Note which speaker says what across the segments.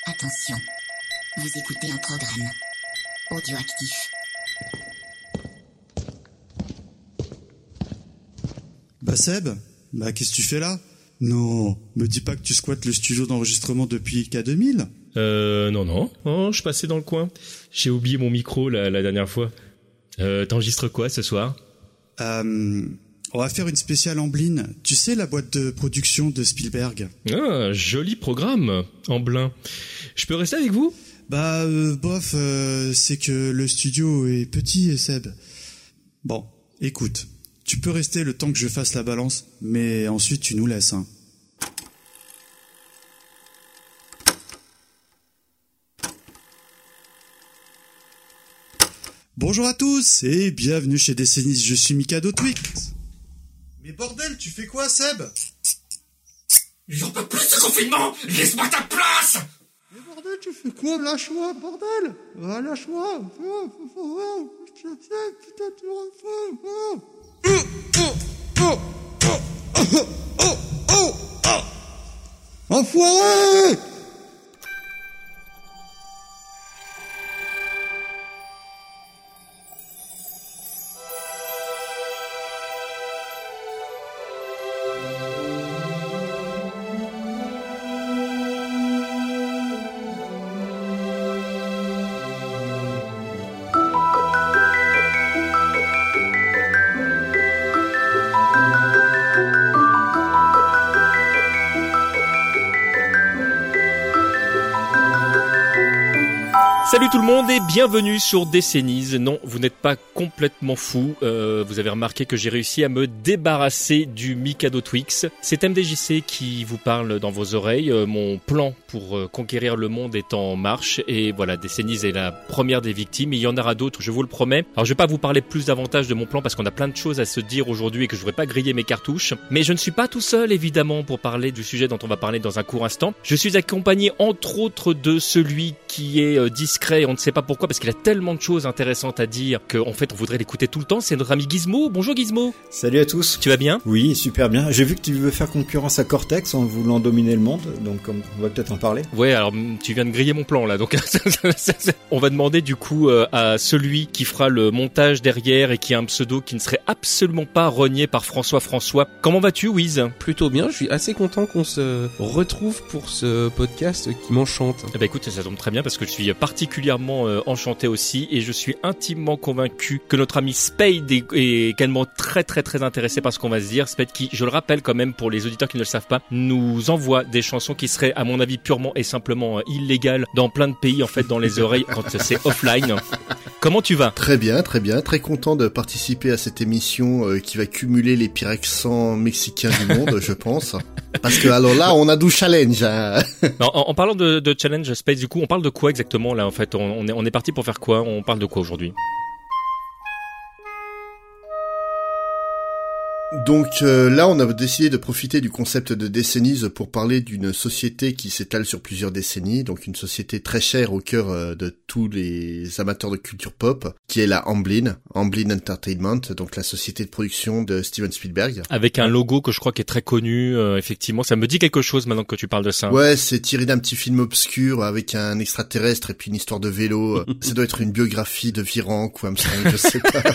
Speaker 1: Attention, vous écoutez un programme audioactif.
Speaker 2: Bah Seb, qu'est-ce que tu fais là? Non, me dis pas que tu squattes le studio d'enregistrement depuis K2000?
Speaker 3: Non, je passais dans le coin. J'ai oublié mon micro la dernière fois. T'enregistres quoi ce soir?
Speaker 2: On va faire une spéciale Amblin. Tu sais, la boîte de production de Spielberg.
Speaker 3: Ah, joli programme, Amblin. Je peux rester avec vous?
Speaker 2: Bof, c'est que le studio est petit, Seb. Bon, écoute, tu peux rester le temps que je fasse la balance, mais ensuite tu nous laisses, hein. Bonjour à tous et bienvenue chez Décennies, je suis Mikado Twix. Mais bordel, tu fais quoi, Seb?
Speaker 4: J'en peux plus ce confinement! Laisse-moi ta place!
Speaker 2: Mais bordel, tu fais quoi? Lâche-moi, bordel! Lâche-moi! Enfoiré!
Speaker 3: Salut tout le monde et bienvenue sur Décennies. Non, vous n'êtes pas complètement fous. Vous avez remarqué que j'ai réussi à me débarrasser du Mikado Twix. C'est MDJC qui vous parle dans vos oreilles. Mon plan pour conquérir le monde est en marche. Et voilà, Décennies est la première des victimes. Il y en aura d'autres, je vous le promets. Alors je vais pas vous parler plus davantage de mon plan parce qu'on a plein de choses à se dire aujourd'hui et que je voudrais pas griller mes cartouches. Mais je ne suis pas tout seul évidemment pour parler du sujet dont on va parler dans un court instant. Je suis accompagné entre autres de celui qui est discret. On ne sait pas pourquoi parce qu'il a tellement de choses intéressantes à dire qu'en fait on voudrait l'écouter tout le temps. C'est notre ami Gizmo. Bonjour Gizmo.
Speaker 5: Salut à tous.
Speaker 3: Tu vas bien?
Speaker 5: Oui, super bien. J'ai vu que tu veux faire concurrence à Cortex en voulant dominer le monde, donc on va peut-être en parler.
Speaker 3: Ouais, alors tu viens de griller mon plan là, donc on va demander du coup à celui qui fera le montage derrière et qui a un pseudo qui ne serait absolument pas renié par François. Comment vas-tu, Wiz?
Speaker 6: Plutôt bien, je suis assez content qu'on se retrouve pour ce podcast qui m'enchante.
Speaker 3: Eh ben écoute, ça tombe très bien parce que je suis particulièrement enchanté aussi et je suis intimement convaincu que notre ami Spade est également très intéressé par ce qu'on va se dire. Spade qui, je le rappelle quand même pour les auditeurs qui ne le savent pas, nous envoie des chansons qui seraient à mon avis purement et simplement illégales dans plein de pays en fait dans les oreilles quand c'est offline. Comment tu vas?
Speaker 7: Très bien, très content de participer à cette émission qui va cumuler les pires accents mexicains du monde, je pense. Parce que alors là, on a du challenge. Hein.
Speaker 3: Non, en parlant de challenge Space, du coup, on parle de quoi exactement là en fait? On est parti pour faire quoi? On parle de quoi aujourd'hui?
Speaker 7: Donc là, on a décidé de profiter du concept de Décennies pour parler d'une société qui s'étale sur plusieurs décennies, donc une société très chère au cœur de tous les amateurs de culture pop, qui est la Amblin Entertainment, donc la société de production de Steven Spielberg.
Speaker 3: Avec un logo que je crois qui est très connu, effectivement, ça me dit quelque chose maintenant que tu parles de ça.
Speaker 7: Ouais, c'est tiré d'un petit film obscur avec un extraterrestre et puis une histoire de vélo. Ça doit être une biographie de Virenque ou Armstrong, je sais pas.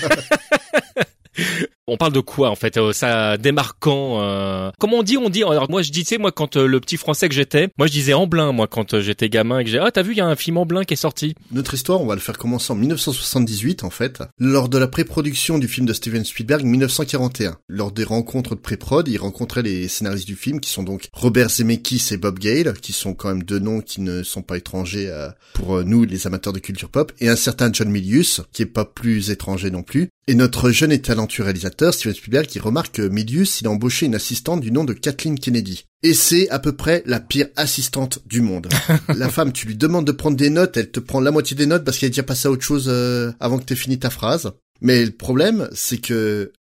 Speaker 3: On parle de quoi en fait? Ça démarquant. Comment on dit? Alors moi je dis, tu sais, moi quand le petit français que j'étais, moi je disais Amblin, moi quand j'étais gamin et que j'ai t'as vu il y a un film Amblin qui est sorti.
Speaker 7: Notre histoire, on va le faire commencer en 1978 en fait, lors de la pré-production du film de Steven Spielberg 1941. Lors des rencontres de pré-prod, il rencontrait les scénaristes du film qui sont donc Robert Zemeckis et Bob Gale, qui sont quand même deux noms qui ne sont pas étrangers pour nous les amateurs de culture pop, et un certain John Milius, qui est pas plus étranger non plus. Et notre jeune et talentueux réalisateur, Steven Spielberg, qui remarque que Milius, il a embauché une assistante du nom de Kathleen Kennedy. Et c'est à peu près la pire assistante du monde. La femme, tu lui demandes de prendre des notes, elle te prend la moitié des notes parce qu'elle est déjà passée à autre chose avant que t'aies fini ta phrase. Mais le problème, c'est que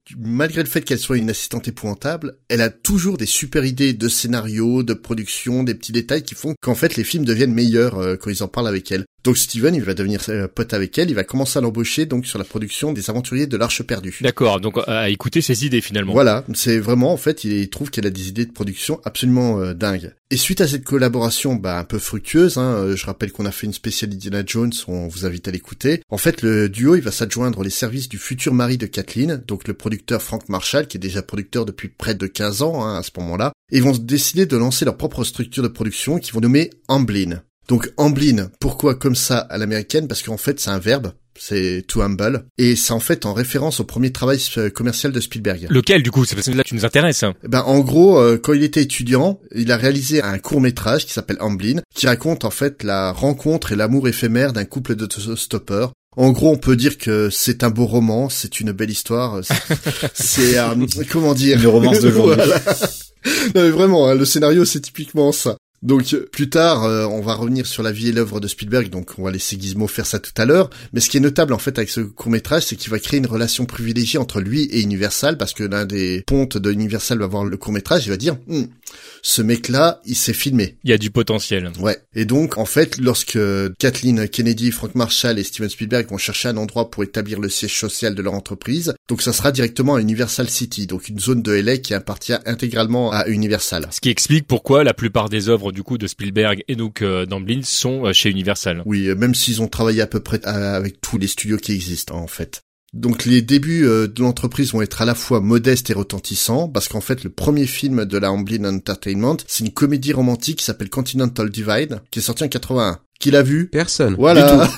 Speaker 7: malgré le fait qu'elle soit une assistante épouvantable, elle a toujours des super idées de scénario, de production, des petits détails qui font qu'en fait les films deviennent meilleurs quand ils en parlent avec elle. Donc Steven, il va devenir pote avec elle, il va commencer à l'embaucher donc sur la production des Aventuriers de l'Arche perdue.
Speaker 3: D'accord, donc à écouter ses idées finalement.
Speaker 7: Voilà, c'est vraiment en fait, il trouve qu'elle a des idées de production absolument dingues. Et suite à cette collaboration un peu fructueuse, je rappelle qu'on a fait une spéciale Indiana Jones, on vous invite à l'écouter. En fait, le duo, il va s'adjoindre les services du futur mari de Kathleen, donc le producteur Frank Marshall, qui est déjà producteur depuis près de 15 ans à ce moment-là. Et ils vont décider de lancer leur propre structure de production qu'ils vont nommer Amblin. Donc Amblin, pourquoi comme ça à l'américaine? Parce qu'en fait, c'est un verbe. C'est to humble. Et c'est en fait en référence au premier travail commercial de Spielberg.
Speaker 3: Lequel, du coup? C'est parce que là, tu nous intéresses.
Speaker 7: En gros, quand il était étudiant, il a réalisé un court-métrage qui s'appelle Amblin, qui raconte en fait la rencontre et l'amour éphémère d'un couple d'autostoppeurs. En gros, on peut dire que c'est un beau roman, c'est une belle histoire. C'est comment dire?
Speaker 5: Une romance de journée.
Speaker 7: Voilà. Non mais vraiment, le scénario, c'est typiquement ça. Donc plus tard, on va revenir sur la vie et l'œuvre de Spielberg, donc on va laisser Gizmo faire ça tout à l'heure. Mais ce qui est notable en fait avec ce court-métrage, c'est qu'il va créer une relation privilégiée entre lui et Universal, parce que l'un des pontes de Universal va voir le court-métrage, il va dire ce mec-là, il s'est filmé.
Speaker 3: Il y a du potentiel.
Speaker 7: Ouais. Et donc, en fait, lorsque Kathleen Kennedy, Frank Marshall et Steven Spielberg vont chercher un endroit pour établir le siège social de leur entreprise, donc ça sera directement à Universal City, donc une zone de LA qui appartient intégralement à Universal.
Speaker 3: Ce qui explique pourquoi la plupart des œuvres du coup de Spielberg et donc d'Amblin sont chez Universal.
Speaker 7: Oui, même s'ils ont travaillé à peu près avec tous les studios qui existent, en fait. Donc les débuts de l'entreprise vont être à la fois modestes et retentissants, parce qu'en fait le premier film de la Amblin Entertainment, c'est une comédie romantique qui s'appelle Continental Divide, qui est sortie en 81. Qui l'a vu?
Speaker 6: Personne.
Speaker 7: Voilà.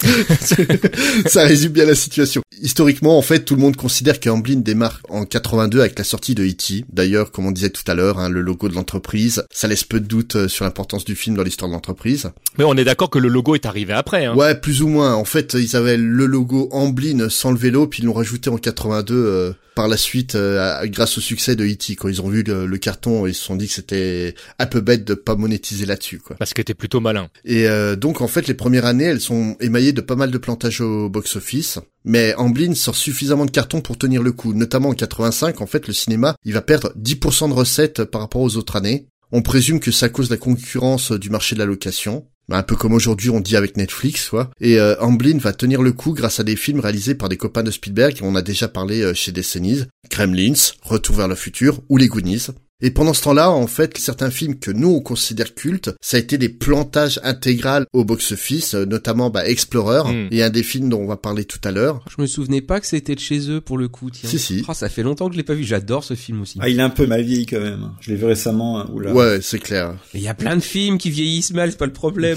Speaker 7: Ça résume bien la situation. Historiquement, en fait, tout le monde considère que Amblin démarre en 82 avec la sortie de E.T. D'ailleurs, comme on disait tout à l'heure, le logo de l'entreprise, ça laisse peu de doute sur l'importance du film dans l'histoire de l'entreprise.
Speaker 3: Mais on est d'accord que le logo est arrivé après, hein.
Speaker 7: Ouais, plus ou moins. En fait, ils avaient le logo Amblin sans le vélo, puis ils l'ont rajouté en 82 par la suite grâce au succès de E.T. Quand ils ont vu le carton, ils se sont dit que c'était un peu bête de pas monétiser là-dessus, quoi.
Speaker 3: Parce que t'es plutôt malin.
Speaker 7: Et donc en fait les premières années elles sont émaillées de pas mal de plantages au box-office, mais Amblin sort suffisamment de cartons pour tenir le coup. Notamment en 85, en fait le cinéma il va perdre 10% de recettes par rapport aux autres années. On présume que c'est à cause de la concurrence du marché de la location. Un peu comme aujourd'hui on dit avec Netflix, quoi. Et Amblin va tenir le coup grâce à des films réalisés par des copains de Spielberg, on a déjà parlé chez Décennies, Gremlins, Retour vers le futur ou Les Goonies. Et pendant ce temps-là, en fait, certains films que nous on considère cultes, ça a été des plantages intégrales au box-office, notamment Explorer, et un des films dont on va parler tout à l'heure.
Speaker 6: Je me souvenais pas que c'était de chez eux pour le coup, tiens.
Speaker 7: Si.
Speaker 6: Ça fait longtemps que je l'ai pas vu, j'adore ce film aussi.
Speaker 5: Ah, il est un peu mal vieilli quand même. Je l'ai vu récemment, oula.
Speaker 7: Ouais, c'est clair.
Speaker 6: Mais il y a plein de films qui vieillissent mal, c'est pas le problème.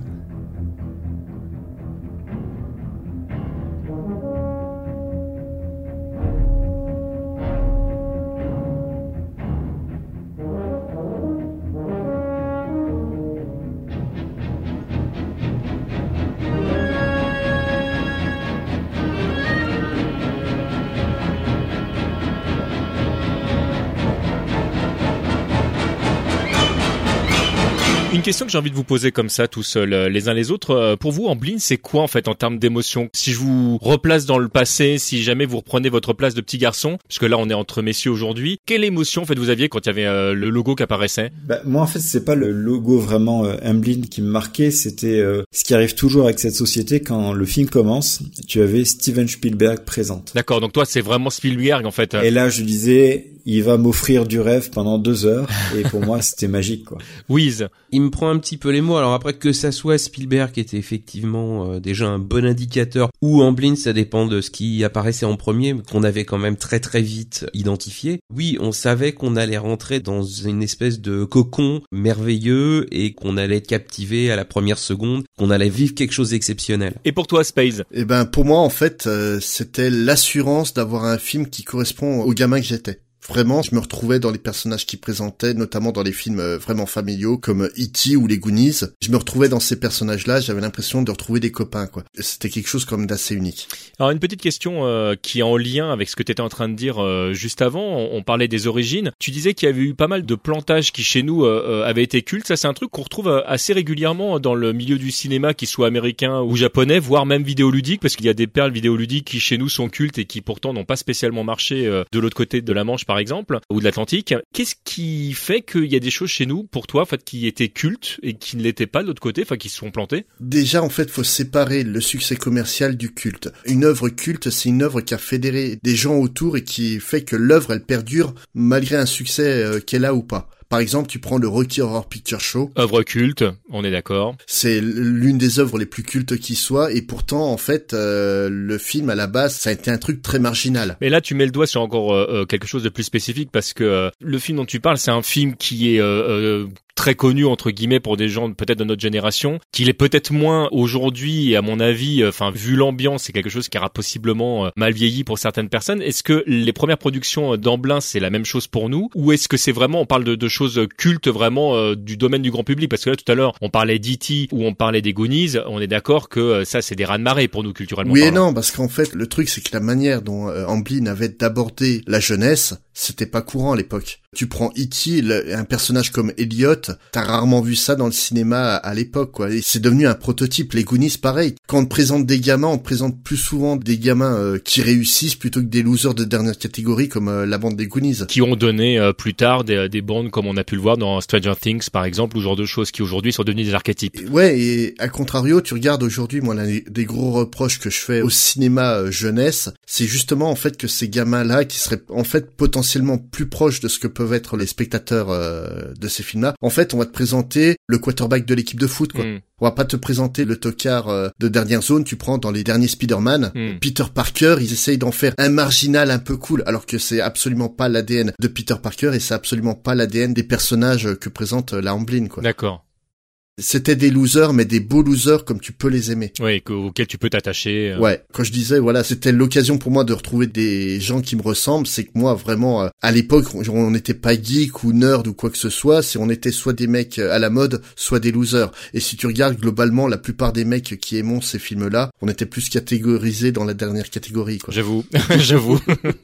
Speaker 3: Une question que j'ai envie de vous poser comme ça, tous les uns les autres. Pour vous, Amblin, c'est quoi en fait en termes d'émotion? Si je vous replace dans le passé, si jamais vous reprenez votre place de petit garçon, puisque là on est entre messieurs aujourd'hui, quelle émotion en fait vous aviez quand il y avait le logo qui apparaissait?
Speaker 5: Moi en fait c'est pas le logo vraiment Amblin qui me marquait, c'était ce qui arrive toujours avec cette société quand le film commence, tu avais Steven Spielberg présente.
Speaker 3: D'accord, donc toi c'est vraiment Spielberg en fait.
Speaker 5: Et là je disais il va m'offrir du rêve pendant 2 heures et pour moi c'était magique quoi.
Speaker 3: Wiz.
Speaker 6: Il me prend un petit peu les mots. Alors après que ça soit Spielberg qui était effectivement déjà un bon indicateur ou Amblin, ça dépend de ce qui apparaissait en premier, mais qu'on avait quand même très très vite identifié. Oui, on savait qu'on allait rentrer dans une espèce de cocon merveilleux et qu'on allait être captivé à la première seconde, qu'on allait vivre quelque chose d'exceptionnel.
Speaker 3: Et pour toi, Space?
Speaker 7: Pour moi en fait, c'était l'assurance d'avoir un film qui correspond au gamin que j'étais. Vraiment, je me retrouvais dans les personnages qu'ils présentaient, notamment dans les films vraiment familiaux comme E.T. ou les Goonies. Je me retrouvais dans ces personnages-là, j'avais l'impression de retrouver des copains, quoi. C'était quelque chose comme d'assez unique.
Speaker 3: Alors une petite question qui est en lien avec ce que tu étais en train de dire juste avant, on parlait des origines. Tu disais qu'il y avait eu pas mal de plantages qui chez nous avaient été cultes. Ça c'est un truc qu'on retrouve assez régulièrement dans le milieu du cinéma, qu'il soit américain ou japonais, voire même vidéoludique, parce qu'il y a des perles vidéoludiques qui chez nous sont cultes et qui pourtant n'ont pas spécialement marché de l'autre côté de la Manche par exemple, ou de l'Atlantique. Qu'est-ce qui fait qu'il y a des choses chez nous pour toi en fait, qui étaient cultes et qui ne l'étaient pas de l'autre côté, enfin qui se sont plantées?
Speaker 7: Déjà en fait faut séparer le succès commercial du culte. Une œuvre culte, c'est une œuvre qui a fédéré des gens autour et qui fait que l'œuvre elle perdure malgré un succès qu'elle a ou pas. Par exemple, tu prends le Rocky Horror Picture Show.
Speaker 3: Œuvre culte, on est d'accord.
Speaker 7: C'est l'une des œuvres les plus cultes qui soit, et pourtant, en fait, le film, à la base, ça a été un truc très marginal.
Speaker 3: Mais là, tu mets le doigt sur encore quelque chose de plus spécifique, parce que le film dont tu parles, c'est un film qui est très connu entre guillemets pour des gens peut-être de notre génération, qu'il est peut-être moins aujourd'hui, et à mon avis, enfin vu l'ambiance, c'est quelque chose qui aura possiblement mal vieilli pour certaines personnes. Est-ce que les premières productions d'Amblin, c'est la même chose pour nous, ou est-ce que c'est vraiment, on parle de choses cultes vraiment du domaine du grand public? Parce que là tout à l'heure on parlait d'E.T. ou on parlait des Goonies, on est d'accord que ça c'est des raz-de-marée pour nous culturellement.
Speaker 7: Oui et non, parce qu'en fait le truc c'est que la manière dont Amblin avait d'aborder la jeunesse, c'était pas courant à l'époque. Tu prends E.T., un personnage comme Elliot, t'as rarement vu ça dans le cinéma à l'époque, quoi. Et c'est devenu un prototype. Les Goonies, pareil. Quand on te présente des gamins, on te présente plus souvent des gamins qui réussissent plutôt que des losers de dernière catégorie comme la bande des Goonies.
Speaker 3: Qui ont donné plus tard des bandes comme on a pu le voir dans Stranger Things, par exemple, ou ce genre de choses qui aujourd'hui sont devenues des archétypes.
Speaker 7: Ouais, et à contrario, tu regardes aujourd'hui, moi, l'un des gros reproches que je fais au cinéma jeunesse, c'est justement en fait que ces gamins-là, qui seraient en fait potentiellement plus proches de ce que peuvent être les spectateurs de ces films-là, en fait, on va te présenter le quarterback de l'équipe de foot, quoi. On va pas te présenter le tocard de dernière zone. Tu prends dans les derniers Spider-Man, Peter Parker, ils essayent d'en faire un marginal un peu cool, alors que c'est absolument pas l'ADN de Peter Parker et c'est absolument pas l'ADN des personnages que présente la Amblin, quoi.
Speaker 3: D'accord.
Speaker 7: C'était des losers, mais des beaux losers comme tu peux les aimer.
Speaker 3: Oui, auxquels tu peux t'attacher.
Speaker 7: Ouais, quand je disais, voilà, c'était l'occasion pour moi de retrouver des gens qui me ressemblent, c'est que moi, vraiment, à l'époque, on n'était pas geek ou nerd ou quoi que ce soit, on était soit des mecs à la mode, soit des losers. Et si tu regardes globalement, la plupart des mecs qui aimons ces films-là, on était plus catégorisés dans la dernière catégorie, quoi.
Speaker 3: J'avoue, j'avoue.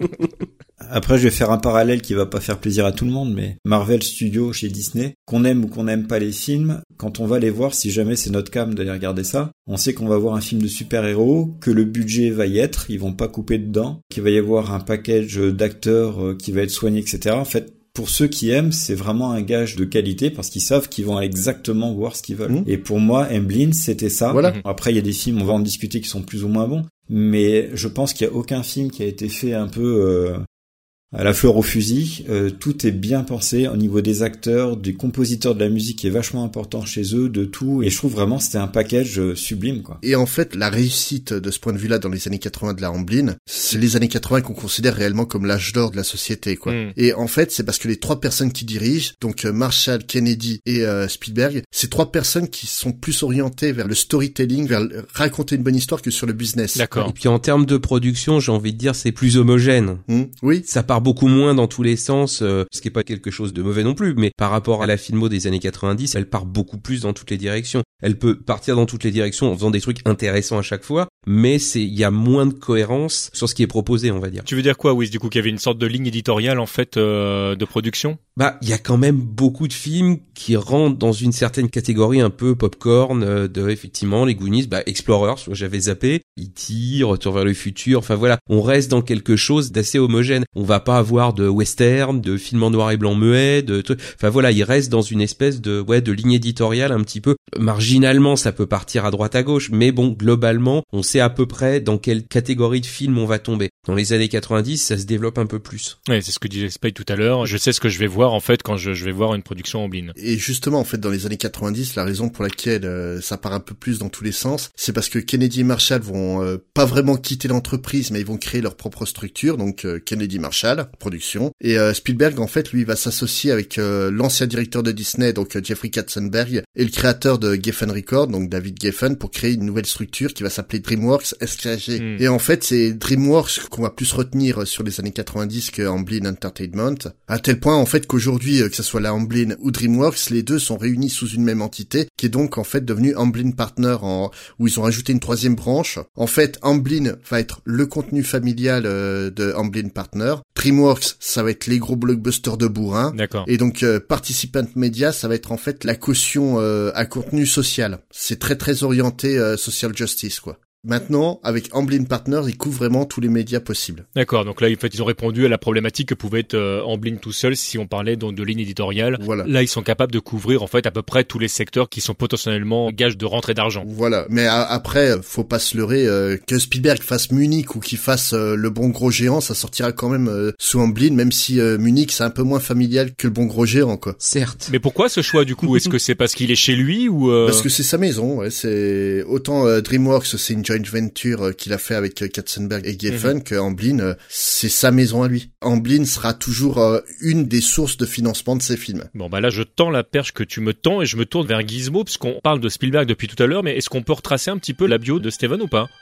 Speaker 5: Après, je vais faire un parallèle qui va pas faire plaisir à tout le monde, mais Marvel Studios chez Disney, qu'on aime ou qu'on n'aime pas les films, quand on va les voir, si jamais c'est notre cam d'aller regarder ça, on sait qu'on va voir un film de super-héros, que le budget va y être, ils vont pas couper dedans, qu'il va y avoir un package d'acteurs qui va être soigné, etc. En fait, pour ceux qui aiment, c'est vraiment un gage de qualité parce qu'ils savent qu'ils vont exactement voir ce qu'ils veulent. Et pour moi, Amblin, c'était ça.
Speaker 7: Voilà.
Speaker 5: Après, il y a des films, on va en discuter, qui sont plus ou moins bons, mais je pense qu'il y a aucun film qui a été fait un peu à la fleur au fusil. Tout est bien pensé au niveau des acteurs, des compositeurs de la musique qui est vachement important chez eux, de tout. Et je trouve vraiment c'était un package sublime, quoi.
Speaker 7: Et en fait, la réussite de ce point de vue-là dans les années 80 de la Amblin, c'est les années 80 qu'on considère réellement comme l'âge d'or de la société, quoi. Et en fait, c'est parce que les trois personnes qui dirigent, donc Marshall, Kennedy et Spielberg, c'est trois personnes qui sont plus orientées vers le storytelling, vers raconter une bonne histoire que sur le business.
Speaker 3: D'accord.
Speaker 6: Et puis en termes de production, j'ai envie de dire c'est plus homogène.
Speaker 7: Oui.
Speaker 6: Ça part beaucoup moins dans tous les sens, ce qui est pas quelque chose de mauvais non plus, mais par rapport à la filmo des années 90, elle part beaucoup plus dans toutes les directions. Elle peut partir dans toutes les directions en faisant des trucs intéressants à chaque fois, mais il y a moins de cohérence sur ce qui est proposé, on va dire.
Speaker 3: Tu veux dire quoi, Wiz, du coup, qu'il y avait une sorte de ligne éditoriale, en fait, de production?
Speaker 6: Bah, il y a quand même beaucoup de films qui rentrent dans une certaine catégorie un peu popcorn, effectivement, les Goonies, Explorers, j'avais zappé, E.T., Retour vers le futur, enfin voilà, on reste dans quelque chose d'assez homogène. On va pas avoir de western, de films en noir et blanc muet, de trucs, enfin voilà, il reste dans une espèce de ligne éditoriale un petit peu. Marginalement, ça peut partir à droite à gauche, mais bon, globalement, on sait à peu près dans quelle catégorie de film on va tomber. Dans les années 90, ça se développe un peu plus.
Speaker 3: Ouais, c'est ce que disait Spade tout à l'heure. Je sais ce que je vais voir, en fait, quand je vais voir une production Amblin.
Speaker 7: Et justement, en fait, dans les années 90, la raison pour laquelle ça part un peu plus dans tous les sens, c'est parce que Kennedy et Marshall vont vont pas vraiment quitter l'entreprise, mais ils vont créer leur propre structure, donc Kennedy Marshall Productions. Et Spielberg, en fait, lui, va s'associer avec l'ancien directeur de Disney, donc Jeffrey Katzenberg, et le créateur de Geffen Records, donc David Geffen, pour créer une nouvelle structure qui va s'appeler DreamWorks SKG. Et en fait, c'est DreamWorks qu'on va plus retenir sur les années 90 que Amblin Entertainment, à tel point, en fait, qu'aujourd'hui, que ce soit la Amblin ou DreamWorks, les deux sont réunis sous une même entité, qui est donc, en fait, devenue Amblin Partner, où ils ont rajouté une troisième branche. En fait, Amblin va être le contenu familial de Amblin Partner. DreamWorks, ça va être les gros blockbusters de bourrin.
Speaker 3: D'accord.
Speaker 7: Et donc, Participant Media, ça va être, en fait, la caution à contenu social. C'est très, très orienté social justice, quoi. Maintenant, avec Amblin Partners, ils couvrent vraiment tous les médias possibles.
Speaker 3: D'accord, donc là, en fait, ils ont répondu à la problématique que pouvait être Amblin tout seul si on parlait donc de ligne éditoriale.
Speaker 7: Voilà.
Speaker 3: Là, ils sont capables de couvrir en fait à peu près tous les secteurs qui sont potentiellement gages de rentrée d'argent.
Speaker 7: Voilà, mais après, faut pas se leurrer, que Spielberg fasse Munich ou qu'il fasse Le Bon Gros Géant, ça sortira quand même sous Amblin, même si Munich c'est un peu moins familial que Le Bon Gros Géant, quoi.
Speaker 6: Certes.
Speaker 3: Mais pourquoi ce choix du coup? Est-ce que c'est parce qu'il est chez lui ou
Speaker 7: Parce que c'est sa maison, ouais. C'est autant DreamWorks, c'est une joint venture qu'il a fait avec Katzenberg et Geffen, que Amblin, c'est sa maison à lui. Amblin sera toujours une des sources de financement de ses films.
Speaker 3: Bon bah là je tends la perche que tu me tends et je me tourne vers Gizmo parce qu'on parle de Spielberg depuis tout à l'heure, mais est-ce qu'on peut retracer un petit peu la bio de Steven ou pas?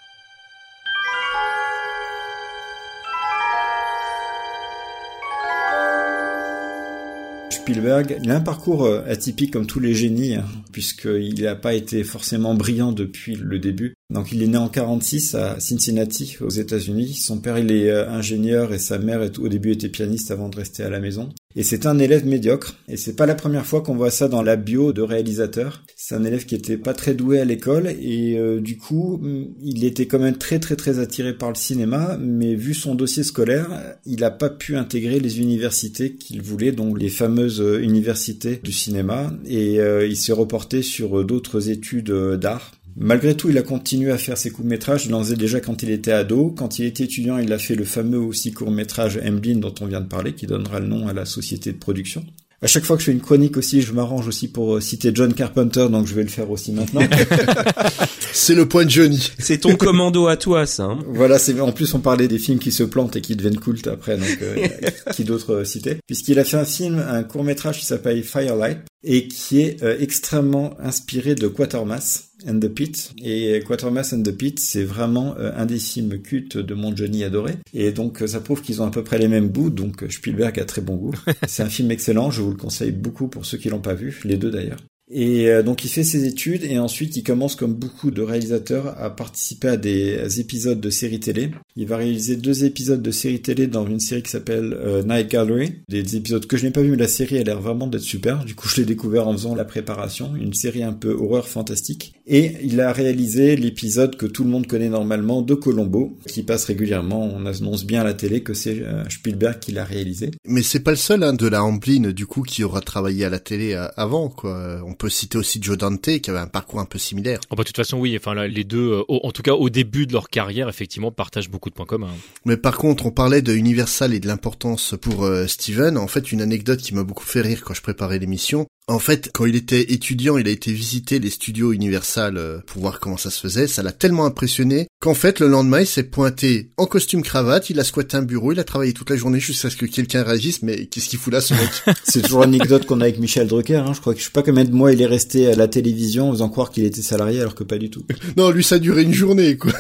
Speaker 5: Spielberg, il a un parcours atypique comme tous les génies, puisqu'il n'a pas été forcément brillant depuis le début. Donc il est né en 46 à Cincinnati, aux États-Unis. Son père il est ingénieur et sa mère au début était pianiste avant de rester à la maison. Et c'est un élève médiocre. Et c'est pas la première fois qu'on voit ça dans la bio de réalisateur. C'est un élève qui était pas très doué à l'école et du coup il était quand même très très très attiré par le cinéma. Mais vu son dossier scolaire, il a pas pu intégrer les universités qu'il voulait, donc les fameuses universités du cinéma. Et il s'est reporté sur d'autres études d'art. Malgré tout, il a continué à faire ses courts-métrages. Il en faisait déjà quand il était ado. Quand il était étudiant, il a fait le fameux aussi court-métrage Amblin dont on vient de parler, qui donnera le nom à la société de production. À chaque fois que je fais une chronique aussi, je m'arrange aussi pour citer John Carpenter, donc je vais le faire aussi maintenant.
Speaker 7: C'est le point de Johnny.
Speaker 6: C'est ton commando à toi, ça. Hein.
Speaker 5: Voilà, en plus on parlait des films qui se plantent et qui deviennent cultes après, donc qui d'autres citer. Puisqu'il a fait un court-métrage qui s'appelle Firelight et qui est extrêmement inspiré de Quatermass and the Pit. Et Quatermass and the Pit, c'est vraiment un des films cultes de mon Johnny adoré. Et donc ça prouve qu'ils ont à peu près les mêmes goûts, donc Spielberg a très bon goût. C'est un film excellent, je vous le conseille beaucoup pour ceux qui l'ont pas vu, les deux d'ailleurs. Et donc il fait ses études et ensuite il commence comme beaucoup de réalisateurs à participer à des épisodes de séries télé. Il va réaliser 2 épisodes de séries télé dans une série qui s'appelle Night Gallery. Des épisodes que je n'ai pas vu mais la série a l'air vraiment d'être super. Du coup je l'ai découvert en faisant la préparation. Une série un peu horreur fantastique. Et il a réalisé l'épisode que tout le monde connaît normalement de Columbo qui passe régulièrement. On annonce bien à la télé que c'est Spielberg qui l'a réalisé.
Speaker 7: Mais c'est pas le seul de la Amblin du coup qui aura travaillé à la télé avant quoi. On peut citer aussi Joe Dante qui avait un parcours un peu similaire.
Speaker 3: Oh bah, de toute façon oui, enfin là, les deux, en tout cas au début de leur carrière, effectivement, partagent beaucoup de points communs.
Speaker 7: Mais par contre, on parlait de Universal et de l'importance pour Steven. En fait, une anecdote qui m'a beaucoup fait rire quand je préparais l'émission. En fait, quand il était étudiant, il a été visiter les studios Universal pour voir comment ça se faisait. Ça l'a tellement impressionné qu'en fait, le lendemain, il s'est pointé en costume cravate, il a squatté un bureau, il a travaillé toute la journée jusqu'à ce que quelqu'un réagisse. Mais qu'est-ce qu'il fout là, ce mec?
Speaker 5: C'est toujours l'anecdote qu'on a avec Michel Drucker. Je crois que je sais pas combien de mois il est resté à la télévision en faisant croire qu'il était salarié alors que pas du tout.
Speaker 7: Non, lui, ça a duré une journée, quoi.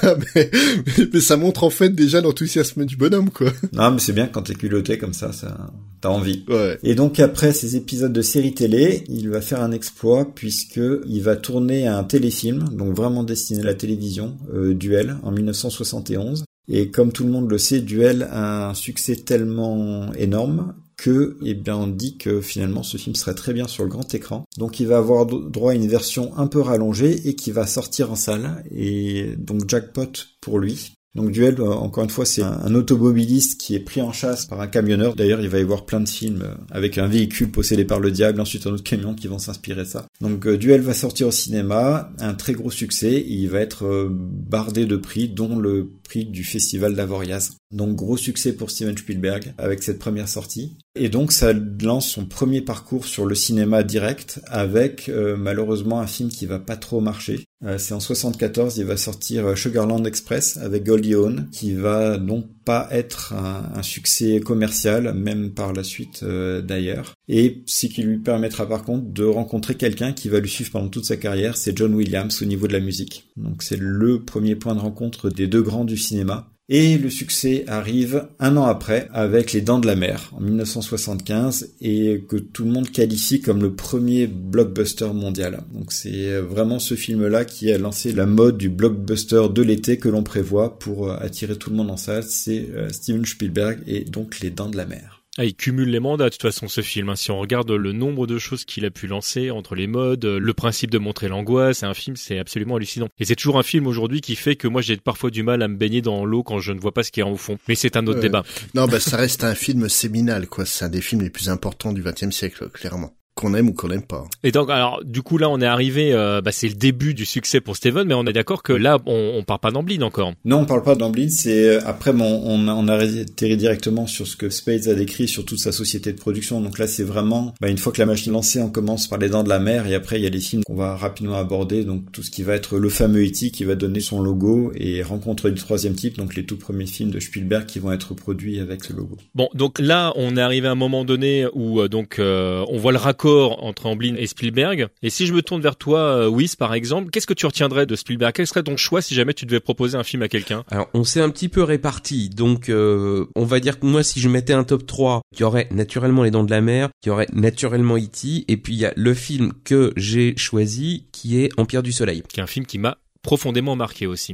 Speaker 7: Mais ça montre en fait déjà l'enthousiasme du bonhomme, quoi.
Speaker 5: Non, mais c'est bien quand t'es culotté comme ça t'as envie.
Speaker 7: Ouais.
Speaker 5: Et donc après ces épisodes de séries télé, il va faire un exploit puisque il va tourner un téléfilm, donc vraiment destiné à la télévision, Duel, en 1971. Et comme tout le monde le sait, Duel a un succès tellement énorme que, on dit que finalement ce film serait très bien sur le grand écran. Donc il va avoir droit à une version un peu rallongée et qui va sortir en salle. Et donc jackpot pour lui. Donc Duel, encore une fois, c'est un automobiliste qui est pris en chasse par un camionneur. D'ailleurs, il va y avoir plein de films avec un véhicule possédé par le diable, ensuite un autre camion qui vont s'inspirer de ça. Donc Duel va sortir au cinéma, un très gros succès. Il va être bardé de prix, dont le prix du Festival d'Avoriaz. Donc gros succès pour Steven Spielberg avec cette première sortie. Et donc ça lance son premier parcours sur le cinéma direct avec malheureusement un film qui va pas trop marcher. C'est en 74, il va sortir Sugarland Express avec Goldie Hawn, qui va donc pas être un succès commercial, même par la suite d'ailleurs. Et ce qui lui permettra par contre de rencontrer quelqu'un qui va lui suivre pendant toute sa carrière, c'est John Williams au niveau de la musique. Donc c'est le premier point de rencontre des deux grands du cinéma. Et le succès arrive un an après avec Les Dents de la Mer en 1975 et que tout le monde qualifie comme le premier blockbuster mondial. Donc c'est vraiment ce film-là qui a lancé la mode du blockbuster de l'été que l'on prévoit pour attirer tout le monde en salle. C'est Steven Spielberg et donc Les Dents de la Mer.
Speaker 3: Ah, il cumule les mandats de toute façon ce film, hein. Si on regarde le nombre de choses qu'il a pu lancer entre les modes, le principe de montrer l'angoisse, c'est un film, c'est absolument hallucinant. Et c'est toujours un film aujourd'hui qui fait que moi j'ai parfois du mal à me baigner dans l'eau quand je ne vois pas ce qu'il y a au fond. Mais c'est un autre débat.
Speaker 7: Non, ça reste un film séminal, quoi. C'est un des films les plus importants du XXe siècle, clairement. Qu'on aime ou qu'on n'aime pas.
Speaker 3: Et donc, alors, du coup, là, on est arrivé, c'est le début du succès pour Steven, mais on est d'accord que là, on parle pas d'Amblin encore.
Speaker 5: Non, on parle pas d'Amblin, c'est, après, on a atterri directement sur ce que Spades a décrit sur toute sa société de production. Donc là, c'est vraiment, une fois que la machine est lancée, on commence par Les Dents de la Mer, et après, il y a les films qu'on va rapidement aborder, donc tout ce qui va être le fameux E.T. qui va donner son logo, et Rencontre du troisième type, donc les tout premiers films de Spielberg qui vont être produits avec ce logo.
Speaker 3: Bon, donc là, on est arrivé à un moment donné où, on voit le raccord entre Amblin et Spielberg. Et si je me tourne vers toi, Wyss, par exemple, qu'est-ce que tu retiendrais de Spielberg? Quel serait ton choix si jamais tu devais proposer un film à quelqu'un?
Speaker 6: Alors, on s'est un petit peu répartis. Donc, on va dire que moi, si je mettais un top 3, il y aurait naturellement Les Dents de la Mer, il y aurait naturellement E.T. et puis il y a le film que j'ai choisi qui est Empire du Soleil.
Speaker 3: Qui est un film qui m'a profondément marqué aussi.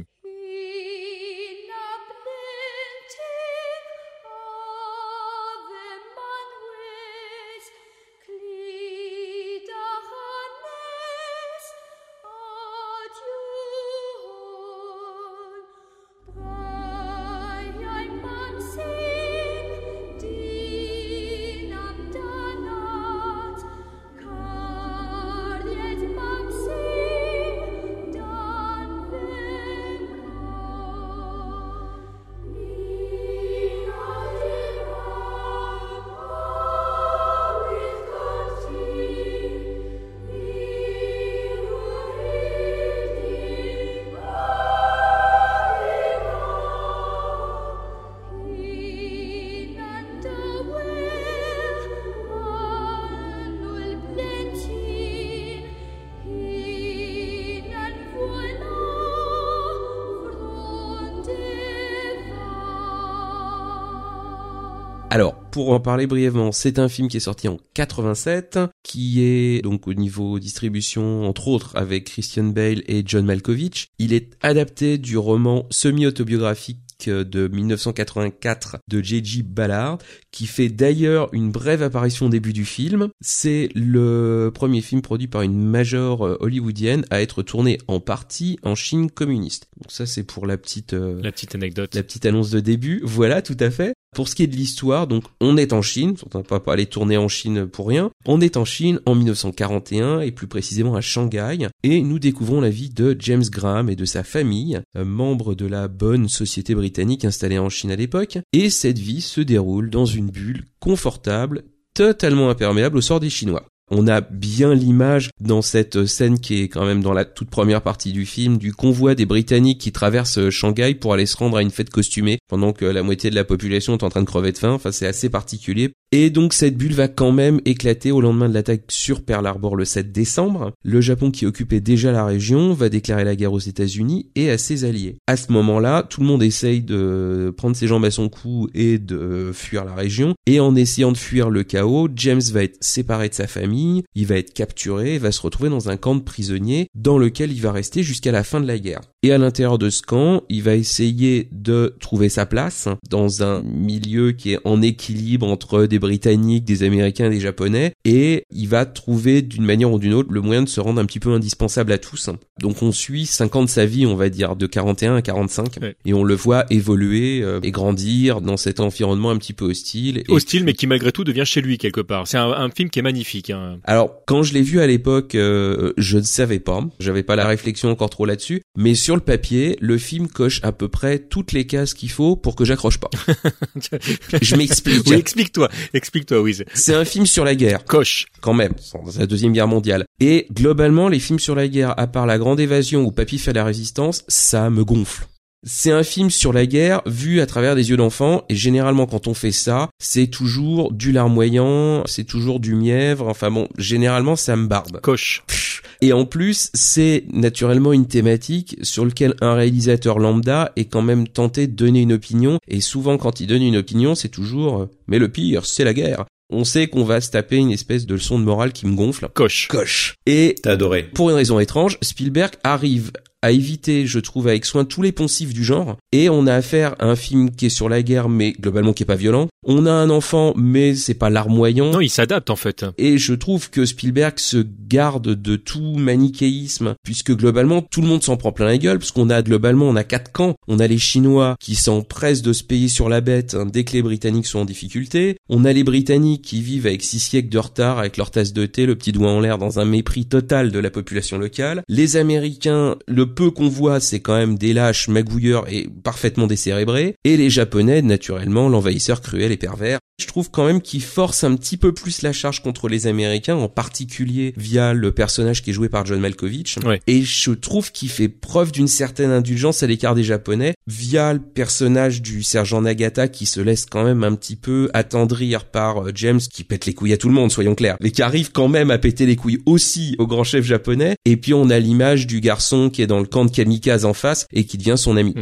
Speaker 6: Alors, pour en parler brièvement, c'est un film qui est sorti en 87, qui est donc au niveau distribution, entre autres, avec Christian Bale et John Malkovich. Il est adapté du roman semi-autobiographique de 1984 de J.G. Ballard, qui fait d'ailleurs une brève apparition au début du film. C'est le premier film produit par une major hollywoodienne à être tourné en partie en Chine communiste. Donc ça, c'est pour la petite
Speaker 3: anecdote.
Speaker 6: La petite annonce de début. Voilà, tout à fait. Pour ce qui est de l'histoire, donc on est en Chine, on ne va pas aller tourner en Chine pour rien. On est en Chine en 1941 et plus précisément à Shanghai, et nous découvrons la vie de James Graham et de sa famille, membres de la bonne société britannique installée en Chine à l'époque. Et cette vie se déroule dans une bulle confortable, totalement imperméable au sort des Chinois. On a bien l'image dans cette scène qui est quand même dans la toute première partie du film du convoi des Britanniques qui traversent Shanghai pour aller se rendre à une fête costumée pendant que la moitié de la population est en train de crever de faim. Enfin, c'est assez particulier. Et donc cette bulle va quand même éclater au lendemain de l'attaque sur Pearl Harbor le 7 décembre. Le Japon, qui occupait déjà la région, va déclarer la guerre aux États-Unis et à ses alliés. À ce moment-là, tout le monde essaye de prendre ses jambes à son cou et de fuir la région. Et en essayant de fuir le chaos, James va être séparé de sa famille, il va être capturé et va se retrouver dans un camp de prisonniers dans lequel il va rester jusqu'à la fin de la guerre. Et à l'intérieur de ce camp, il va essayer de trouver sa place dans un milieu qui est en équilibre entre des Britanniques, des Américains, des Japonais, et il va trouver d'une manière ou d'une autre le moyen de se rendre un petit peu indispensable à tous. Donc on suit 5 ans de sa vie, on va dire, de 41 à 45, ouais. Et on le voit évoluer et grandir dans cet environnement un petit peu hostile.
Speaker 3: Hostile, mais qui malgré tout devient chez lui quelque part. C'est un film qui est magnifique. Hein.
Speaker 6: Alors, quand je l'ai vu à l'époque, je ne savais pas, j'avais pas la réflexion encore trop là-dessus, mais sur le papier, le film coche à peu près toutes les cases qu'il faut pour que j'accroche pas. Je m'explique.
Speaker 3: Oui, explique-toi, Wiz.
Speaker 6: C'est un film sur la guerre.
Speaker 3: Coche.
Speaker 6: Quand même, dans la Deuxième Guerre mondiale. Et globalement, les films sur la guerre, à part La Grande Évasion ou Papy fait la résistance, ça me gonfle. C'est un film sur la guerre vu à travers des yeux d'enfant, et généralement quand on fait ça, c'est toujours du larmoyant, c'est toujours du mièvre, enfin bon, généralement ça me barbe.
Speaker 3: Coche.
Speaker 6: Et en plus, c'est naturellement une thématique sur laquelle un réalisateur lambda est quand même tenté de donner une opinion, et souvent quand il donne une opinion, c'est toujours « mais le pire, c'est la guerre ». On sait qu'on va se taper une espèce de leçon de morale qui me gonfle.
Speaker 3: Coche.
Speaker 6: Et
Speaker 5: t'as adoré.
Speaker 6: Pour une raison étrange, Spielberg arrive à éviter, je trouve, avec soin tous les poncifs du genre, et on a affaire à un film qui est sur la guerre, mais globalement qui est pas violent. On a un enfant, mais c'est pas larmoyant.
Speaker 3: Non, il s'adapte en fait.
Speaker 6: Et je trouve que Spielberg se garde de tout manichéisme, puisque globalement tout le monde s'en prend plein la gueule, parce qu'on a globalement on a 4 camps. On a les Chinois qui s'empressent de se payer sur la bête dès que les Britanniques sont en difficulté. On a les Britanniques qui vivent avec 6 siècles de retard, avec leur tasse de thé, le petit doigt en l'air, dans un mépris total de la population locale. Les Américains, le peu qu'on voit, c'est quand même des lâches magouilleurs et parfaitement décérébrés. Et les Japonais, naturellement, l'envahisseur cruel et pervers. Je trouve quand même qu'il force un petit peu plus la charge contre les Américains, en particulier via le personnage qui est joué par John Malkovich.
Speaker 3: Ouais.
Speaker 6: Et je trouve qu'il fait preuve d'une certaine indulgence à l'écart des Japonais, via le personnage du sergent Nagata qui se laisse quand même un petit peu attendrir par James, qui pète les couilles à tout le monde, soyons clairs, mais qui arrive quand même à péter les couilles aussi au grand chef japonais. Et puis on a l'image du garçon qui est dans le camp de kamikaze en face et qui devient son ami.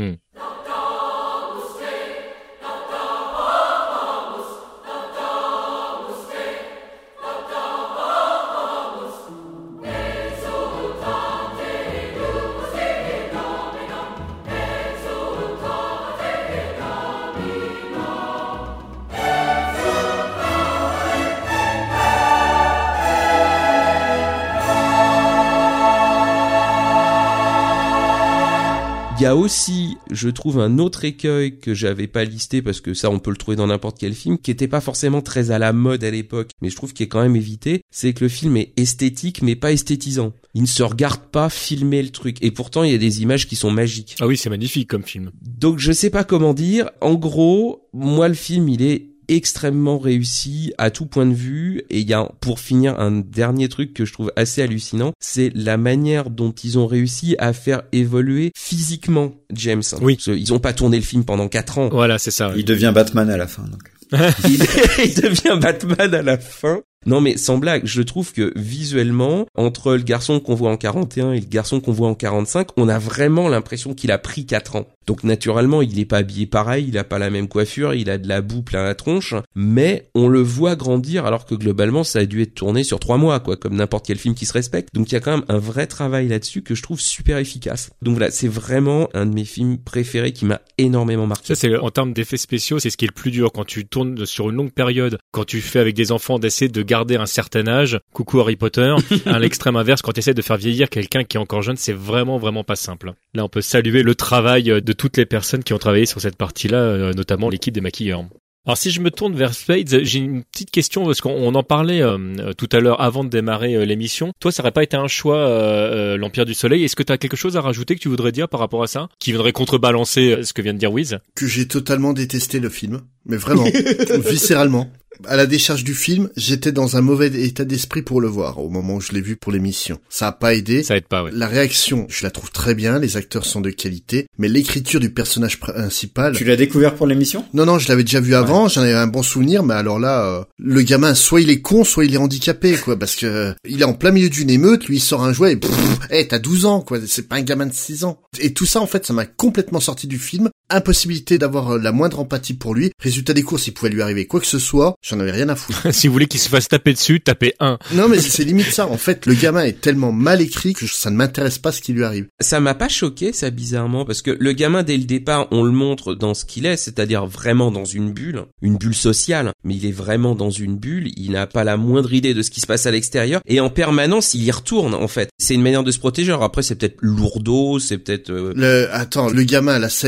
Speaker 6: Il y a aussi, je trouve, un autre écueil que j'avais pas listé, parce que ça on peut le trouver dans n'importe quel film, qui était pas forcément très à la mode à l'époque, mais je trouve qu'il est quand même évité, c'est que le film est esthétique mais pas esthétisant. Il ne se regarde pas filmer le truc, et pourtant il y a des images qui sont magiques.
Speaker 3: Ah oui, c'est magnifique comme film.
Speaker 6: Donc je sais pas comment dire, en gros, moi le film il est extrêmement réussi à tout point de vue, et il y a, pour finir, un dernier truc que je trouve assez hallucinant, c'est la manière dont ils ont réussi à faire évoluer physiquement James.
Speaker 3: Oui.
Speaker 6: Parce qu'ils ont pas tourné le film pendant 4 ans.
Speaker 3: Voilà, c'est ça.
Speaker 5: Il devient Batman à la fin, donc.
Speaker 6: il devient Batman à la fin. Non mais sans blague, je trouve que visuellement, entre le garçon qu'on voit en 41 et le garçon qu'on voit en 45, on a vraiment l'impression qu'il a pris 4 ans. Donc naturellement, il est pas habillé pareil, il a pas la même coiffure, il a de la boue plein la tronche, mais on le voit grandir alors que globalement, ça a dû être tourné sur 3 mois, quoi, comme n'importe quel film qui se respecte. Donc il y a quand même un vrai travail là-dessus que je trouve super efficace. Donc voilà, c'est vraiment un de mes films préférés qui m'a énormément marqué.
Speaker 3: Ça, c'est en termes d'effets spéciaux, c'est ce qui est le plus dur quand tu tournes sur une longue période, quand tu fais avec des enfants d'essayer de garder un certain âge. Coucou Harry Potter. À l'extrême inverse, quand tu essaies de faire vieillir quelqu'un qui est encore jeune, c'est vraiment pas simple. Là, on peut saluer le travail de toutes les personnes qui ont travaillé sur cette partie-là, notamment l'équipe des maquilleurs. Alors si je me tourne vers Spades, j'ai une petite question parce qu'on en parlait tout à l'heure avant de démarrer l'émission. Toi, ça aurait pas été un choix l'Empire du Soleil. Est-ce que tu as quelque chose à rajouter que tu voudrais dire par rapport à ça, qui viendrait contrebalancer ce que vient de dire Wiz?
Speaker 7: Que j'ai totalement détesté le film, mais vraiment, viscéralement. À la décharge du film, j'étais dans un mauvais état d'esprit pour le voir au moment où je l'ai vu pour l'émission. Ça a pas aidé.
Speaker 3: Ça aide pas, ouais.
Speaker 7: La réaction, je la trouve très bien, les acteurs sont de qualité, mais l'écriture du personnage principal...
Speaker 5: Tu l'as découvert pour l'émission?
Speaker 7: Non, je l'avais déjà vu avant, j'en avais un bon souvenir, mais alors là, le gamin, soit il est con, soit il est handicapé, quoi, parce que il est en plein milieu d'une émeute, lui il sort un jouet et t'as 12 ans, quoi, c'est pas un gamin de 6 ans. Et tout ça, en fait, ça m'a complètement sorti du film. Impossibilité d'avoir la moindre empathie pour lui. Résultat des courses, il pouvait lui arriver quoi que ce soit, j'en avais rien à foutre.
Speaker 3: Si vous voulez qu'il se fasse taper dessus, tapez 1.
Speaker 7: Non mais c'est limite ça, en fait, le gamin est tellement mal écrit que ça ne m'intéresse pas ce qui lui arrive.
Speaker 6: Ça m'a pas choqué, ça, bizarrement, parce que le gamin, dès le départ, on le montre dans ce qu'il est, c'est-à-dire vraiment dans une bulle sociale, mais il est vraiment dans une bulle, il n'a pas la moindre idée de ce qui se passe à l'extérieur, et en permanence, il y retourne, en fait. C'est une manière de se protéger, alors après, c'est peut-être lourdeau, c'est peut-être...
Speaker 7: Attends, le gamin, la scène là où il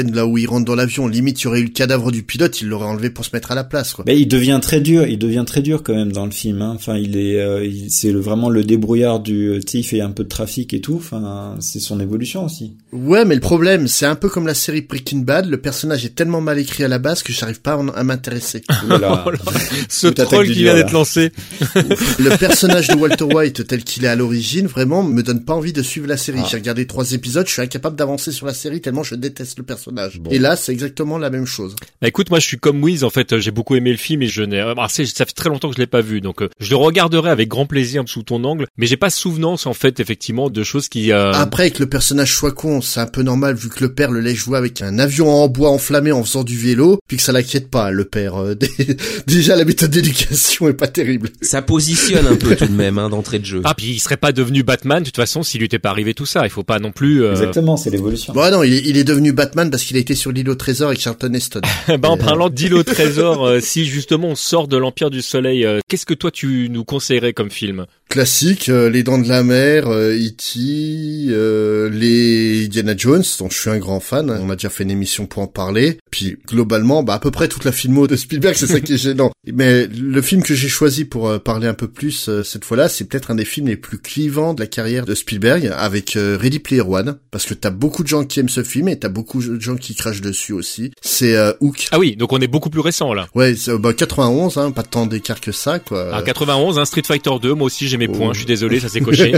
Speaker 7: il rentre dans l'avion, limite il y aurait eu le cadavre du pilote, il l'aurait enlevé pour se mettre à la place, quoi.
Speaker 5: Mais il devient très dur quand même dans le film, hein. Enfin, c'est vraiment le débrouillard tu sais, il fait un peu de trafic et tout, enfin, c'est son évolution aussi.
Speaker 7: Ouais, mais le problème, c'est un peu comme la série Breaking Bad, le personnage est tellement mal écrit à la base que j'arrive pas à m'intéresser.
Speaker 5: Voilà.
Speaker 3: Ce troll qui vient d'être lancé.
Speaker 7: Le personnage de Walter White tel qu'il est à l'origine, vraiment, me donne pas envie de suivre la série. J'ai regardé 3 épisodes, je suis incapable d'avancer sur la série tellement je déteste le personnage. Bon. Et là, c'est exactement la même chose.
Speaker 3: Bah écoute, moi je suis comme Wiz, en fait, j'ai beaucoup aimé le film et ça fait très longtemps que je l'ai pas vu, donc je le regarderai avec grand plaisir sous ton angle, mais j'ai pas souvenance en fait effectivement de choses qui...
Speaker 7: Après que le personnage soit con, c'est un peu normal vu que le père le laisse jouer avec un avion en bois enflammé en faisant du vélo, puis que ça l'inquiète pas, le père. Déjà la méthode d'éducation est pas terrible.
Speaker 6: Ça positionne un peu tout de même, hein, d'entrée de jeu.
Speaker 3: Ah, puis il serait pas devenu Batman de toute façon s'il lui était pas arrivé tout ça, il faut pas non plus...
Speaker 5: Exactement, c'est l'évolution.
Speaker 7: Bon, non, il est devenu Batman parce qu'il a été sur l'île au trésor avec Charlton Heston.
Speaker 3: Bah en parlant d'île au trésor, si justement on sort de l'Empire du Soleil, qu'est-ce que toi tu nous conseillerais comme film?
Speaker 7: Classique, Les Dents de la Mer, E.T., les Indiana Jones, dont je suis un grand fan. On a déjà fait une émission pour en parler. Puis globalement, à peu près toute la filmo de Spielberg, c'est ça qui est gênant. Mais le film que j'ai choisi pour parler un peu plus cette fois-là, c'est peut-être un des films les plus clivants de la carrière de Spielberg, avec Ready Player One, parce que t'as beaucoup de gens qui aiment ce film et t'as beaucoup de gens qui crachent dessus aussi. C'est Hook.
Speaker 3: Ah oui, donc on est beaucoup plus récent là.
Speaker 7: Ouais, 91, hein, pas tant d'écart que ça, quoi.
Speaker 3: Ah, 91, Street Fighter 2, moi aussi j'ai mes points, je suis désolé, ça s'est coché.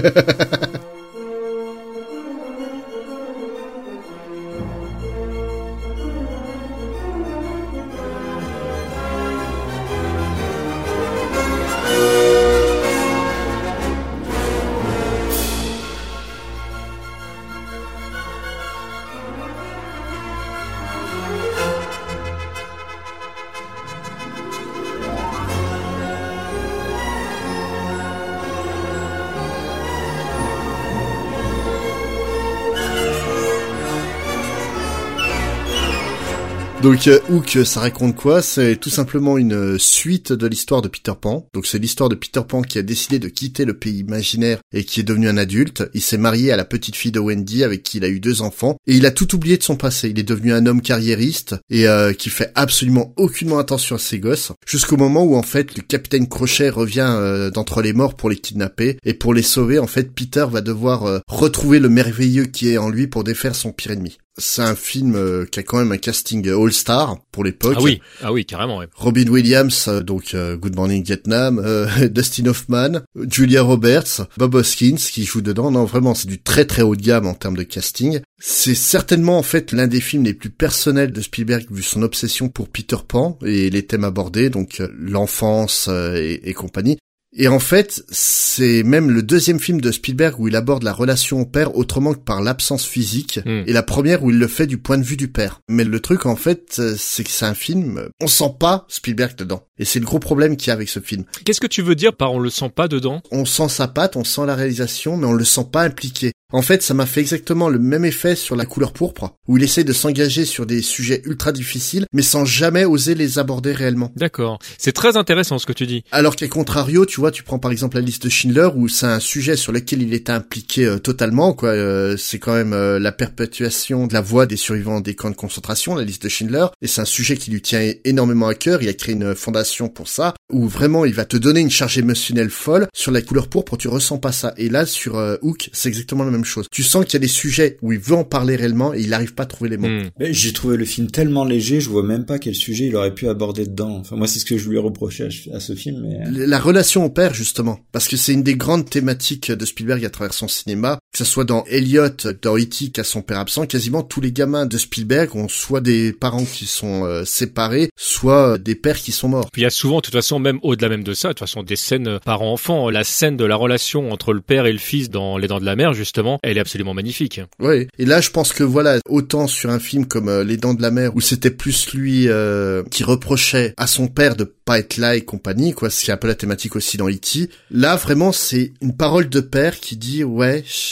Speaker 7: Donc Hook, ça raconte quoi? C'est tout simplement une suite de l'histoire de Peter Pan. Donc c'est l'histoire de Peter Pan qui a décidé de quitter le pays imaginaire et qui est devenu un adulte. Il s'est marié à la petite fille de Wendy avec qui il a eu 2 enfants. Et il a tout oublié de son passé. Il est devenu un homme carriériste et qui fait absolument aucunement attention à ses gosses. Jusqu'au moment où en fait le capitaine Crochet revient d'entre les morts pour les kidnapper. Et pour les sauver, en fait, Peter va devoir retrouver le merveilleux qui est en lui pour défaire son pire ennemi. C'est un film qui a quand même un casting all-star pour l'époque.
Speaker 3: Ah oui, carrément. Ouais.
Speaker 7: Robin Williams, donc Good Morning Vietnam, Dustin Hoffman, Julia Roberts, Bob Hoskins qui joue dedans. Non, vraiment, c'est du très très haut de gamme en termes de casting. C'est certainement en fait l'un des films les plus personnels de Spielberg vu son obsession pour Peter Pan et les thèmes abordés, donc l'enfance et compagnie. Et en fait, c'est même le 2e film de Spielberg où il aborde la relation au père autrement que par l'absence physique, et la première où il le fait du point de vue du père. Mais le truc, en fait, c'est que c'est un film, on sent pas Spielberg dedans. Et c'est le gros problème qu'il y a avec ce film.
Speaker 3: Qu'est-ce que tu veux dire par on le sent pas dedans?
Speaker 7: On sent sa patte, on sent la réalisation, mais on le sent pas impliqué. En fait, ça m'a fait exactement le même effet sur La Couleur pourpre, où il essaie de s'engager sur des sujets ultra difficiles, mais sans jamais oser les aborder réellement.
Speaker 3: D'accord. C'est très intéressant ce que tu dis.
Speaker 7: Alors qu'à contrario, tu vois, tu prends par exemple la liste de Schindler, où c'est un sujet sur lequel il est impliqué totalement, quoi. C'est quand même la perpétuation de la voix des survivants des camps de concentration, la liste de Schindler, et c'est un sujet qui lui tient énormément à cœur. Il a créé une fondation pour ça, où vraiment il va te donner une charge émotionnelle folle. Sur La Couleur pourpre, tu ressens pas ça. Et là, sur Hook, c'est exactement la même chose. Tu sens qu'il y a des sujets où il veut en parler réellement et il n'arrive pas à trouver les mots.
Speaker 5: Mais j'ai trouvé le film tellement léger, je vois même pas quel sujet il aurait pu aborder dedans. Enfin, moi, c'est ce que je lui ai reproché à ce film. Mais...
Speaker 7: La relation au père, justement. Parce que c'est une des grandes thématiques de Spielberg à travers son cinéma. Que ce soit dans Elliot, dans E.T., qui a son père absent, quasiment tous les gamins de Spielberg ont soit des parents qui sont séparés, soit des pères qui sont morts.
Speaker 3: Puis il y a souvent, de toute façon, même au-delà même de ça, de toute façon, des scènes parents-enfants. La scène de la relation entre le père et le fils dans Les Dents de la Mer, justement, elle est absolument magnifique.
Speaker 7: Oui, et là je pense que voilà, autant sur un film comme Les Dents de la Mer où c'était plus lui qui reprochait à son père de pas être là et compagnie, quoi, c'est un peu la thématique aussi dans E.T. Là vraiment c'est une parole de père qui dit ouais,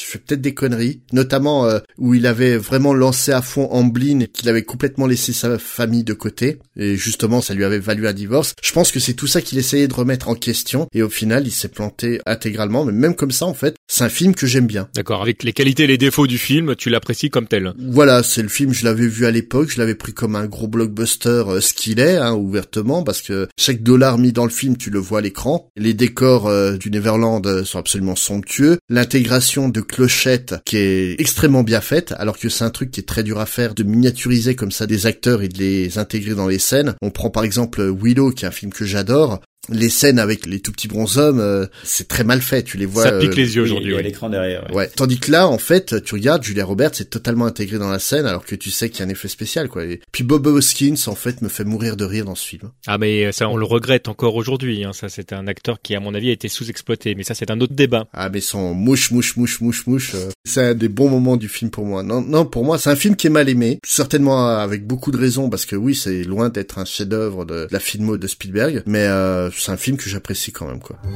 Speaker 7: fais peut-être des conneries, notamment où il avait vraiment lancé à fond Amblin et qu'il avait complètement laissé sa famille de côté, et justement ça lui avait valu un divorce. Je pense que c'est tout ça qu'il essayait de remettre en question, et au final il s'est planté intégralement, mais même comme ça en fait, c'est un film que j'aime bien.
Speaker 3: D'accord, avec les qualités et les défauts du film, tu l'apprécies comme tel.
Speaker 7: Voilà, c'est le film, je l'avais vu à l'époque, je l'avais pris comme un gros blockbuster, ce qu'il est, ouvertement, parce que chaque dollar mis dans le film, tu le vois à l'écran. Les décors du Neverland sont absolument somptueux. L'intégration de clochettes qui est extrêmement bien faite, alors que c'est un truc qui est très dur à faire, de miniaturiser comme ça des acteurs et de les intégrer dans les scènes. On prend par exemple Willow, qui est un film que j'adore. Les scènes avec les tout petits bonshommes, c'est très mal fait, tu les vois...
Speaker 3: Ça pique les yeux aujourd'hui,
Speaker 5: à l'écran derrière.
Speaker 7: Ouais. Tandis que là, en fait, tu regardes, Julia Roberts est totalement intégrée dans la scène, alors que tu sais qu'il y a un effet spécial, quoi. Et puis Bob Hoskins, en fait, me fait mourir de rire dans ce film.
Speaker 3: Ah, mais ça, on le regrette encore aujourd'hui, Ça, c'est un acteur qui, à mon avis, a été sous-exploité. Mais ça, c'est un autre débat.
Speaker 7: Ah, mais son mouche, c'est un des bons moments du film pour moi. Non, pour moi, c'est un film qui est mal aimé. Certainement avec beaucoup de raisons, parce que oui, c'est loin d'être un chef-d'œuvre de la filmo de Spielberg, mais c'est un film que j'apprécie quand même, quoi.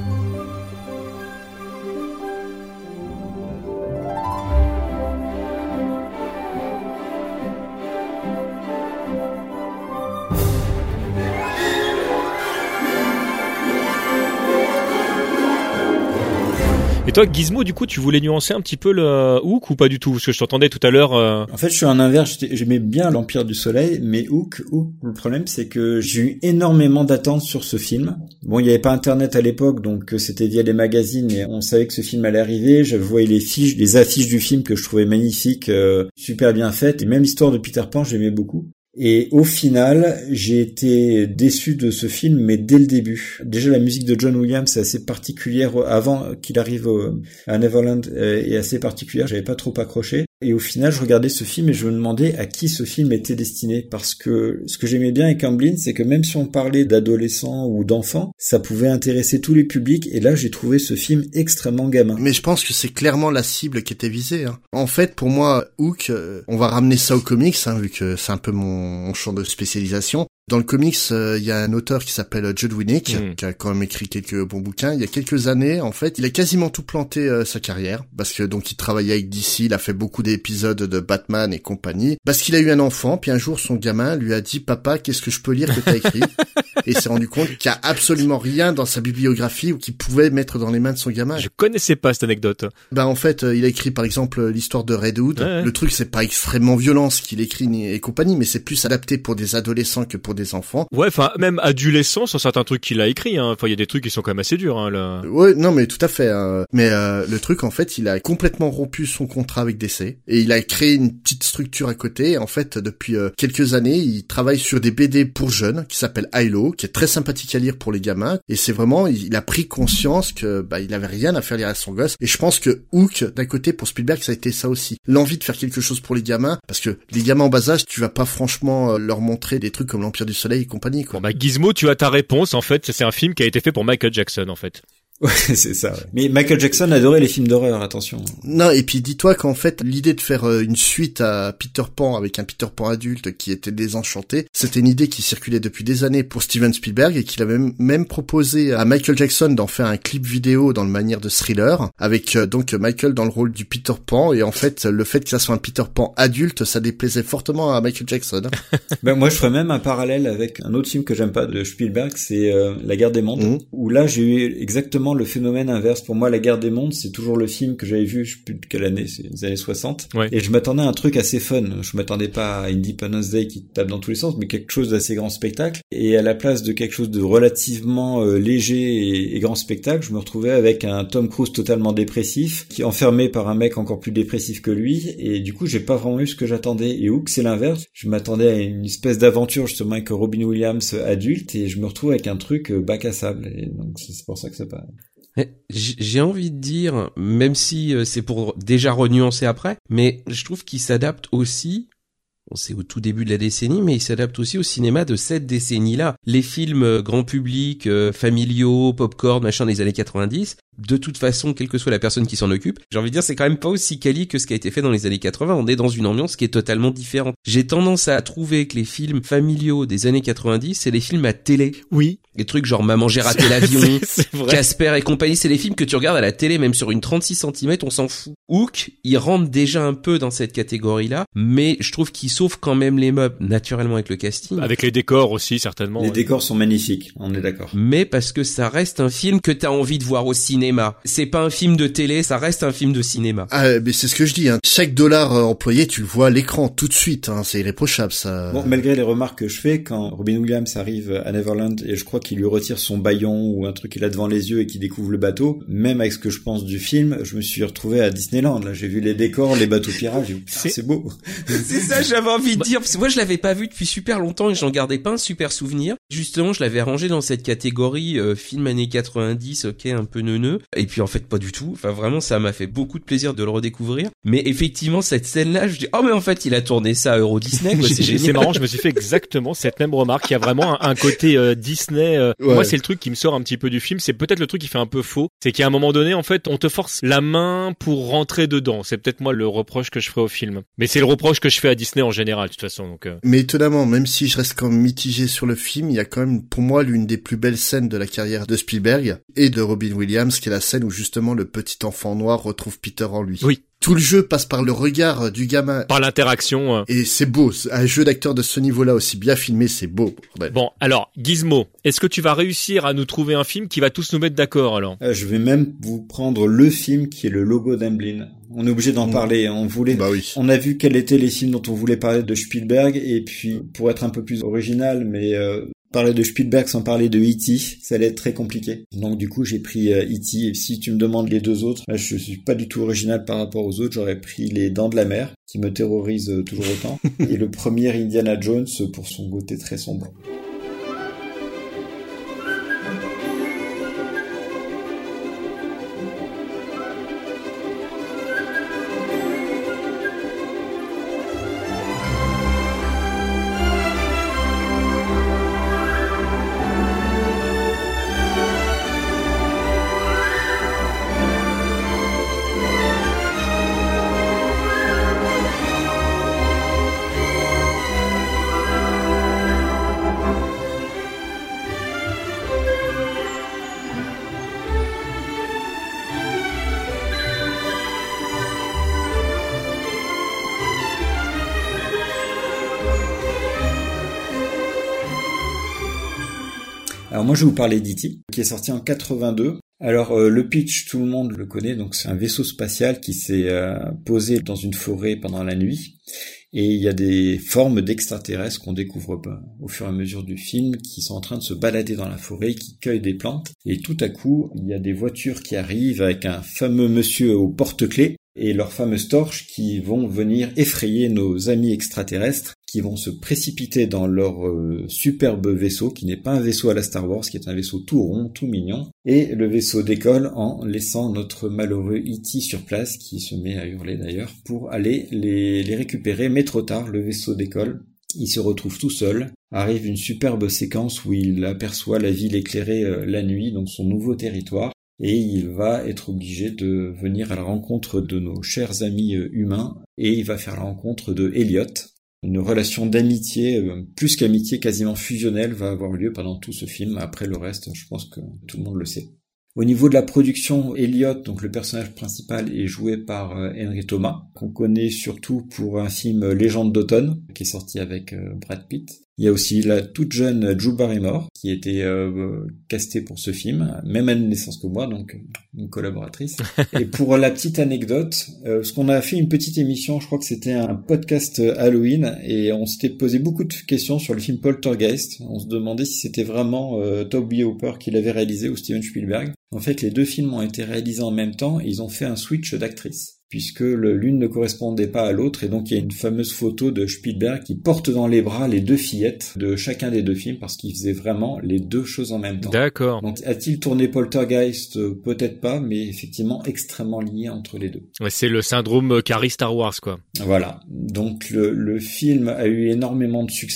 Speaker 3: Et toi, Gizmo, du coup, tu voulais nuancer un petit peu le Hook ou pas du tout? Parce que je t'entendais tout à l'heure...
Speaker 5: En fait, je suis un inverse. J'aimais bien l'Empire du Soleil, mais Hook, le problème, c'est que j'ai eu énormément d'attentes sur ce film. Bon, il n'y avait pas Internet à l'époque, donc c'était via les magazines, et on savait que ce film allait arriver. Je voyais les affiches du film que je trouvais magnifiques, super bien faites, et même l'histoire de Peter Pan, j'aimais beaucoup. Et au final, j'ai été déçu de ce film, mais dès le début. Déjà, la musique de John Williams est assez particulière avant qu'il arrive à Neverland, est assez particulière. J'avais pas trop accroché. Et au final, je regardais ce film et je me demandais à qui ce film était destiné. Parce que ce que j'aimais bien avec Amblin, c'est que même si on parlait d'adolescents ou d'enfants, ça pouvait intéresser tous les publics. Et là, j'ai trouvé ce film extrêmement gamin.
Speaker 7: Mais je pense que c'est clairement la cible qui était visée. En fait, pour moi, Hook, on va ramener ça aux comics, vu que c'est un peu mon champ de spécialisation. Dans le comics, il y a un auteur qui s'appelle Judd Winick, qui a quand même écrit quelques bons bouquins. Il y a quelques années, en fait, il a quasiment tout planté sa carrière, parce que donc il travaillait avec DC, il a fait beaucoup d'épisodes de Batman et compagnie, parce qu'il a eu un enfant, puis un jour son gamin lui a dit « Papa, qu'est-ce que je peux lire que t'as écrit ?» Et il s'est rendu compte qu'il y a absolument rien dans sa bibliographie ou qu'il pouvait mettre dans les mains de son gamin.
Speaker 3: Je connaissais pas cette anecdote.
Speaker 7: En fait, il a écrit par exemple l'histoire de Red Hood. Ouais. Le truc, c'est pas extrêmement violent ce qu'il écrit et compagnie, mais c'est plus adapté pour des adolescents que pour des enfants.
Speaker 3: Ouais, enfin, même adolescent sur certains trucs qu'il a écrit, Enfin, il y a des trucs qui sont quand même assez durs, là.
Speaker 7: Ouais, non, mais tout à fait. Mais le truc, en fait, il a complètement rompu son contrat avec DC et il a créé une petite structure à côté. En fait, depuis quelques années, il travaille sur des BD pour jeunes qui s'appelle Hilo, qui est très sympathique à lire pour les gamins. Et c'est vraiment, il a pris conscience que il avait rien à faire lire à son gosse. Et je pense que Hook, d'un côté, pour Spielberg, ça a été ça aussi. L'envie de faire quelque chose pour les gamins, parce que les gamins en bas âge, tu vas pas franchement leur montrer des trucs comme l'Empire du Soleil et compagnie, quoi.
Speaker 3: Bon, Gizmo, tu as ta réponse, en fait. C'est un film qui a été fait pour Michael Jackson, en fait.
Speaker 5: Ouais, c'est ça. Ouais. Mais Michael Jackson adorait les films d'horreur, attention.
Speaker 7: Non, et puis dis-toi qu'en fait, l'idée de faire une suite à Peter Pan avec un Peter Pan adulte qui était désenchanté, c'était une idée qui circulait depuis des années pour Steven Spielberg et qu'il avait même proposé à Michael Jackson d'en faire un clip vidéo dans le manière de Thriller, avec donc Michael dans le rôle du Peter Pan, et en fait, le fait que ça soit un Peter Pan adulte, ça déplaisait fortement à Michael Jackson.
Speaker 5: Moi, je ferais même un parallèle avec un autre film que j'aime pas de Spielberg, c'est La Guerre des Mondes, où là, j'ai eu exactement le phénomène inverse. Pour moi, La Guerre des Mondes, c'est toujours le film que j'avais vu, je sais plus de quelle année, c'est les années 60. Ouais. Et je m'attendais à un truc assez fun. Je m'attendais pas à Independence Day qui tape dans tous les sens, mais quelque chose d'assez grand spectacle. Et à la place de quelque chose de relativement léger et grand spectacle, je me retrouvais avec un Tom Cruise totalement dépressif, qui est enfermé par un mec encore plus dépressif que lui. Et du coup, j'ai pas vraiment eu ce que j'attendais. Et Hook, c'est l'inverse. Je m'attendais à une espèce d'aventure justement avec Robin Williams adulte, et je me retrouve avec un truc bac à sable. Et donc c'est pour ça que ça passe.
Speaker 6: J'ai envie de dire, même si c'est pour déjà renuancer après, mais je trouve qu'il s'adapte aussi, c'est au tout début de la décennie, mais il s'adapte aussi au cinéma de cette décennie-là. Les films grand public, familiaux, popcorn, machin des années 90, de toute façon, quelle que soit la personne qui s'en occupe, j'ai envie de dire, c'est quand même pas aussi quali que ce qui a été fait dans les années 80. On est dans une ambiance qui est totalement différente. J'ai tendance à trouver que les films familiaux des années 90, c'est les films à télé.
Speaker 3: Oui.
Speaker 6: Des trucs genre Maman j'ai raté l'avion,
Speaker 3: c'est vrai.
Speaker 6: Casper et compagnie, c'est les films que tu regardes à la télé, même sur une 36 cm, on s'en fout. Hook, il rentre déjà un peu dans cette catégorie-là, mais je trouve qu'il sauve quand même les meubles, naturellement avec le casting.
Speaker 3: Avec les décors aussi, certainement.
Speaker 5: Les décors sont magnifiques, on est d'accord.
Speaker 6: Mais parce que ça reste un film que t'as envie de voir au cinéma. C'est pas un film de télé, ça reste un film de cinéma.
Speaker 7: Ah, mais c'est ce que je dis, hein. Chaque dollar employé, tu le vois à l'écran tout de suite, hein. C'est irréprochable, ça.
Speaker 5: Bon, malgré les remarques que je fais, quand Robin Williams arrive à Neverland et je crois qu'il lui retire son bâillon ou un truc qu'il a devant les yeux et qu'il découvre le bateau, même avec ce que je pense du film, je me suis retrouvé à Disneyland. Là, j'ai vu les décors, les bateaux pirates, j'ai dit, c'est beau.
Speaker 6: C'est ça, j'avais envie de dire, parce que moi je l'avais pas vu depuis super longtemps et j'en gardais pas un super souvenir. Justement, je l'avais rangé dans cette catégorie film années 90, ok, un peu neuneux. Et puis en fait pas du tout. Enfin vraiment, ça m'a fait beaucoup de plaisir de le redécouvrir. Mais effectivement, cette scène-là, je dis, oh mais en fait, il a tourné ça à Euro Disney, quoi, c'est génial.
Speaker 3: C'est marrant, je me suis fait exactement cette même remarque. Il y a vraiment un côté Disney.
Speaker 7: Ouais.
Speaker 3: Moi, c'est le truc qui me sort un petit peu du film. C'est peut-être le truc qui fait un peu faux. C'est qu'à un moment donné, en fait, on te force la main pour rentrer dedans. C'est peut-être moi le reproche que je ferai au film. Mais c'est le reproche que je fais à Disney en général, de toute façon. Donc,
Speaker 7: Mais étonnamment, même si je reste quand même mitigé sur le film, il y a quand même, pour moi, l'une des plus belles scènes de la carrière de Spielberg et de Robin Williams, qui est la scène où justement le petit enfant noir retrouve Peter en lui.
Speaker 3: Oui.
Speaker 7: Tout le jeu passe par le regard du gamin.
Speaker 3: par l'interaction.
Speaker 7: Et c'est beau. Un jeu d'acteur de ce niveau-là aussi bien filmé, c'est beau. Bordel.
Speaker 3: Bon, alors, Gizmo, est-ce que tu vas réussir à nous trouver un film qui va tous nous mettre d'accord, alors?
Speaker 5: Je vais même vous prendre le film qui est le logo d'Amblin. On est obligé d'en parler.
Speaker 7: Bah oui.
Speaker 5: On a vu quels étaient les films dont on voulait parler de Spielberg et puis pour être un peu plus original, mais parler de Spielberg sans parler de E.T., ça allait être très compliqué. Donc du coup, j'ai pris E.T. Et si tu me demandes les deux autres, là, je suis pas du tout original par rapport aux autres. J'aurais pris Les Dents de la Mer, qui me terrorise toujours autant, et le premier Indiana Jones pour son côté très sombre. Alors moi je vais vous parler d'E.T. qui est sorti en 82. Alors le pitch, tout le monde le connaît, donc c'est un vaisseau spatial qui s'est posé dans une forêt pendant la nuit. Et il y a des formes d'extraterrestres qu'on découvre au fur et à mesure du film, qui sont en train de se balader dans la forêt, qui cueillent des plantes. Et tout à coup, il y a des voitures qui arrivent avec un fameux monsieur au porte-clés et leurs fameuses torches qui vont venir effrayer nos amis extraterrestres, qui vont se précipiter dans leur superbe vaisseau, qui n'est pas un vaisseau à la Star Wars, qui est un vaisseau tout rond, tout mignon. Et le vaisseau décolle en laissant notre malheureux E.T. sur place, qui se met à hurler d'ailleurs, pour aller les récupérer. Mais trop tard, le vaisseau décolle, il se retrouve tout seul. Arrive une superbe séquence où il aperçoit la ville éclairée la nuit, donc son nouveau territoire. Et il va être obligé de venir à la rencontre de nos chers amis humains, et il va faire la rencontre de Elliot. Une relation d'amitié, plus qu'amitié, quasiment fusionnelle, va avoir lieu pendant tout ce film. Après le reste, je pense que tout le monde le sait. Au niveau de la production, Elliot, donc le personnage principal, est joué par Henry Thomas, qu'on connaît surtout pour un film Légende d'automne, qui est sorti avec Brad Pitt. Il y a aussi la toute jeune Drew Barrymore, qui était castée pour ce film, même année de naissance que moi, donc une collaboratrice. Et pour la petite anecdote, parce qu'on a fait une petite émission, je crois que c'était un podcast Halloween, et on s'était posé beaucoup de questions sur le film Poltergeist. On se demandait si c'était vraiment Tobe Hooper qui l'avait réalisé ou Steven Spielberg. En fait, les deux films ont été réalisés en même temps, et ils ont fait un switch d'actrice, puisque l'une ne correspondait pas à l'autre, et donc il y a une fameuse photo de Spielberg qui porte dans les bras les deux fillettes de chacun des deux films, parce qu'il faisait vraiment les deux choses en même temps.
Speaker 3: D'accord.
Speaker 5: Donc a-t-il tourné Poltergeist? Peut-être pas, mais effectivement extrêmement lié entre les deux.
Speaker 3: Ouais, c'est le syndrome Carrie Star Wars, quoi.
Speaker 5: Voilà. Donc le film a eu énormément de succès,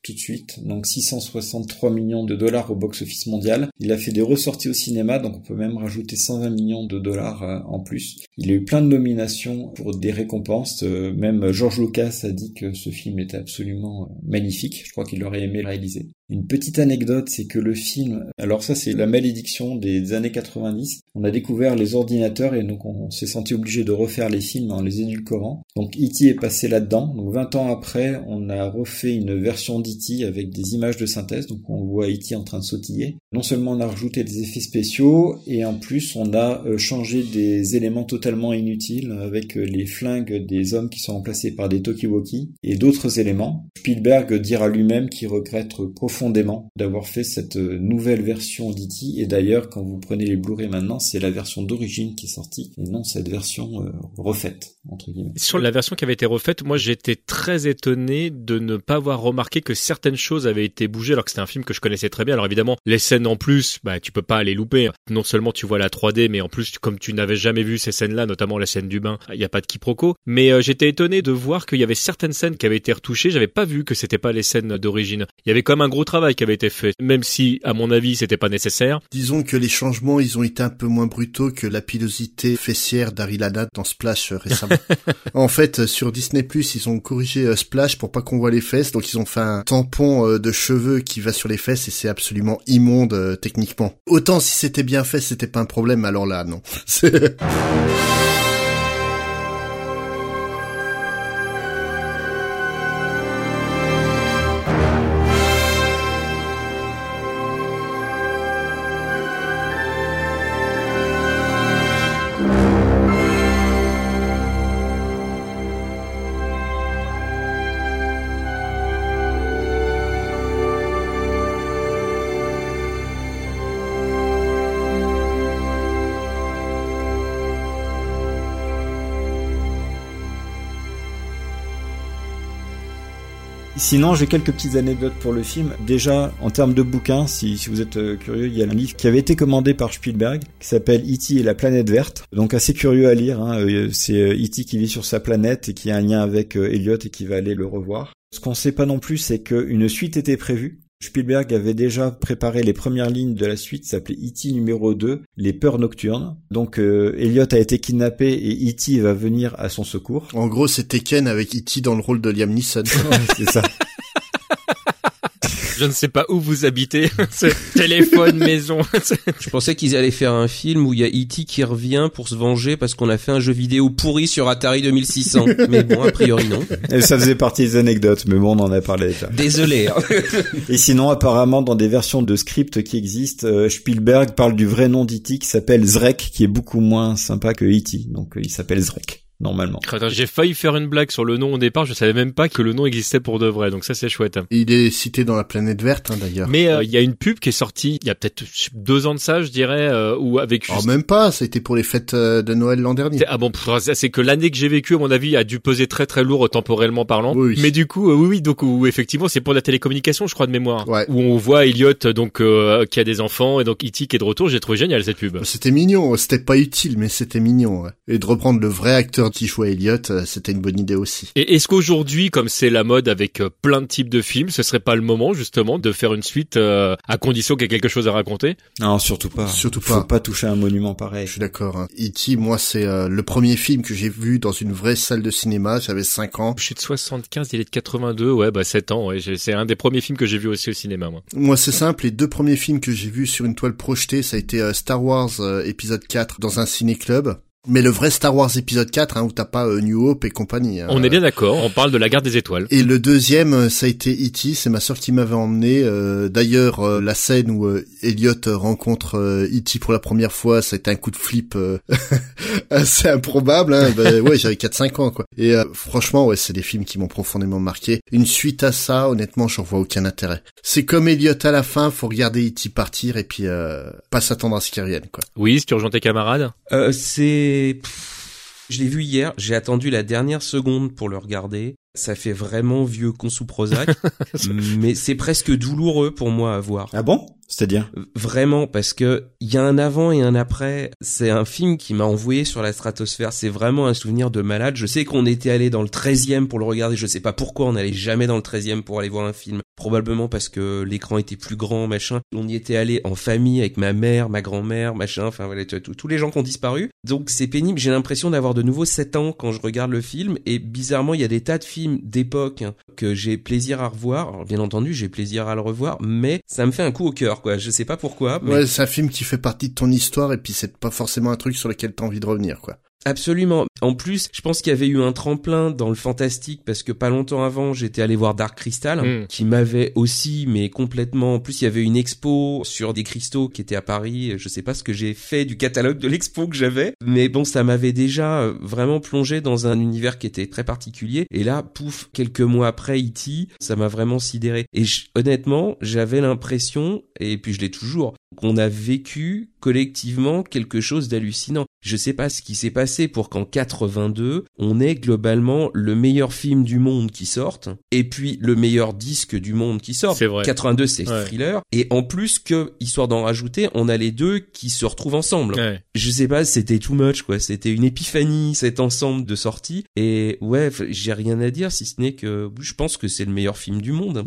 Speaker 5: tout de suite, donc 663 millions de dollars au box-office mondial. Il a fait des ressorties au cinéma, donc on peut même rajouter 120 millions de dollars en plus. Il a eu plein de nominations pour des récompenses, même George Lucas a dit que ce film était absolument magnifique, je crois qu'il aurait aimé le réaliser. Une petite anecdote, c'est que le film, alors ça c'est la malédiction des années 90, on a découvert les ordinateurs et donc on s'est senti obligé de refaire les films en les édulcorant. Donc E.T. est passé là-dedans, donc 20 ans après, on a refait une version d'E.T. avec des images de synthèse, donc on voit E.T. en train de sautiller. Non seulement on a rajouté des effets spéciaux, et en plus on a changé des éléments totalement inutiles avec les flingues des hommes qui sont remplacés par des talkie-walkie et d'autres éléments. Spielberg dira lui-même qu'il regrette profondément d'avoir fait cette nouvelle version d'E.T. et d'ailleurs quand vous prenez les Blu-ray maintenant c'est la version d'origine qui est sortie et non cette version refaite entre guillemets.
Speaker 3: Sur la version qui avait été refaite, moi j'étais très étonné de ne pas avoir remarqué que certaines choses avaient été bougées alors que c'était un film que je connaissais très bien. Alors évidemment les scènes en plus, tu peux pas les louper. Non seulement tu vois la 3D mais en plus comme tu n'avais jamais vu ces scènes-là, notamment la scène du bain, il y a pas de quiproquo. Mais j'étais étonné de voir qu'il y avait certaines scènes qui avaient été retouchées. J'avais pas vu que c'était pas les scènes d'origine. Il y avait quand même un gros travail qui avait été fait, même si à mon avis c'était pas nécessaire.
Speaker 7: Disons que les changements ils ont été un peu moins brutaux que la pilosité fessière d'Harry Lana dans Splash récemment. En fait sur Disney+, ils ont corrigé Splash pour pas qu'on voit les fesses, donc ils ont fait un tampon de cheveux qui va sur les fesses et c'est absolument immonde techniquement. Autant si c'était bien fait c'était pas un problème, alors là non.
Speaker 5: Sinon, j'ai quelques petites anecdotes pour le film. Déjà, en termes de bouquins, si vous êtes curieux, il y a un livre qui avait été commandé par Spielberg, qui s'appelle E.T. et la planète verte. Donc assez curieux à lire, c'est E.T. qui vit sur sa planète et qui a un lien avec Elliot et qui va aller le revoir. Ce qu'on sait pas non plus, c'est qu'une suite était prévue. Spielberg avait déjà préparé les premières lignes de la suite, s'appelait E.T. numéro 2, les peurs nocturnes. Donc Elliot a été kidnappé et E.T. va venir à son secours.
Speaker 7: En gros, c'était Ken avec E.T. dans le rôle de Liam Neeson.
Speaker 5: Ouais, c'est ça.
Speaker 3: Je ne sais pas où vous habitez, téléphone, maison.
Speaker 6: Je pensais qu'ils allaient faire un film où il y a E.T. qui revient pour se venger parce qu'on a fait un jeu vidéo pourri sur Atari 2600. Mais bon, a priori non.
Speaker 5: Et ça faisait partie des anecdotes, mais bon, on en a parlé déjà.
Speaker 6: Désolé.
Speaker 5: Et sinon, apparemment, dans des versions de script qui existent, Spielberg parle du vrai nom d'E.T. qui s'appelle Zrek, qui est beaucoup moins sympa que E.T. Donc il s'appelle Zrek. Normalement.
Speaker 3: Attends, j'ai failli faire une blague sur le nom au départ, je savais même pas que le nom existait pour de vrai, donc ça c'est chouette.
Speaker 7: Il est cité dans la planète verte d'ailleurs.
Speaker 3: Mais il y a une pub qui est sortie il y a peut-être 2 ans de ça, je dirais, ou avec juste...
Speaker 7: Oh, même pas, ça a été pour les fêtes de Noël l'an dernier.
Speaker 3: Ah bon, c'est que l'année que j'ai vécue, à mon avis, a dû peser très très lourd temporellement parlant.
Speaker 7: Oui.
Speaker 3: Mais du coup, oui, donc effectivement, c'est pour la télécommunication, je crois de mémoire.
Speaker 7: Ouais.
Speaker 3: Où on voit Elliot donc qui a des enfants et donc E.T. qui est de retour. J'ai trouvé génial cette pub.
Speaker 7: C'était mignon, c'était pas utile, mais c'était mignon. Ouais. Et de reprendre le vrai acteur qui jouait Elliot, c'était une bonne idée aussi.
Speaker 3: Et est-ce qu'aujourd'hui, comme c'est la mode avec plein de types de films, ce serait pas le moment justement de faire une suite à condition qu'il y ait quelque chose à raconter?
Speaker 5: Non, surtout pas.
Speaker 7: Surtout pas.
Speaker 5: Faut pas toucher un monument pareil.
Speaker 7: Je suis d'accord. Hein. E.T., moi, c'est le premier film que j'ai vu dans une vraie salle de cinéma. J'avais 5 ans.
Speaker 3: Je suis de 75, il est de 82, ouais, 7 ans. Ouais. C'est un des premiers films que j'ai vu aussi au cinéma, moi.
Speaker 7: Moi, c'est simple. Les 2 premiers films que j'ai vus sur une toile projetée, ça a été Star Wars épisode 4 dans un ciné-club. Mais le vrai Star Wars épisode 4, où t'as pas New Hope et compagnie.
Speaker 3: On est bien d'accord, on parle de la guerre des étoiles.
Speaker 7: Et le deuxième, ça a été E.T., c'est ma sœur qui m'avait emmené. D'ailleurs, la scène où Elliot rencontre E.T. pour la première fois, ça a été un coup de flip assez improbable. Hein. Ouais, j'avais 4-5 ans, quoi. Et franchement, ouais, c'est des films qui m'ont profondément marqué. Une suite à ça, honnêtement, j'en vois aucun intérêt. C'est comme Elliot à la fin, faut regarder E.T. partir et puis pas s'attendre à ce qu'il revienne, quoi.
Speaker 3: Oui, si tu rejoins tes camarades.
Speaker 6: Je l'ai vu hier, j'ai attendu la dernière seconde pour le regarder. Ça fait vraiment vieux con sous Prozac, mais c'est presque douloureux pour moi à voir.
Speaker 5: Ah bon? C'est-à-dire?
Speaker 6: Vraiment, parce que il y a un avant et un après. C'est un film qui m'a envoyé sur la stratosphère. C'est vraiment un souvenir de malade. Je sais qu'on était allé dans le 13e pour le regarder. Je sais pas pourquoi on n'allait jamais dans le 13e pour aller voir un film. Probablement parce que l'écran était plus grand, machin. On y était allé en famille avec ma mère, ma grand-mère, machin. Enfin voilà, tous les gens qui ont disparu. Donc c'est pénible. J'ai l'impression d'avoir de nouveau 7 ans quand je regarde le film. Et bizarrement, il y a des tas de films d'époque que j'ai plaisir à revoir. Alors, bien entendu, j'ai plaisir à le revoir, mais ça me fait un coup au cœur, quoi. Je sais pas pourquoi. Mais...
Speaker 7: Ouais, c'est un film qui fait partie de ton histoire et puis c'est pas forcément un truc sur lequel t'as envie de revenir, quoi.
Speaker 6: Absolument. En plus, je pense qu'il y avait eu un tremplin dans le fantastique parce que pas longtemps avant, j'étais allé voir Dark Crystal, qui m'avait aussi, mais complètement. En plus, il y avait une expo sur des cristaux qui était à Paris. Je sais pas ce que j'ai fait du catalogue de l'expo que j'avais, mais bon, ça m'avait déjà vraiment plongé dans un univers qui était très particulier. Et là, pouf, quelques mois après E.T., ça m'a vraiment sidéré. Et honnêtement, j'avais l'impression, et puis je l'ai toujours, qu'on a vécu collectivement quelque chose d'hallucinant. Je sais pas ce qui s'est passé pour qu'en 82, on ait globalement le meilleur film du monde qui sorte, et puis le meilleur disque du monde qui sort.
Speaker 3: C'est vrai.
Speaker 6: 82, c'est Thriller. Et en plus que, histoire d'en rajouter, on a les deux qui se retrouvent ensemble.
Speaker 3: Ouais.
Speaker 6: Je sais pas, c'était too much, quoi. C'était une épiphanie, cet ensemble de sorties. Et ouais, j'ai rien à dire, si ce n'est que je pense que c'est le meilleur film du monde.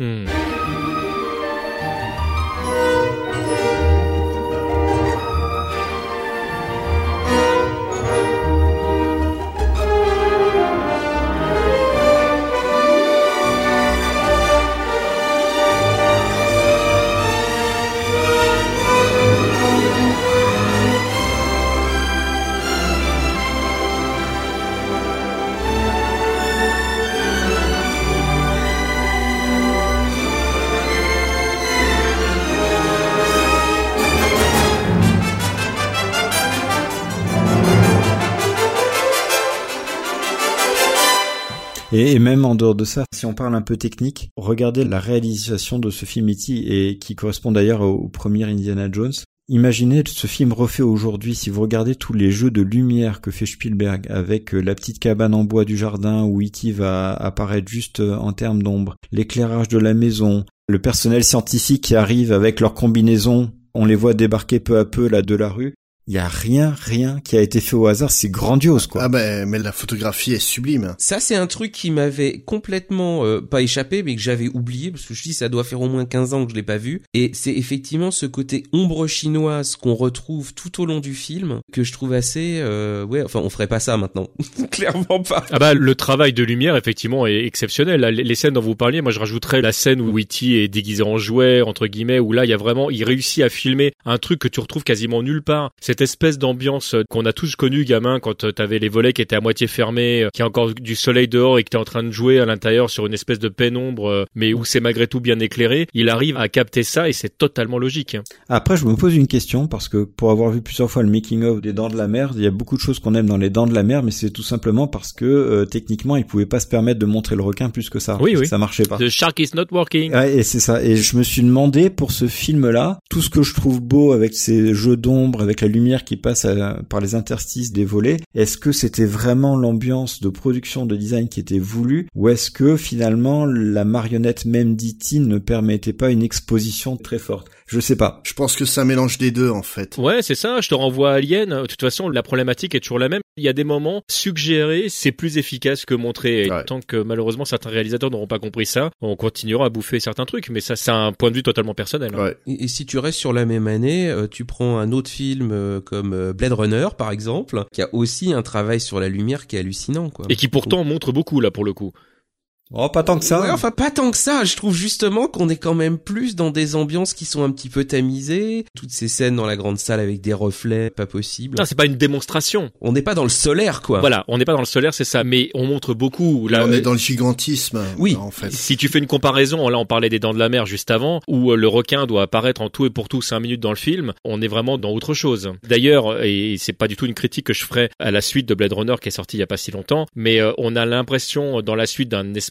Speaker 5: Et même en dehors de ça, si on parle un peu technique, regardez la réalisation de ce film E.T. et qui correspond d'ailleurs au premier Indiana Jones. Imaginez ce film refait aujourd'hui, si vous regardez tous les jeux de lumière que fait Spielberg avec la petite cabane en bois du jardin où E.T. va apparaître juste en termes d'ombre, l'éclairage de la maison, le personnel scientifique qui arrive avec leur combinaison, on les voit débarquer peu à peu là de la rue. Il y a rien qui a été fait au hasard, c'est grandiose, quoi.
Speaker 7: Ah ben, mais la photographie est sublime.
Speaker 6: Ça, c'est un truc qui m'avait complètement pas échappé, mais que j'avais oublié, parce que je me suis dit, ça doit faire au moins 15 ans que je l'ai pas vu. Et c'est effectivement ce côté ombre chinoise qu'on retrouve tout au long du film, que je trouve assez... enfin, on ferait pas ça maintenant. Clairement pas.
Speaker 3: Ah bah, le travail de lumière, effectivement, est exceptionnel. Là, les scènes dont vous parliez, moi, je rajouterais la scène où E.T. est déguisé en jouet, entre guillemets, où là, il y a vraiment... Il réussit à filmer un truc que tu retrouves quasiment nulle part. Cette espèce d'ambiance qu'on a tous connu gamin quand t'avais les volets qui étaient à moitié fermés, qu'il y a encore du soleil dehors et que t'es en train de jouer à l'intérieur sur une espèce de pénombre, mais où c'est malgré tout bien éclairé. Il arrive à capter ça et c'est totalement logique.
Speaker 5: Après, je me pose une question parce que pour avoir vu plusieurs fois le making of des Dents de la Mer, il y a beaucoup de choses qu'on aime dans les Dents de la Mer, mais c'est tout simplement parce que techniquement, ils pouvaient pas se permettre de montrer le requin plus que ça.
Speaker 3: Oui.
Speaker 5: Ça marchait pas.
Speaker 3: The shark is not working.
Speaker 5: Ouais, et c'est ça. Et je me suis demandé pour ce film-là, tout ce que je trouve beau avec ces jeux d'ombre, avec la lumière qui passe par les interstices des volets, est-ce que c'était vraiment l'ambiance de production, de design qui était voulue, ou est-ce que finalement la marionnette même d'E.T. ne permettait pas une exposition très forte? Je sais pas.
Speaker 7: Je pense que c'est un mélange des deux, en fait.
Speaker 3: Ouais, c'est ça, je te renvoie à Alien. De toute façon, la problématique est toujours la même. Il y a des moments suggérés, c'est plus efficace que montré. Et tant que malheureusement certains réalisateurs n'auront pas compris ça, on continuera à bouffer certains trucs. Mais ça, c'est un point de vue totalement personnel.
Speaker 7: Ouais.
Speaker 6: Et si tu restes sur la même année, tu prends un autre film comme Blade Runner, par exemple, qui a aussi un travail sur la lumière qui est hallucinant, quoi.
Speaker 3: Et qui pourtant montre beaucoup, là, pour le coup.
Speaker 5: Oh, pas tant que ça.
Speaker 6: Ouais, enfin, pas tant que ça. Je trouve justement qu'on est quand même plus dans des ambiances qui sont un petit peu tamisées. Toutes ces scènes dans la grande salle avec des reflets, pas possible.
Speaker 3: Non, c'est pas une démonstration.
Speaker 6: On n'est pas dans le solaire, quoi.
Speaker 3: Voilà, on n'est pas dans le solaire, c'est ça. Mais on montre beaucoup. Là,
Speaker 7: on est dans le gigantisme.
Speaker 6: Oui.
Speaker 7: En fait.
Speaker 3: Si tu fais une comparaison, là, on parlait des Dents de la Mer juste avant, où le requin doit apparaître en tout et pour tout 5 minutes dans le film. On est vraiment dans autre chose. D'ailleurs, et c'est pas du tout une critique que je ferais à la suite de Blade Runner qui est sorti il y a pas si longtemps, mais on a l'impression dans la suite d'un espèce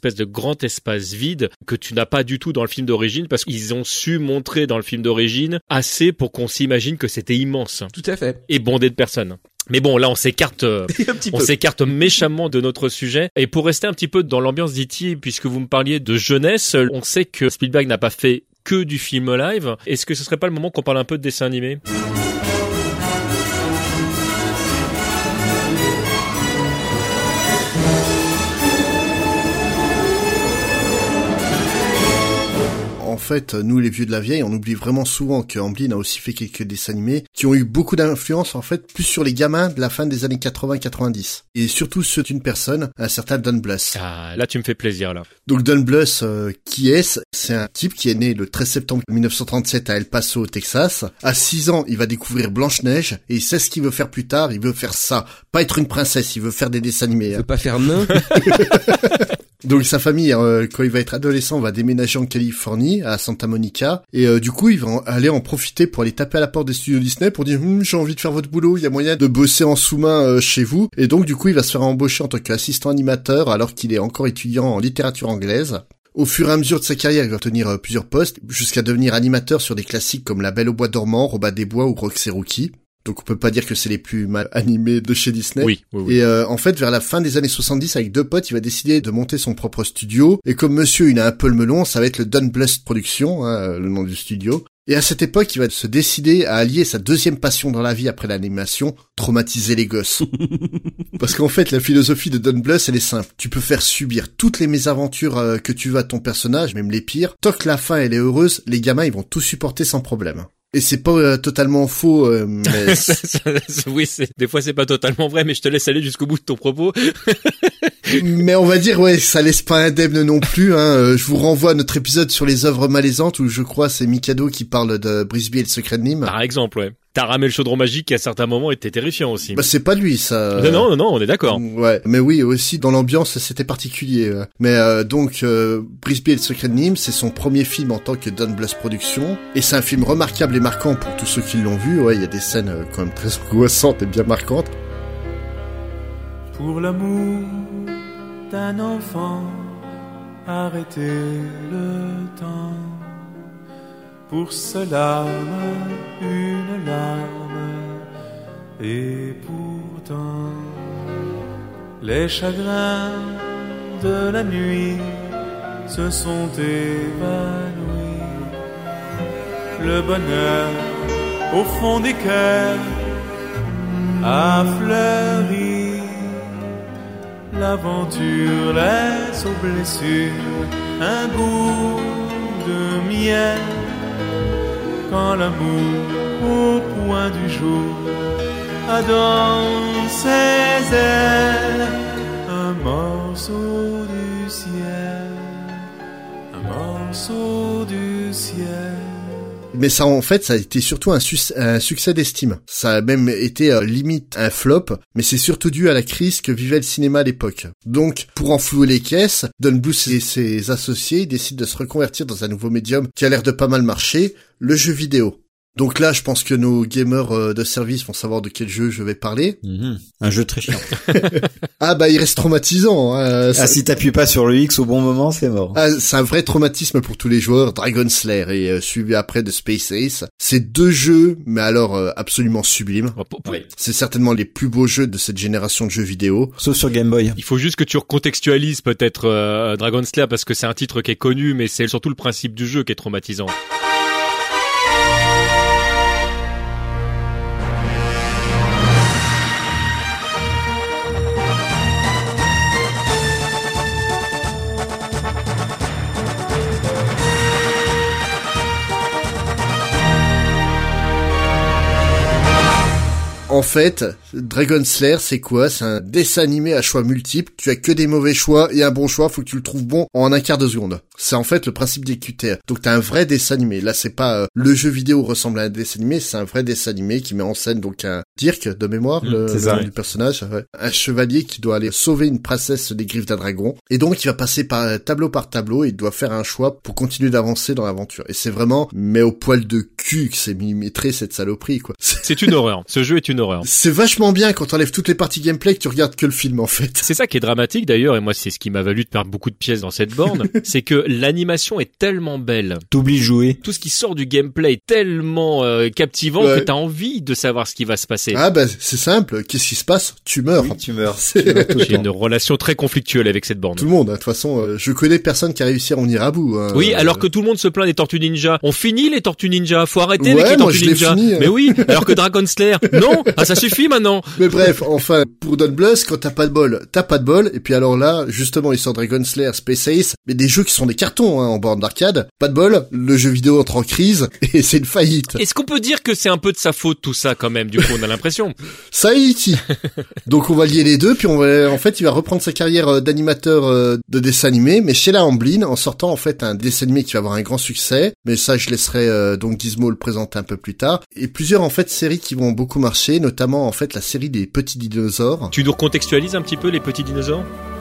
Speaker 3: espèce de grand espace vide que tu n'as pas du tout dans le film d'origine, parce qu'ils ont su montrer dans le film d'origine assez pour qu'on s'imagine que c'était immense.
Speaker 6: Tout à fait.
Speaker 3: Et bondé de personnes. Mais bon, là, on s'écarte méchamment de notre sujet. Et pour rester un petit peu dans l'ambiance d'E.T., puisque vous me parliez de jeunesse, on sait que Spielberg n'a pas fait que du film live. Est-ce que ce serait pas le moment qu'on parle un peu de dessin animé ?
Speaker 7: En fait, nous les vieux de la vieille, on oublie vraiment souvent que Amblin a aussi fait quelques dessins animés qui ont eu beaucoup d'influence en fait plus sur les gamins de la fin des années 80-90 et surtout ceux d'une personne, un certain Don Bluth.
Speaker 3: Ah, là tu me fais plaisir là.
Speaker 7: Donc Don Bluth, qui est-ce ? C'est un type qui est né le 13 septembre 1937 à El Paso, au Texas. À 6 ans, il va découvrir Blanche-Neige et il sait ce qu'il veut faire plus tard. Il veut faire ça, pas être une princesse. Il veut faire des dessins animés.
Speaker 6: Il veut pas faire nain.
Speaker 7: Donc sa famille, quand il va être adolescent, va déménager en Californie, à Santa Monica, et du coup il va aller en profiter pour aller taper à la porte des studios Disney pour dire j'ai envie de faire votre boulot, il y a moyen de bosser en sous-main chez vous. Et donc du coup il va se faire embaucher en tant qu'assistant animateur alors qu'il est encore étudiant en littérature anglaise. Au fur et à mesure de sa carrière, il va tenir plusieurs postes, jusqu'à devenir animateur sur des classiques comme La Belle au Bois dormant, Robin des Bois ou Rox et Rookie. Donc on peut pas dire que c'est les plus mal animés de chez Disney.
Speaker 3: Oui.
Speaker 7: Et en fait, vers la fin des années 70, avec 2 potes, il va décider de monter son propre studio. Et comme monsieur, il a un peu le melon, ça va être le Don Bluth Productions, le nom du studio. Et à cette époque, il va se décider à allier sa deuxième passion dans la vie après l'animation, traumatiser les gosses. Parce qu'en fait, la philosophie de Don Bluth, elle est simple. Tu peux faire subir toutes les mésaventures que tu veux à ton personnage, même les pires. Tant que la fin, elle est heureuse, les gamins, ils vont tout supporter sans problème. Et c'est pas totalement faux, mais...
Speaker 3: Oui, des fois c'est pas totalement vrai, mais je te laisse aller jusqu'au bout de ton propos.
Speaker 7: Mais on va dire, ouais, ça laisse pas indemne non plus, hein. Je vous renvoie à notre épisode sur les œuvres malaisantes où je crois c'est Mikado qui parle de Brisby et le secret de Nîmes.
Speaker 3: Par exemple, ouais. T'as ramé le chaudron magique qui à certains moments était terrifiant aussi.
Speaker 7: Bah c'est pas lui ça.
Speaker 3: Non, on est d'accord.
Speaker 7: Ouais, mais oui aussi dans l'ambiance c'était particulier. Mais donc Brisby et le secret de Nîmes, c'est son premier film en tant que Don Bluth Productions et c'est un film remarquable et marquant pour tous ceux qui l'ont vu. Ouais, il y a des scènes quand même très angoissantes et bien marquantes.
Speaker 8: Pour l'amour d'un enfant, arrêtez le temps. Pour cela, une larme, et pourtant, les chagrins de la nuit se sont évanouis. Le bonheur au fond des cœurs a fleuri. L'aventure laisse aux blessures un goût de miel. Quand l'amour au point du jour a dans ses ailes un morceau du ciel, un morceau du ciel.
Speaker 7: Mais ça, en fait, ça a été surtout un succès d'estime. Ça a même été limite un flop, mais c'est surtout dû à la crise que vivait le cinéma à l'époque. Donc, pour enflouer les caisses, Don Bluth et ses associés décident de se reconvertir dans un nouveau médium qui a l'air de pas mal marcher, le jeu vidéo. Donc là, je pense que nos gamers de service vont savoir de quel jeu je vais parler.
Speaker 5: Un jeu très chiant.
Speaker 7: Ah bah il reste traumatisant.
Speaker 5: Si t'appuies pas sur le X au bon moment, c'est mort.
Speaker 7: Ah, c'est un vrai traumatisme pour tous les joueurs. Dragon Slayer et suivi après de Space Ace. C'est 2 jeux, mais alors absolument sublimes.
Speaker 3: Oui.
Speaker 7: C'est certainement les plus beaux jeux de cette génération de jeux vidéo.
Speaker 5: Sauf sur Game Boy.
Speaker 3: Il faut juste que tu recontextualises peut-être Dragon Slayer parce que c'est un titre qui est connu, mais c'est surtout le principe du jeu qui est traumatisant.
Speaker 7: En fait, Dragon Slayer, c'est quoi? C'est un dessin animé à choix multiples. Tu as que des mauvais choix et un bon choix, faut que tu le trouves bon en un quart de seconde. C'est en fait le principe des QTR. Donc t'as un vrai dessin animé. Là, c'est pas le jeu vidéo ressemble à un dessin animé, c'est un vrai dessin animé qui met en scène donc un Dirk de mémoire, le nom du personnage, ouais. Un chevalier qui doit aller sauver une princesse des griffes d'un dragon. Et donc il va passer par tableau et il doit faire un choix pour continuer d'avancer dans l'aventure. Et c'est vraiment, mais au poil de cul que c'est millimétré cette saloperie, quoi.
Speaker 3: C'est une horreur. Ce jeu est une horreur. d'horreur.
Speaker 7: C'est vachement bien quand t'enlèves toutes les parties gameplay que tu regardes que le film, en fait.
Speaker 3: C'est ça qui est dramatique d'ailleurs, et moi c'est ce qui m'a valu de perdre beaucoup de pièces dans cette borne, c'est que l'animation est tellement belle.
Speaker 5: T'oublies de jouer.
Speaker 3: Tout ce qui sort du gameplay est tellement captivant que t'as envie de savoir ce qui va se passer.
Speaker 7: Ah bah c'est simple, qu'est-ce qui se passe? Tu meurs.
Speaker 5: Oui, tu meurs.
Speaker 3: J'ai une relation très conflictuelle avec cette borne.
Speaker 7: Tout le monde, hein. De toute façon, je connais personne qui a réussi à en venir à bout. Hein.
Speaker 3: Oui, alors que tout le monde se plaint des Tortues Ninja. On finit les Tortues Ninja, faut arrêter avec les
Speaker 7: moi,
Speaker 3: Tortues
Speaker 7: je l'ai
Speaker 3: Ninja.
Speaker 7: fini, hein.
Speaker 3: Mais oui, alors que Dragon Slayer, non, ça suffit maintenant.
Speaker 7: Mais bref, enfin, pour Don Bluth, quand t'as pas de bol, et puis alors là, justement, il sort Dragon Slayer, Space Ace, mais des jeux qui sont des cartons, hein, en borne d'arcade. Pas de bol, le jeu vidéo entre en crise, et c'est une faillite.
Speaker 3: Est-ce qu'on peut dire que c'est un peu de sa faute tout ça quand même? Du coup, on a l'impression.
Speaker 7: Ça y est. Donc on va lier les deux, puis en fait, il va reprendre sa carrière d'animateur de dessin animé, mais chez la Amblin, en sortant en fait un dessin animé qui va avoir un grand succès. Mais ça, je laisserai donc Gizmo le présenter un peu plus tard. Et plusieurs en fait séries qui vont beaucoup marcher, notamment en fait la série des petits dinosaures.
Speaker 3: Tu nous recontextualises un petit peu les petits dinosaures?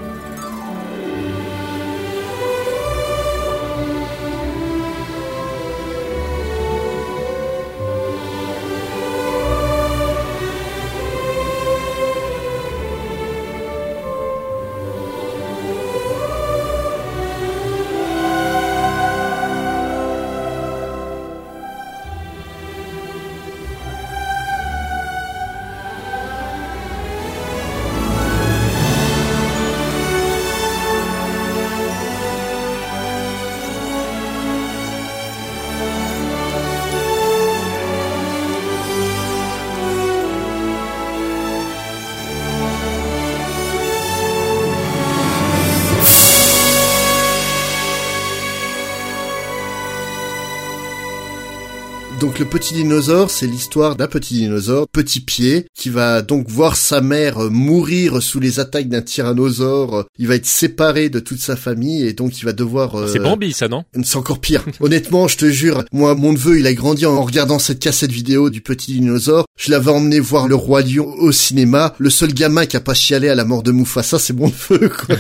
Speaker 7: Donc le petit dinosaure, c'est l'histoire d'un petit dinosaure, Petit Pied, qui va donc voir sa mère mourir sous les attaques d'un tyrannosaure. Il va être séparé de toute sa famille et donc il va devoir...
Speaker 3: C'est Bambi ça, non?
Speaker 7: C'est encore pire. Honnêtement, je te jure, moi, mon neveu, il a grandi en regardant cette cassette vidéo du petit dinosaure. Je l'avais emmené voir Le Roi Lion au cinéma. Le seul gamin qui a pas chialé à la mort de Mufasa, c'est mon neveu, quoi.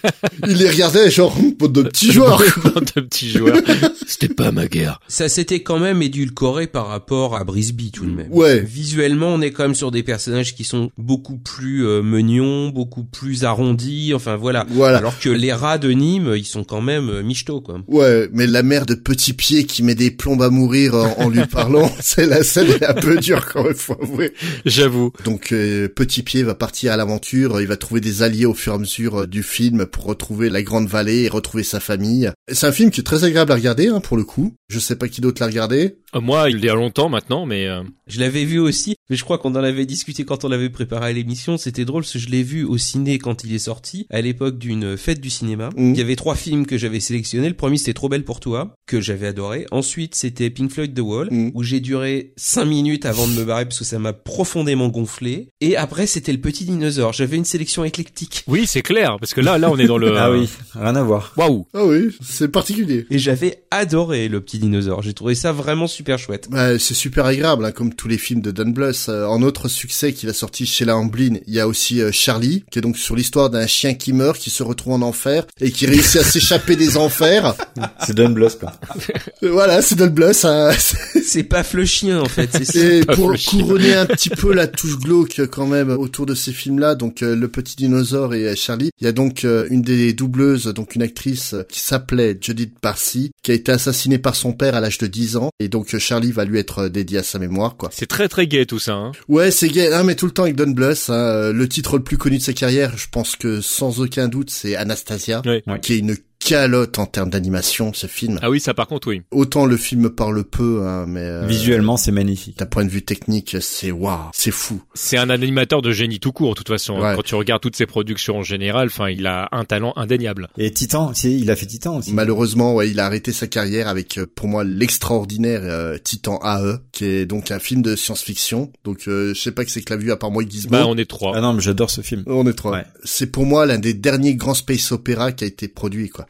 Speaker 7: Il les regardait genre, bande de petits joueurs.
Speaker 3: Bande de petits joueurs. C'était pas ma guerre.
Speaker 6: Ça s'était quand même édulcoré par rapport à Brisby tout de même.
Speaker 7: Ouais.
Speaker 6: Visuellement, on est quand même sur des personnages qui sont beaucoup plus mignons, beaucoup plus arrondis, enfin voilà. Alors que les rats de Nîmes, ils sont quand même michto, quoi.
Speaker 7: Ouais, mais la mère de Petit Pied qui met des plombes à mourir en lui parlant, c'est la scène est un peu dure quand même, faut avouer.
Speaker 3: J'avoue.
Speaker 7: Donc Petit Pied va partir à l'aventure, il va trouver des alliés au fur et à mesure du film pour retrouver la Grande Vallée et retrouver sa famille. C'est un film qui est très agréable à regarder, hein, pour le coup. Je sais pas qui d'autre l'a regardé.
Speaker 3: Moi, il y a longtemps maintenant, mais...
Speaker 6: Je l'avais vu aussi, mais je crois qu'on en avait discuté quand on l'avait préparé à l'émission. C'était drôle parce que je l'ai vu au ciné quand il est sorti, à l'époque d'une fête du cinéma. Il y avait 3 films que j'avais sélectionnés. Le premier, c'était Trop belle pour toi, que j'avais adoré. Ensuite, c'était Pink Floyd The Wall, où j'ai duré 5 minutes avant de me barrer parce que ça m'a profondément gonflé. Et après, c'était Le Petit Dinosaure. J'avais une sélection éclectique.
Speaker 3: Oui, c'est clair, parce que là, on est dans le...
Speaker 5: Ah oui, rien à voir.
Speaker 3: Waouh.
Speaker 7: Ah oui, c'est particulier.
Speaker 6: Et j'avais adoré Le Petit Dinosaure. J'ai trouvé ça vraiment super chouette.
Speaker 7: Bah, c'est super agréable, hein, comme tous les films de Don Bluth. En autre succès qu'il a sorti chez la Amblin, il y a aussi Charlie, qui est donc sur l'histoire d'un chien qui meurt, qui se retrouve en enfer et qui réussit à s'échapper des enfers.
Speaker 5: C'est Don Bluth, quoi.
Speaker 7: Voilà, c'est Don Bluth. Hein.
Speaker 6: C'est Paf le chien, en fait. C'est ça.
Speaker 7: Et pour couronner un petit peu la touche glauque quand même autour de ces films-là, donc Le Petit Dinosaure et Charlie, il y a donc une des doubleuses, donc une actrice qui s'appelait Judith Parsi, qui a été assassinée par son père à l'âge de 10 ans, et donc Charlie va lui être dédié à sa mémoire, quoi.
Speaker 3: C'est très très gai tout ça, hein.
Speaker 7: Ouais, c'est gay, hein, mais tout le temps avec Don Bluth, hein. Le titre le plus connu de sa carrière, je pense que sans aucun doute, c'est Anastasia, qui est une calotte en termes d'animation, ce film.
Speaker 3: Ah oui, ça par contre, oui.
Speaker 7: Autant le film me parle peu, hein, mais...
Speaker 5: Visuellement, c'est magnifique.
Speaker 7: D'un point de vue technique, c'est waouh, c'est fou.
Speaker 3: C'est un animateur de génie tout court, de toute façon.
Speaker 7: Ouais.
Speaker 3: Quand tu regardes toutes ses productions en général, enfin, il a un talent indéniable.
Speaker 5: Et Titan, il a fait Titan aussi.
Speaker 7: Malheureusement, ouais, il a arrêté sa carrière avec, pour moi, l'extraordinaire Titan AE, qui est donc un film de science-fiction. Donc, je sais pas que c'est que l'a vu à part moi et Gizmo.
Speaker 3: Bah, on est 3.
Speaker 5: Ah non, mais j'adore ce film.
Speaker 7: On est 3.
Speaker 5: Ouais.
Speaker 7: C'est pour moi l'un des derniers grands space opéra qui a été produit, quoi.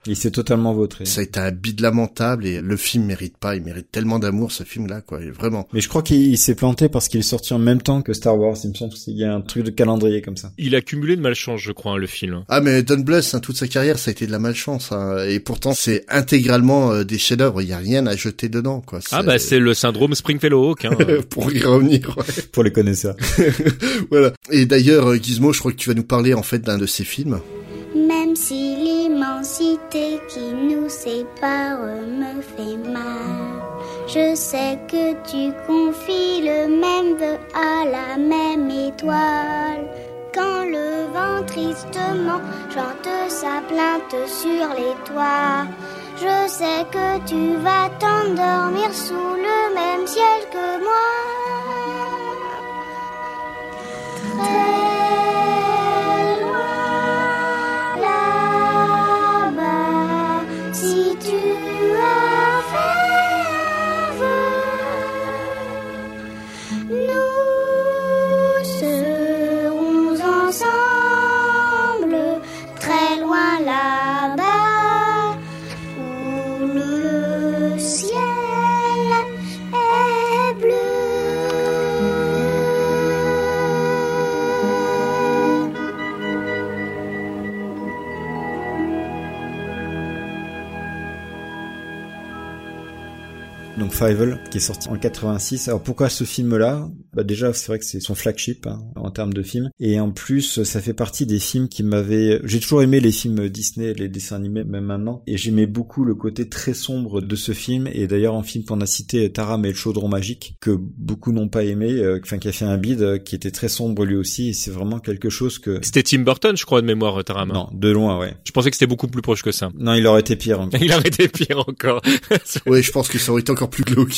Speaker 5: Il s'est totalement vautré.
Speaker 7: Ça a été un bide lamentable et le film mérite pas. Il mérite tellement d'amour, ce film-là, quoi. Vraiment.
Speaker 5: Mais je crois qu'il s'est planté parce qu'il est sorti en même temps que Star Wars. Il me semble qu'il y a un truc de calendrier comme ça.
Speaker 3: Il a cumulé de malchance, je crois, le film.
Speaker 7: Ah, mais Don Bluth, toute sa carrière, ça a été de la malchance. Et pourtant, c'est intégralement des chefs-d'œuvre. Il y a rien à jeter dedans, quoi.
Speaker 3: C'est le syndrome Springfellow Hawk.
Speaker 7: Pour y revenir, ouais.
Speaker 5: Pour les connaisseurs.
Speaker 7: Voilà. Et d'ailleurs, Gizmo, je crois que tu vas nous parler en fait d'un de ces films.
Speaker 9: Même si l'immensité qui nous sépare me fait mal, je sais que tu confies le même vœu à la même étoile. Quand le vent tristement chante sa plainte sur les toits, je sais que tu vas t'endormir sous le même ciel que moi. Très loin là-bas, si tu as fait un vœu, nous serons ensemble, très loin là-bas, où le ciel est bleu.
Speaker 5: Donc Fievel, qui est sorti en 86. Alors pourquoi ce film-là ? Déjà, c'est vrai que c'est son flagship en termes de film. Et en plus, ça fait partie des films qui m'avaient... J'ai toujours aimé les films Disney, les dessins animés, même maintenant. Et j'aimais beaucoup le côté très sombre de ce film. Et d'ailleurs, en film qu'on a cité, Taram et le chaudron magique, que beaucoup n'ont pas aimé, qui a fait un bide, qui était très sombre lui aussi. Et c'est vraiment quelque chose que...
Speaker 3: C'était Tim Burton, je crois, de mémoire, Taram.
Speaker 5: Non, de loin, ouais.
Speaker 3: Je pensais que c'était beaucoup plus proche que ça.
Speaker 5: Non, il aurait été pire encore.
Speaker 3: Il aurait été pire encore.
Speaker 7: Oui, je pense que ça aurait été encore plus glauque.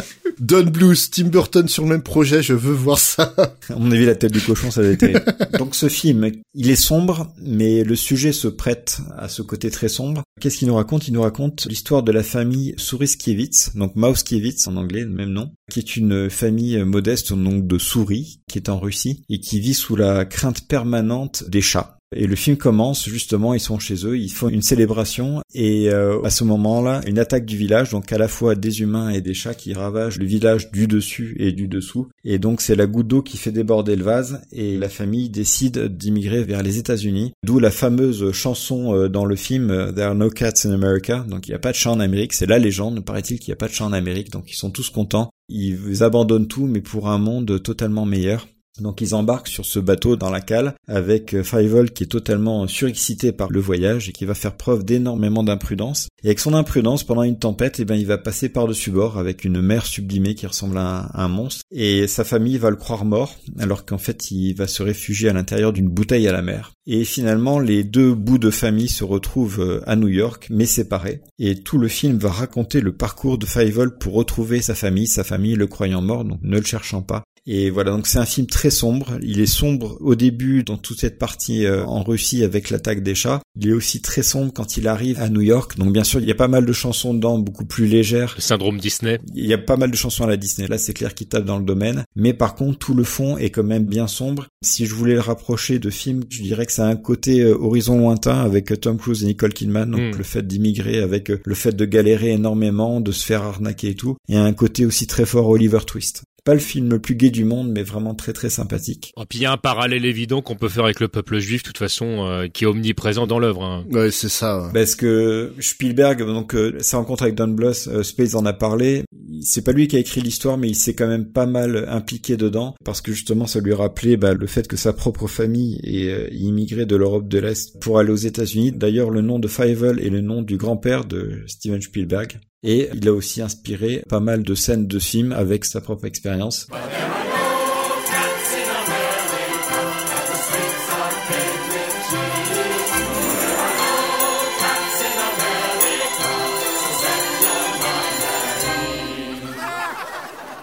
Speaker 7: Don Bluth, Tim Burton sur le même projet, je veux voir ça.
Speaker 5: À mon avis, la tête du cochon, ça va être terrible. Donc ce film, il est sombre, mais le sujet se prête à ce côté très sombre. Qu'est-ce qu'il nous raconte ? Il nous raconte l'histoire de la famille Souris-Kiewicz, donc Mauskiewicz en anglais, le même nom, qui est une famille modeste, donc de souris, qui est en Russie, et qui vit sous la crainte permanente des chats. Et le film commence, justement, ils sont chez eux, ils font une célébration, et à ce moment-là, une attaque du village, donc à la fois des humains et des chats qui ravagent le village du dessus et du dessous. Et donc c'est la goutte d'eau qui fait déborder le vase, et la famille décide d'immigrer vers les États-Unis, d'où la fameuse chanson dans le film There are no cats in America, donc il n'y a pas de chat en Amérique, c'est la légende, paraît-il qu'il n'y a pas de chat en Amérique, donc ils sont tous contents, ils abandonnent tout, mais pour un monde totalement meilleur. Donc ils embarquent sur ce bateau dans la cale avec Fievel qui est totalement surexcité par le voyage et qui va faire preuve d'énormément d'imprudence. Et avec son imprudence, pendant une tempête, il va passer par-dessus bord avec une mer sublimée qui ressemble à un monstre. Et sa famille va le croire mort, alors qu'en fait il va se réfugier à l'intérieur d'une bouteille à la mer. Et finalement, les deux bouts de famille se retrouvent à New York, mais séparés. Et tout le film va raconter le parcours de Fievel pour retrouver sa famille le croyant mort, donc ne le cherchant pas. Et voilà, donc c'est un film très sombre. Il est sombre au début dans toute cette partie en Russie avec l'attaque des chats. Il est aussi très sombre quand il arrive à New York. Donc bien sûr, il y a pas mal de chansons dedans, beaucoup plus légères.
Speaker 3: Le syndrome Disney.
Speaker 5: Il y a pas mal de chansons à la Disney. Là, c'est clair qu'il tape dans le domaine. Mais par contre, tout le fond est quand même bien sombre. Si je voulais le rapprocher de films, je dirais que ça a un côté horizon lointain avec Tom Cruise et Nicole Kidman. Donc le fait d'immigrer avec le fait de galérer énormément, de se faire arnaquer et tout. Et un côté aussi très fort Oliver Twist. Pas le film le plus gai du monde, mais vraiment très très sympathique.
Speaker 3: Et puis il y a un parallèle évident qu'on peut faire avec le peuple juif, de toute façon, qui est omniprésent dans l'œuvre.
Speaker 7: Ouais, c'est ça. Ouais.
Speaker 5: Parce que Spielberg, donc sa rencontre avec Don Bluth, Space en a parlé. C'est pas lui qui a écrit l'histoire, mais il s'est quand même pas mal impliqué dedans, parce que justement ça lui rappelait le fait que sa propre famille est immigrée de l'Europe de l'Est pour aller aux États-Unis. D'ailleurs, le nom de Fievel est le nom du grand-père de Steven Spielberg. Et il a aussi inspiré pas mal de scènes de films avec sa propre expérience.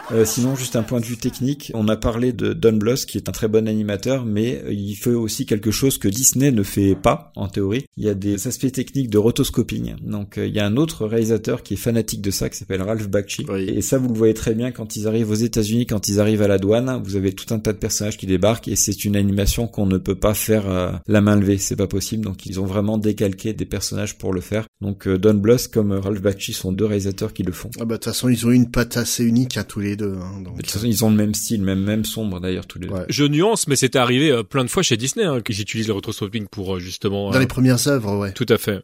Speaker 5: Sinon, juste un point de vue technique, on a parlé de Don Bluth, qui est un très bon animateur, mais il fait aussi quelque chose que Disney ne fait pas, en théorie. Il y a des aspects techniques de rotoscoping. Donc, il y a un autre réalisateur qui est fanatique de ça, qui s'appelle Ralph Bakshi. Oui. Et ça, vous le voyez très bien quand ils arrivent aux États-Unis, quand ils arrivent à la douane. Vous avez tout un tas de personnages qui débarquent et c'est une animation qu'on ne peut pas faire la main levée. C'est pas possible. Donc, ils ont vraiment décalqué des personnages pour le faire. Donc, Don Bluth comme Ralph Bakshi sont deux réalisateurs qui le font.
Speaker 7: Ah bah, de toute façon, ils ont une patte assez unique, tous les deux. Donc...
Speaker 5: De toute façon, ils ont le même style, même sombre d'ailleurs, tous les deux.
Speaker 3: Je nuance, mais c'était arrivé plein de fois chez Disney, qu'ils utilisent le rotoscoping pour justement...
Speaker 7: Dans les premières œuvres, ouais.
Speaker 3: Tout à fait.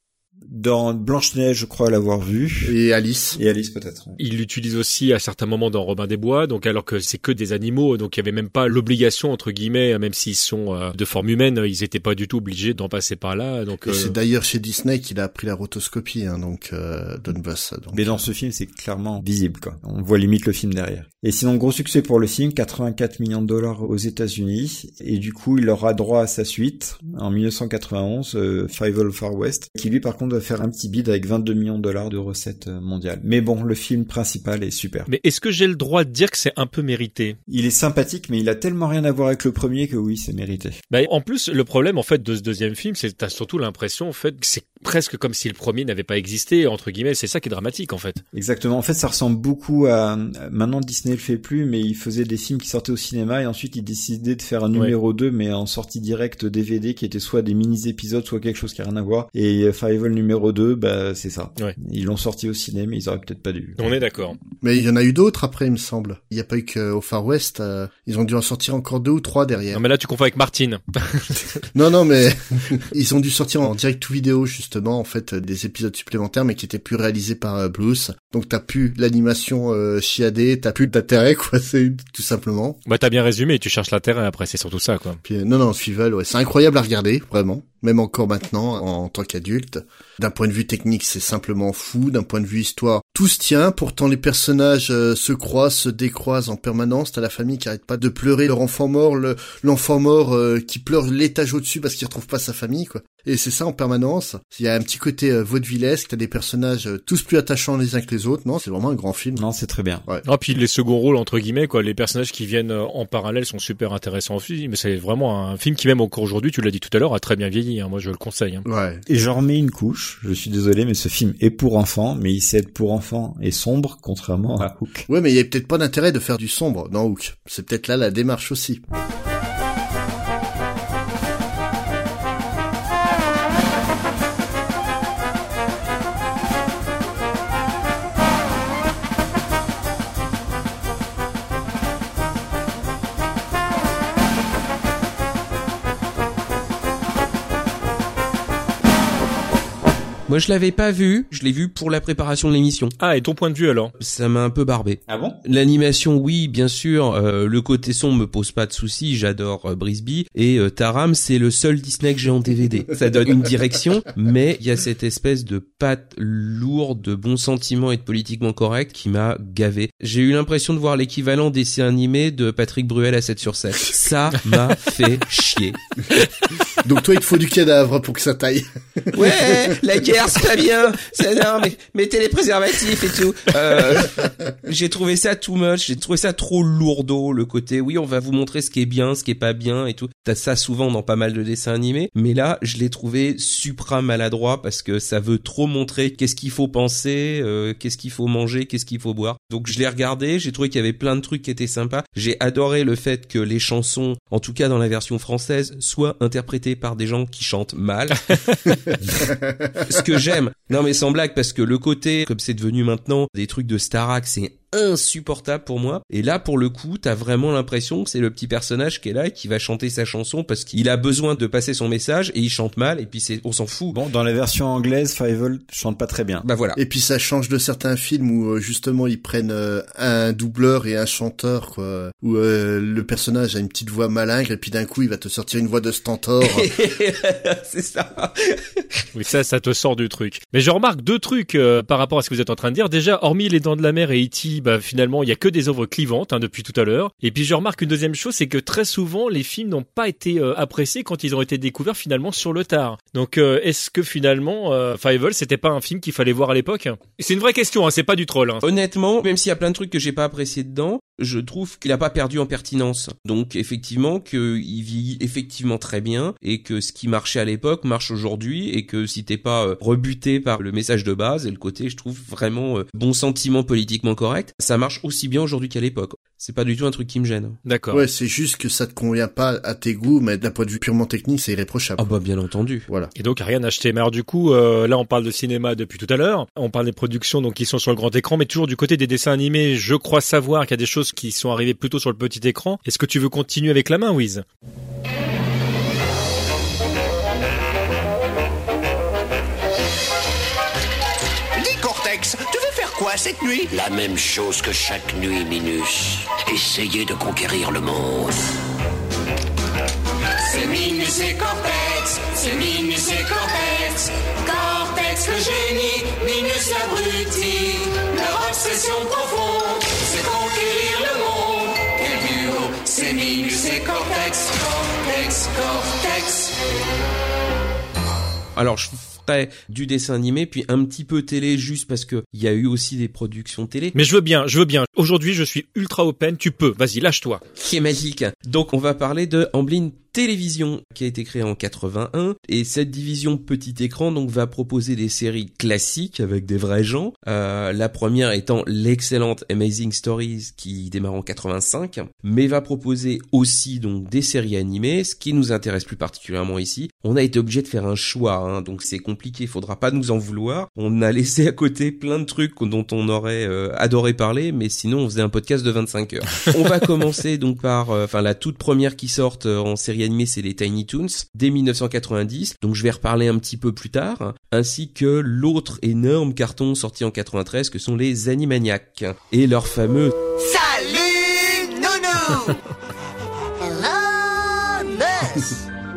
Speaker 5: Dans Blanche-Neige, je crois l'avoir vu.
Speaker 7: Et Alice.
Speaker 5: Et Alice, peut-être. Ouais.
Speaker 3: Il l'utilise aussi à certains moments dans Robin des Bois, donc alors que c'est que des animaux, donc il y avait même pas l'obligation, entre guillemets, même s'ils sont de forme humaine, ils étaient pas du tout obligés d'en passer par là. Donc,
Speaker 7: et c'est d'ailleurs chez Disney qu'il a appris la rotoscopie, donc Don Bluth.
Speaker 5: Mais dans ce film, c'est clairement visible, quoi. On voit limite le film derrière. Et sinon, gros succès pour le film, 84 millions de dollars aux États-Unis, et du coup, il aura droit à sa suite, en 1991, Five All Far West, qui lui, par contre, va faire un petit bid avec 22 millions de dollars de recettes mondiales. Mais bon, le film principal est super.
Speaker 3: Mais est-ce que j'ai le droit de dire que c'est un peu mérité?
Speaker 5: Il est sympathique, mais il a tellement rien à voir avec le premier que oui, c'est mérité.
Speaker 3: Bah, en plus, le problème, en fait, de ce deuxième film, c'est que t'as surtout l'impression, en fait, que c'est presque comme si le premier n'avait pas existé, entre guillemets. C'est ça qui est dramatique, en fait.
Speaker 5: Exactement. En fait, ça ressemble beaucoup à... Maintenant, Disney le fait plus, mais il faisait des films qui sortaient au cinéma et ensuite il décidait de faire un numéro 2, mais en sortie directe DVD, qui était soit des mini-épisodes, soit quelque chose qui a rien à voir. Et Five All numéro 2, bah, c'est ça. Ouais. Ils l'ont sorti au cinéma, mais ils auraient peut-être pas dû.
Speaker 3: On est d'accord.
Speaker 7: Mais il y en a eu d'autres après, il me semble. Il n'y a pas eu qu'au Far West. Ils ont dû en sortir encore 2 ou 3 derrière.
Speaker 3: Non, mais là, tu confonds avec Martine.
Speaker 7: non, mais ils ont dû sortir en direct to vidéo, justement, en fait, des épisodes supplémentaires, mais qui étaient plus réalisés par Bluth. Donc, t'as plus l'animation chiadée, t'as plus d'intérêt, quoi, c'est tout simplement.
Speaker 3: Bah, t'as bien résumé, tu cherches l'intérêt après, c'est surtout ça, quoi.
Speaker 7: Puis, non, Fievel, ouais, c'est incroyable à regarder, vraiment. Même encore maintenant, en tant qu'adulte. D'un point de vue technique, c'est simplement fou. D'un point de vue histoire, tout se tient. Pourtant, les personnages se croisent, se décroisent en permanence. T'as la famille qui arrête pas de pleurer leur enfant mort, l'enfant mort qui pleure l'étage au-dessus parce qu'il retrouve pas sa famille, quoi. Et c'est ça en permanence. Il y a un petit côté vaudevillesque. T'as des personnages tous plus attachants les uns que les autres. Non, c'est vraiment un grand film.
Speaker 5: Non, c'est très bien.
Speaker 3: Ouais. Ah, puis les seconds rôles, entre guillemets, quoi. Les personnages qui viennent en parallèle sont super intéressants aussi. Mais c'est vraiment un film qui, même encore aujourd'hui, tu l'as dit tout à l'heure, a très bien vieilli. Moi, je le conseille.
Speaker 7: Ouais.
Speaker 5: Et j'en remets une couche. Je suis désolé, mais ce film est pour enfants, mais il sait être pour enfants et sombre, contrairement à Hook.
Speaker 7: Ouais, mais il y a peut-être pas d'intérêt de faire du sombre dans Hook. C'est peut-être là la démarche aussi.
Speaker 6: Moi, je l'avais pas vu. Je l'ai vu pour la préparation de l'émission.
Speaker 3: Ah, et ton point de vue, alors?
Speaker 6: Ça m'a un peu barbé.
Speaker 5: Ah bon?
Speaker 6: L'animation, oui, bien sûr. Le côté son me pose pas de soucis. J'adore Brisby. Et Taram, c'est le seul Disney que j'ai en DVD. Ça donne une direction, mais il y a cette espèce de patte lourde de bons sentiments et de politiquement correct qui m'a gavé. J'ai eu l'impression de voir l'équivalent dessin animé de Patrick Bruel à 7/7. Ça m'a fait chier.
Speaker 7: Donc toi, il te faut du cadavre pour que ça taille.
Speaker 6: Ouais, la guerre, c'est pas bien. Non, mais mettez les préservatifs et tout. J'ai trouvé ça too much. J'ai trouvé ça trop lourdeau, le côté, oui, on va vous montrer ce qui est bien, ce qui est pas bien et tout. T'as ça souvent dans pas mal de dessins animés. Mais là, je l'ai trouvé supra maladroit parce que ça veut trop montrer qu'est-ce qu'il faut penser, qu'est-ce qu'il faut manger, qu'est-ce qu'il faut boire. Donc je l'ai regardé, j'ai trouvé qu'il y avait plein de trucs qui étaient sympas. J'ai adoré le fait que les chansons, en tout cas dans la version française, soient interprétées par des gens qui chantent mal. Ce que j'aime. Non mais sans blague, parce que le côté, comme c'est devenu maintenant des trucs de Starac, c'est insupportable pour moi. Et là, pour le coup, t'as vraiment l'impression que c'est le petit personnage qui est là et qui va chanter sa chanson parce qu'il a besoin de passer son message et il chante mal et puis on s'en fout.
Speaker 5: Bon, dans la version anglaise, Fievel chante pas très bien.
Speaker 6: Bah voilà.
Speaker 7: Et puis ça change de certains films où justement ils prennent un doubleur et un chanteur, quoi. Où le personnage a une petite voix malingre et puis d'un coup il va te sortir une voix de stentor.
Speaker 6: C'est ça.
Speaker 3: Oui, ça te sort du truc. Mais je remarque deux trucs par rapport à ce que vous êtes en train de dire. Déjà, hormis Les Dents de la Mer et E.T., dis, finalement, il y a que des œuvres clivantes depuis tout à l'heure. Et puis je remarque une deuxième chose, c'est que très souvent, les films n'ont pas été appréciés quand ils ont été découverts finalement sur le tard. Donc, est-ce que finalement, Fievel, c'était pas un film qu'il fallait voir à l'époque? C'est une vraie question, c'est pas du troll.
Speaker 6: Honnêtement, même s'il y a plein de trucs que j'ai pas appréciés dedans, je trouve qu'il a pas perdu en pertinence. Donc effectivement qu'il vieillit effectivement très bien et que ce qui marchait à l'époque marche aujourd'hui et que si t'es pas rebuté par le message de base et le côté, je trouve vraiment bon sentiment politiquement correct, ça marche aussi bien aujourd'hui qu'à l'époque. C'est pas du tout un truc qui me gêne.
Speaker 3: D'accord.
Speaker 7: Ouais, c'est juste que ça te convient pas à tes goûts, mais d'un point de vue purement technique, c'est irréprochable.
Speaker 6: Ah bah bien entendu.
Speaker 7: Voilà.
Speaker 3: Et donc rien acheté. Mais alors du coup, là on parle de cinéma depuis tout à l'heure. On parle des productions donc qui sont sur le grand écran, mais toujours du côté des dessins animés. Je crois savoir qu'il y a des choses qui sont arrivées plutôt sur le petit écran. Est-ce que tu veux continuer avec la main, Wiz?
Speaker 4: Dis Cortex, tu veux faire quoi cette nuit?
Speaker 10: La même chose que chaque nuit, Minus. Essayer de conquérir le monde.
Speaker 4: C'est Minus et Cortex, c'est Minus et Cortex. Cortex le génie, Minus l'abruti. Leur obsession profonde, c'est conquérir le monde. Quel duo, c'est Minus et Cortex. Cortex, Cortex.
Speaker 6: Alors je ferai du dessin animé puis un petit peu télé juste parce que il y a eu aussi des productions télé.
Speaker 3: Mais je veux bien. Aujourd'hui, je suis ultra open. Tu peux. Vas-y, lâche-toi.
Speaker 6: Qui est magique. Donc on va parler de Amblin Télévision qui a été créée en 81 et cette division petit écran donc va proposer des séries classiques avec des vrais gens. La première étant l'excellente Amazing Stories qui démarre en 85, mais va proposer aussi donc des séries animées. Ce qui nous intéresse plus particulièrement ici, on a été obligé de faire un choix, donc c'est compliqué, faudra pas nous en vouloir. On a laissé à côté plein de trucs dont on aurait adoré parler, mais sinon on faisait un podcast de 25 heures. On va commencer donc par la toute première qui sort en série animée, c'est les Tiny Toons dès 1990, donc je vais reparler un petit peu plus tard, ainsi que l'autre énorme carton sorti en 93 que sont les Animaniacs et leur fameux
Speaker 4: Salut Nounou.
Speaker 9: Hello, Buzz.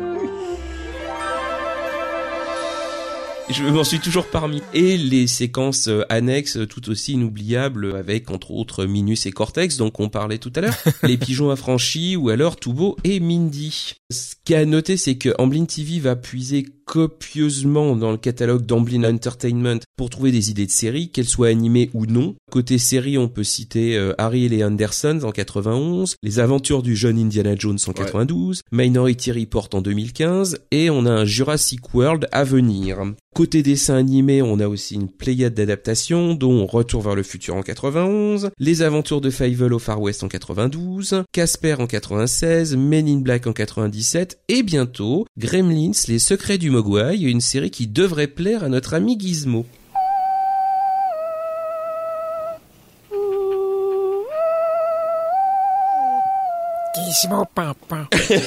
Speaker 6: Je m'en suis toujours parmi. Et les séquences annexes tout aussi inoubliables avec entre autres Minus et Cortex, donc on parlait tout à l'heure, les pigeons affranchis ou alors Toubo et Mindy. Ce qu'il y a à noter, c'est que Amblin TV va puiser copieusement dans le catalogue d'Amblin Entertainment pour trouver des idées de séries, qu'elles soient animées ou non. Côté série, on peut citer Harry et les Andersons en 91, Les Aventures du jeune Indiana Jones en 92, Minority Report en 2015, et on a un Jurassic World à venir. Côté dessin animé, on a aussi une pléiade d'adaptations, dont Retour vers le futur en 91, Les Aventures de Fievel au Far West en 92, Casper en 96, Men in Black en 97, et bientôt, Gremlins, Les Secrets du Mogwai, une série qui devrait plaire à notre ami Gizmo.
Speaker 1: Gizmo papa.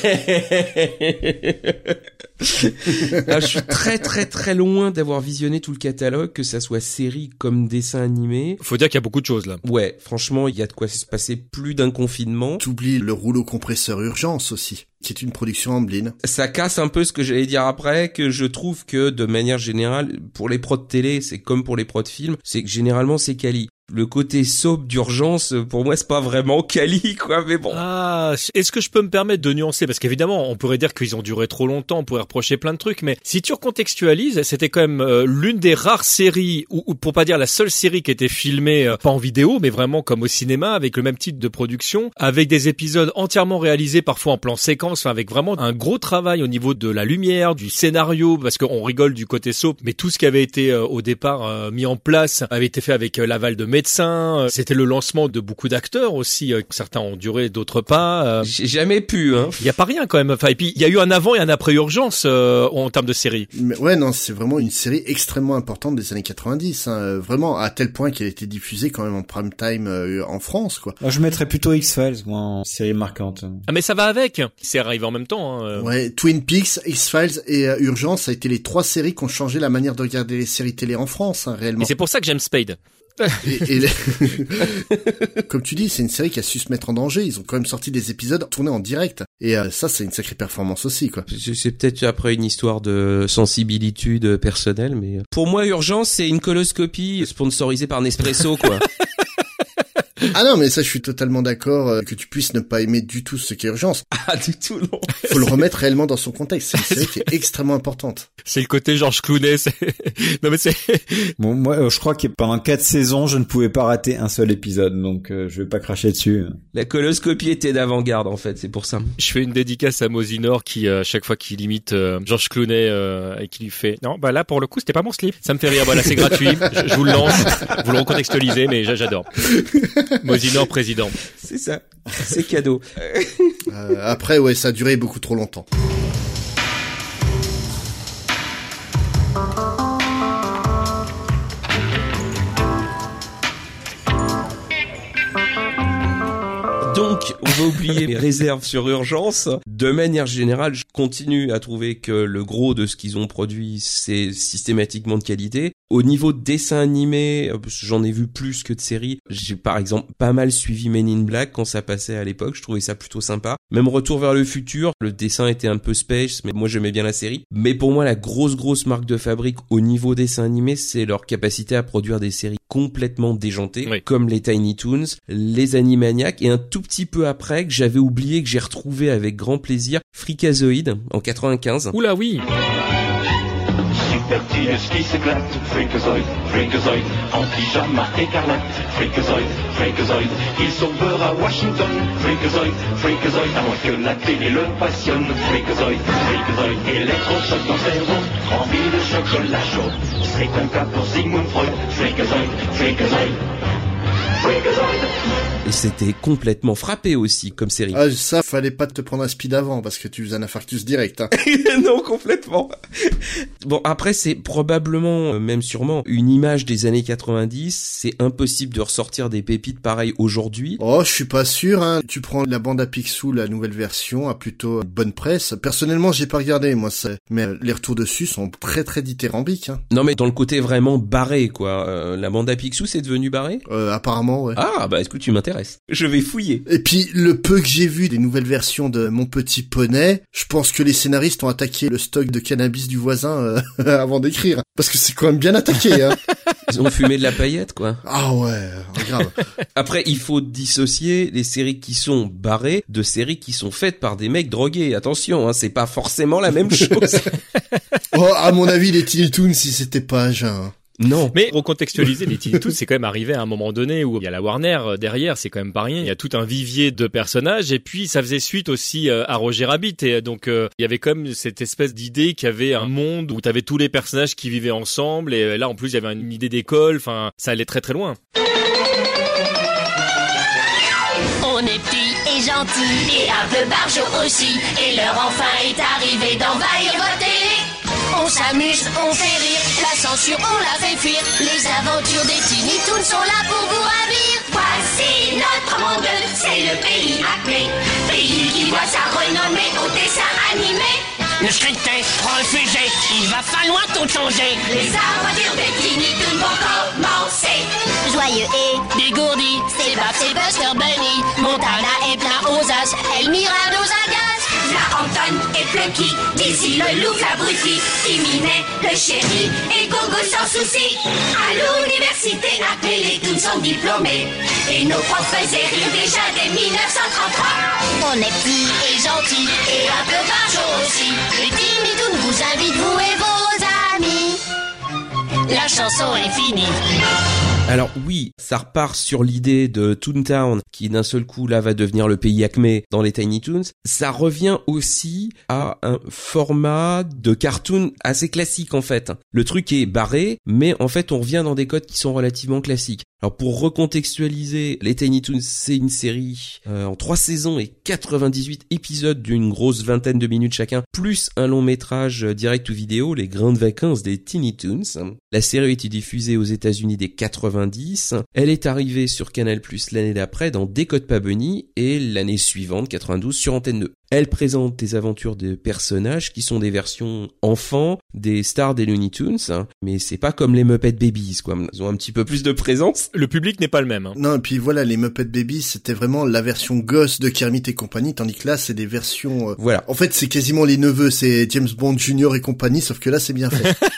Speaker 6: Je suis très très très loin d'avoir visionné tout le catalogue, que ça soit série comme dessin animé.
Speaker 3: Faut dire qu'il y a beaucoup de choses là.
Speaker 6: Ouais, franchement, il y a de quoi se passer plus d'un confinement.
Speaker 7: T'oublies le rouleau compresseur Urgence aussi, qui est une production Amblin.
Speaker 6: Ça casse un peu ce que j'allais dire après, que je trouve que de manière générale, pour les prods de télé, c'est comme pour les prods de film, c'est que généralement c'est quali. Le côté soap d'urgence, pour moi, c'est pas vraiment quali, quoi, mais bon.
Speaker 3: Ah, est-ce que je peux me permettre de nuancer? Parce qu'évidemment, on pourrait dire qu'ils ont duré trop longtemps, on pourrait reprocher plein de trucs, mais si tu recontextualises, c'était quand même l'une des rares séries, ou pour pas dire la seule série qui était filmée, pas en vidéo, mais vraiment comme au cinéma, avec le même type de production, avec des épisodes entièrement réalisés, parfois en plan séquence, enfin, avec vraiment un gros travail au niveau de la lumière, du scénario, parce qu'on rigole du côté soap, mais tout ce qui avait été au départ mis en place avait été fait avec l'aval de médecins. C'était le lancement de beaucoup d'acteurs aussi. Certains ont duré, d'autres pas.
Speaker 6: J'ai jamais pu, hein.
Speaker 3: Il y a pas rien quand même. Enfin, et puis il y a eu un avant et un après Urgence en termes de série.
Speaker 7: Mais ouais, non, c'est vraiment une série extrêmement importante des années 90. Vraiment à tel point qu'elle a été diffusée quand même en prime time en France, quoi.
Speaker 5: Moi, je mettrais plutôt X-Files, moi, en série marquante.
Speaker 3: Ah mais ça va avec. C'est arrivé en même temps.
Speaker 7: Ouais, Twin Peaks, X-Files et Urgence, ça a été les trois séries qui ont changé la manière de regarder les séries télé en France, réellement.
Speaker 3: Et c'est pour ça que j'aime Spade.
Speaker 7: Comme tu dis, c'est une série qui a su se mettre en danger. Ils ont quand même sorti des épisodes tournés en direct. Et ça, c'est une sacrée performance aussi, quoi.
Speaker 6: C'est peut-être après une histoire de sensibilitude personnelle, mais pour moi, Urgence, c'est une coloscopie sponsorisée par Nespresso, quoi.
Speaker 7: Ah non, mais ça, je suis totalement d'accord que tu puisses ne pas aimer du tout ce qui est Urgence.
Speaker 6: Ah, du tout, non.
Speaker 7: Faut le remettre réellement dans son contexte. C'est une série qui est extrêmement importante.
Speaker 3: C'est le côté Georges Clooney. Non mais c'est.
Speaker 5: Bon, moi, je crois que pendant 4 saisons, je ne pouvais pas rater un seul épisode, donc je vais pas cracher dessus.
Speaker 6: La coloscopie était d'avant-garde, en fait, c'est pour ça.
Speaker 3: Je fais une dédicace à Mosinor qui, chaque fois qu'il imite Georges Clooney et qui lui fait non, bah là pour le coup c'était pas mon slip. Ça me fait rire. Voilà, c'est gratuit. Je vous le lance. Vous le recontextualisez, mais j'adore. Mosinor président.
Speaker 6: C'est ça. C'est cadeau.
Speaker 7: Après, ouais, ça a duré beaucoup trop longtemps.
Speaker 6: Donc, on va oublier les réserves sur Urgence. De manière générale, je continue à trouver que le gros de ce qu'ils ont produit, c'est systématiquement de qualité. Au niveau de dessin animé, j'en ai vu plus que de séries. J'ai par exemple pas mal suivi Men in Black quand ça passait à l'époque, je trouvais ça plutôt sympa. Même Retour vers le futur, le dessin était un peu space, mais moi j'aimais bien la série. Mais pour moi, la grosse marque de fabrique au niveau dessin animé, c'est leur capacité à produire des séries complètement déjantées, oui, comme les Tiny Toons, les Animaniacs, et un tout petit peu après, que j'avais oublié, que j'ai retrouvé avec grand plaisir, Freakazoid, en 95.
Speaker 3: Oula, oui!
Speaker 11: Super qui s'éclate, Freakazoid, Freakazoid, en pyjama écarlate, Freakazoid, Freakazoid, il sauvera Washington, Freakazoid, Freakazoid, à moins que la télé le passionne, Freakazoid, Freakazoid, électrochoc dans le cerveau, rempli de chocolat chaud, c'est un cas pour Sigmund Freud, Freakazoid, Freakazoid, Freakazoid.
Speaker 6: Et c'était complètement frappé aussi comme série.
Speaker 7: Ah, ça, fallait pas te prendre un speed avant, parce que tu faisais un infarctus direct. Hein.
Speaker 6: Non, complètement. Bon, après, c'est probablement, même sûrement, une image des années 90. C'est impossible de ressortir des pépites pareilles aujourd'hui.
Speaker 7: Oh, je suis pas sûr. Hein. Tu prends la bande à Picsou, la nouvelle version, a plutôt bonne presse. Personnellement, j'ai pas regardé, moi. Mais les retours dessus sont très dithyrambiques. Hein.
Speaker 6: Non, mais dans le côté vraiment barré, quoi. La bande à Picsou, c'est devenu barré ?
Speaker 7: Apparemment, ouais.
Speaker 6: Ah, bah, écoute, tu m'intéresses. Je vais fouiller.
Speaker 7: Et puis, le peu que j'ai vu des nouvelles versions de Mon Petit Poney, je pense que les scénaristes ont attaqué le stock de cannabis du voisin avant d'écrire. Parce que c'est quand même bien attaqué, hein.
Speaker 6: Ils ont fumé de la paillette, quoi.
Speaker 7: Ah ouais, grave.
Speaker 6: Après, il faut dissocier les séries qui sont barrées de séries qui sont faites par des mecs drogués. Attention, hein, c'est pas forcément la même chose.
Speaker 7: Oh, à mon avis, les Tiny Toons, si c'était pas à jeun, hein.
Speaker 3: Non. Mais recontextualiser, les Tiny Toons, c'est quand même arrivé à un moment donné où il y a la Warner derrière, c'est quand même pas rien. Il y a tout un vivier de personnages et puis ça faisait suite aussi à Roger Rabbit et donc il y avait quand même cette espèce d'idée qu'il y avait un monde où t'avais tous les personnages qui vivaient ensemble et là en plus il y avait une idée d'école, enfin ça allait très loin.
Speaker 4: On est petits et gentils et un peu barjots aussi et l'heure enfin est arrivée d'envahir votre télé. On s'amuse, on fait rire, la censure on la fait fuir. Les aventures des Tiny Toons sont là pour vous ravir. Voici notre monde, c'est le pays Acme, pays qui voit sa renommée au dessin animé.
Speaker 10: Le scripté, refusé, il va falloir tout changer.
Speaker 4: Les aventures des Tiny Toons vont commencer. Joyeux et dégourdi, c'est Babs et Buster Bunny, Montana est plein aux as, Elmira nous agace. La Anton et Plucky, Dizzy le loup, l'abruti, Timmy le chéri et Gogo sans souci. À l'université, appelés les Toons sont diplômés et nos profs faisaient rire déjà dès 1933. On est petits et gentils et un peu barjots aussi. Les Tiny Toons vous invitent, vous et vos amis. La chanson est finie.
Speaker 6: Alors oui, ça repart sur l'idée de Toontown, qui d'un seul coup là va devenir le pays Acme dans les Tiny Toons. Ça revient aussi à un format de cartoon assez classique en fait. Le truc est barré, mais en fait on revient dans des codes qui sont relativement classiques. Alors pour recontextualiser, les Tiny Toons c'est une série en 3 saisons et 98 épisodes d'une grosse vingtaine de minutes chacun, plus un long métrage direct ou vidéo, les grandes vacances des Tiny Toons. La série a été diffusée aux États-Unis dès 90. Elle est arrivée sur Canal+ l'année d'après dans Décode pas Bunny et l'année suivante, 92, sur Antenne 2. Elle présente des aventures de personnages qui sont des versions enfants des stars des Looney Tunes, hein, mais c'est pas comme les Muppet Babies, quoi. Ils ont un petit peu plus de présence.
Speaker 3: Le public n'est pas le même. Hein.
Speaker 7: Non, et puis voilà, les Muppet Babies, c'était vraiment la version gosse de Kermit et compagnie, tandis que là, c'est des versions...
Speaker 6: Voilà.
Speaker 7: En fait, c'est quasiment les neveux, c'est James Bond Jr. et compagnie, sauf que là, c'est bien fait.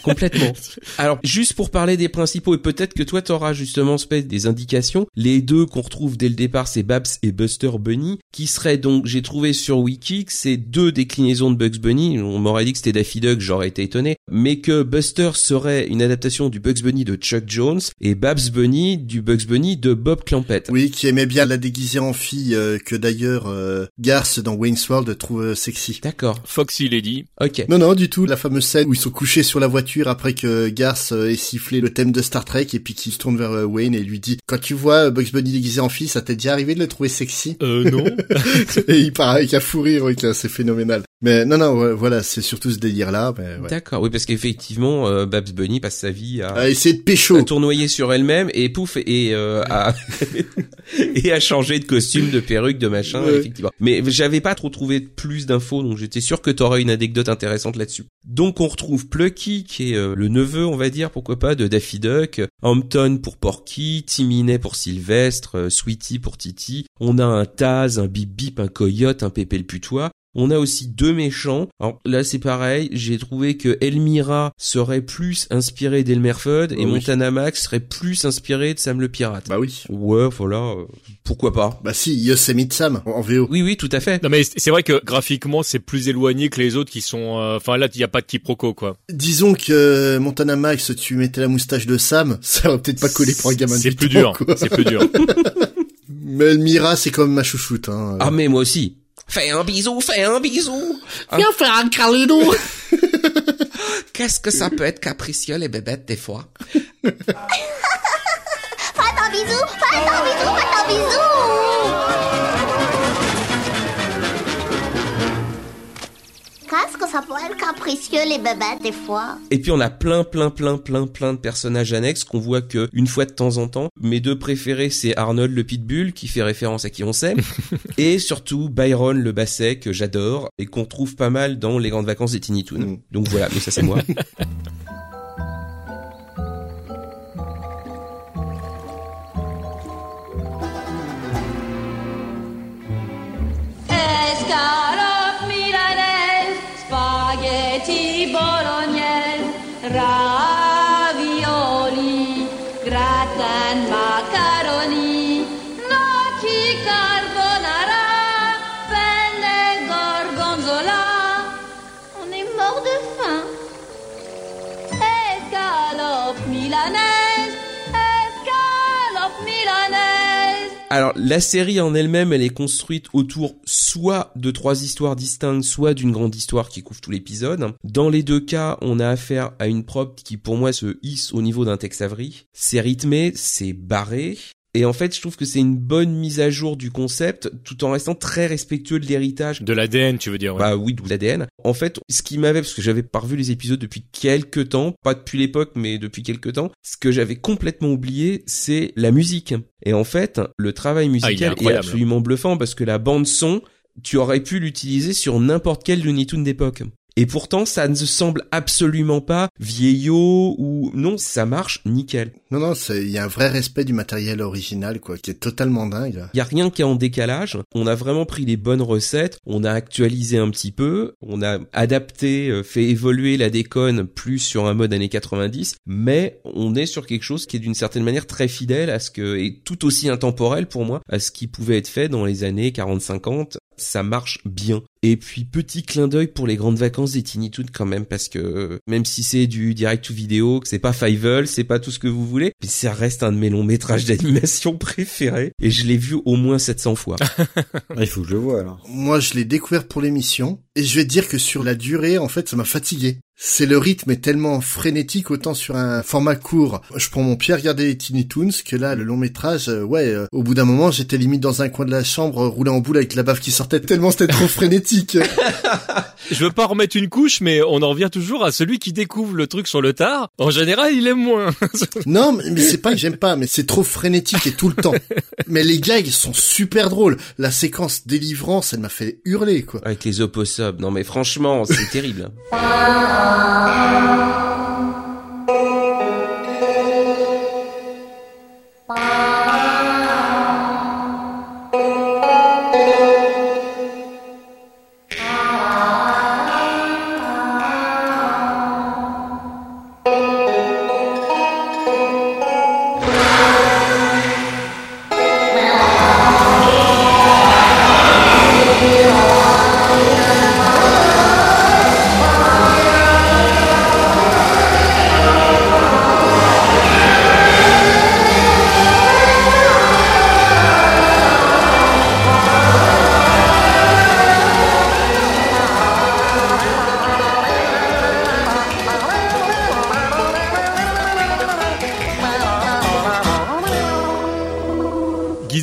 Speaker 6: Complètement. Alors, juste pour parler des principaux, et peut-être que toi t'auras justement des indications, les deux qu'on retrouve dès le départ, c'est Babs et Buster Bunny, qui seraient donc, j'ai trouvé sur Wiki, que c'est deux déclinaisons de Bugs Bunny. On m'aurait dit que c'était Daffy Duck, j'aurais été étonné, mais que Buster serait une adaptation du Bugs Bunny de Chuck Jones et Babs Bunny du Bugs Bunny de Bob Clampett.
Speaker 7: Oui, qui aimait bien la déguiser en fille, que d'ailleurs Garth dans Wayne's World trouve sexy.
Speaker 6: D'accord.
Speaker 3: Foxy Lady.
Speaker 6: Ok.
Speaker 7: Non, du tout. La fameuse scène où ils sont couchés sur la voiture après que Garth ait sifflé le thème de Star Trek et puis qu'il se tourne vers Wayne et lui dit « Quand tu vois Bugs Bunny déguisé en fille, ça t'est déjà arrivé de le trouver sexy ?»
Speaker 3: Non.
Speaker 7: Et il part avec un fou rire, oui, c'est phénoménal. Mais non, ouais, voilà, c'est surtout ce délire-là. Mais ouais.
Speaker 6: D'accord, oui, parce qu'effectivement, Babs Bunny passe sa vie à
Speaker 7: essayer de pécho,
Speaker 6: à tournoyer sur elle-même et pouf, et à et à changer de costume, de perruque, de machin, ouais. Effectivement. Mais j'avais pas trop trouvé plus d'infos, donc j'étais sûr que t'aurais une anecdote intéressante là-dessus. Donc on retrouve Plucky, qui est le neveu, on va dire, pourquoi pas, de Daffy Duck, Hampton pour Porky, Timinet pour Sylvestre, Sweetie pour Titi. On a un Taz, un Bip Bip, un Coyote, un Pépé le Putois. On a aussi deux méchants. Alors là, c'est pareil. J'ai trouvé que Elmira serait plus inspirée d'Elmer Fudd et Montana Max serait plus inspiré de Sam le Pirate.
Speaker 7: Bah oui.
Speaker 6: Ouais, voilà. Pourquoi pas?
Speaker 7: Bah si, Yosemite Sam en VO.
Speaker 6: Oui, tout à fait.
Speaker 3: Non mais c'est vrai que graphiquement, c'est plus éloigné que les autres qui sont... Enfin là, il y a pas de quiproquo, quoi.
Speaker 7: Disons que Montana Max, tu mettais la moustache de Sam, ça aurait peut-être pas collé pour un gamin de 8 ans.
Speaker 3: C'est plus dur. C'est plus dur.
Speaker 7: Mais Elmira, c'est quand même ma chouchoute. Hein.
Speaker 6: Ah mais moi aussi. Fais un bisou.
Speaker 7: Viens faire un câlin.
Speaker 6: Qu'est-ce que ça peut être capricieux, les bébêtes, des fois?
Speaker 9: Fais un bisou. Qu'est-ce que ça peut être capricieux, les bébêtes, des fois?
Speaker 6: Et puis on a plein de personnages annexes qu'on voit que une fois de temps en temps. Mes deux préférés, c'est Arnold le Pitbull, qui fait référence à qui on sait, et surtout Byron le Basset, que j'adore, et qu'on trouve pas mal dans Les Grandes Vacances des Tiny Toons. Donc voilà, mais ça c'est moi.
Speaker 12: Ravioli, gratin macaroni, gnocchi carbonara, penne gorgonzola. On est mort de faim. Escalope milanaise, escalope milanaise.
Speaker 6: Alors, la série en elle-même, elle est construite autour soit de 3 histoires distinctes, soit d'une grande histoire qui couvre tout l'épisode. Dans les deux cas, on a affaire à une prop qui, pour moi, se hisse au niveau d'un Tex Avery. C'est rythmé, c'est barré. Et en fait, je trouve que c'est une bonne mise à jour du concept, tout en restant très respectueux de l'héritage.
Speaker 3: De l'ADN, tu veux dire, ouais.
Speaker 6: Bah oui, de l'ADN. En fait, ce qui m'avait, parce que j'avais pas revu les épisodes depuis quelques temps, pas depuis l'époque, mais depuis quelques temps, ce que j'avais complètement oublié, c'est la musique. Et en fait, le travail musical est absolument bluffant, parce que la bande son, tu aurais pu l'utiliser sur n'importe quel Looney Tunes d'époque. Et pourtant, ça ne semble absolument pas vieillot ou... Non, ça marche nickel.
Speaker 7: Non, il y a un vrai respect du matériel original, quoi, qui est totalement dingue.
Speaker 6: Il y a rien qui est en décalage. On a vraiment pris les bonnes recettes, on a actualisé un petit peu, on a adapté, fait évoluer la déconne plus sur un mode années 90, mais on est sur quelque chose qui est d'une certaine manière très fidèle à ce que... et tout aussi intemporel pour moi, à ce qui pouvait être fait dans les années 40-50. Ça marche bien. Et puis petit clin d'œil pour les grandes vacances des Tiny Toons quand même, parce que même si c'est du direct to vidéo, que c'est pas Fievel, c'est pas tout ce que vous voulez, mais ça reste un de mes longs métrages d'animation préférés, et je l'ai vu au moins 700 fois.
Speaker 5: Il faut que je le voie alors.
Speaker 7: Moi je l'ai découvert pour l'émission, et je vais te dire que sur la durée, en fait, ça m'a fatigué. C'est le rythme est tellement frénétique, autant sur un format court. Je prends mon pied à regarder les Tiny Toons, que là, le long métrage, au bout d'un moment, j'étais limite dans un coin de la chambre, roulé en boule avec la bave qui sortait, tellement c'était trop frénétique.
Speaker 3: Je veux pas remettre une couche, mais on en revient toujours à celui qui découvre le truc sur le tard. En général, il aime moins.
Speaker 7: Non, mais c'est pas que j'aime pas, mais c'est trop frénétique et tout le temps. Mais les gags sont super drôles. La séquence délivrance, elle m'a fait hurler, quoi.
Speaker 6: Avec les opossums. Non, mais franchement, c'est terrible.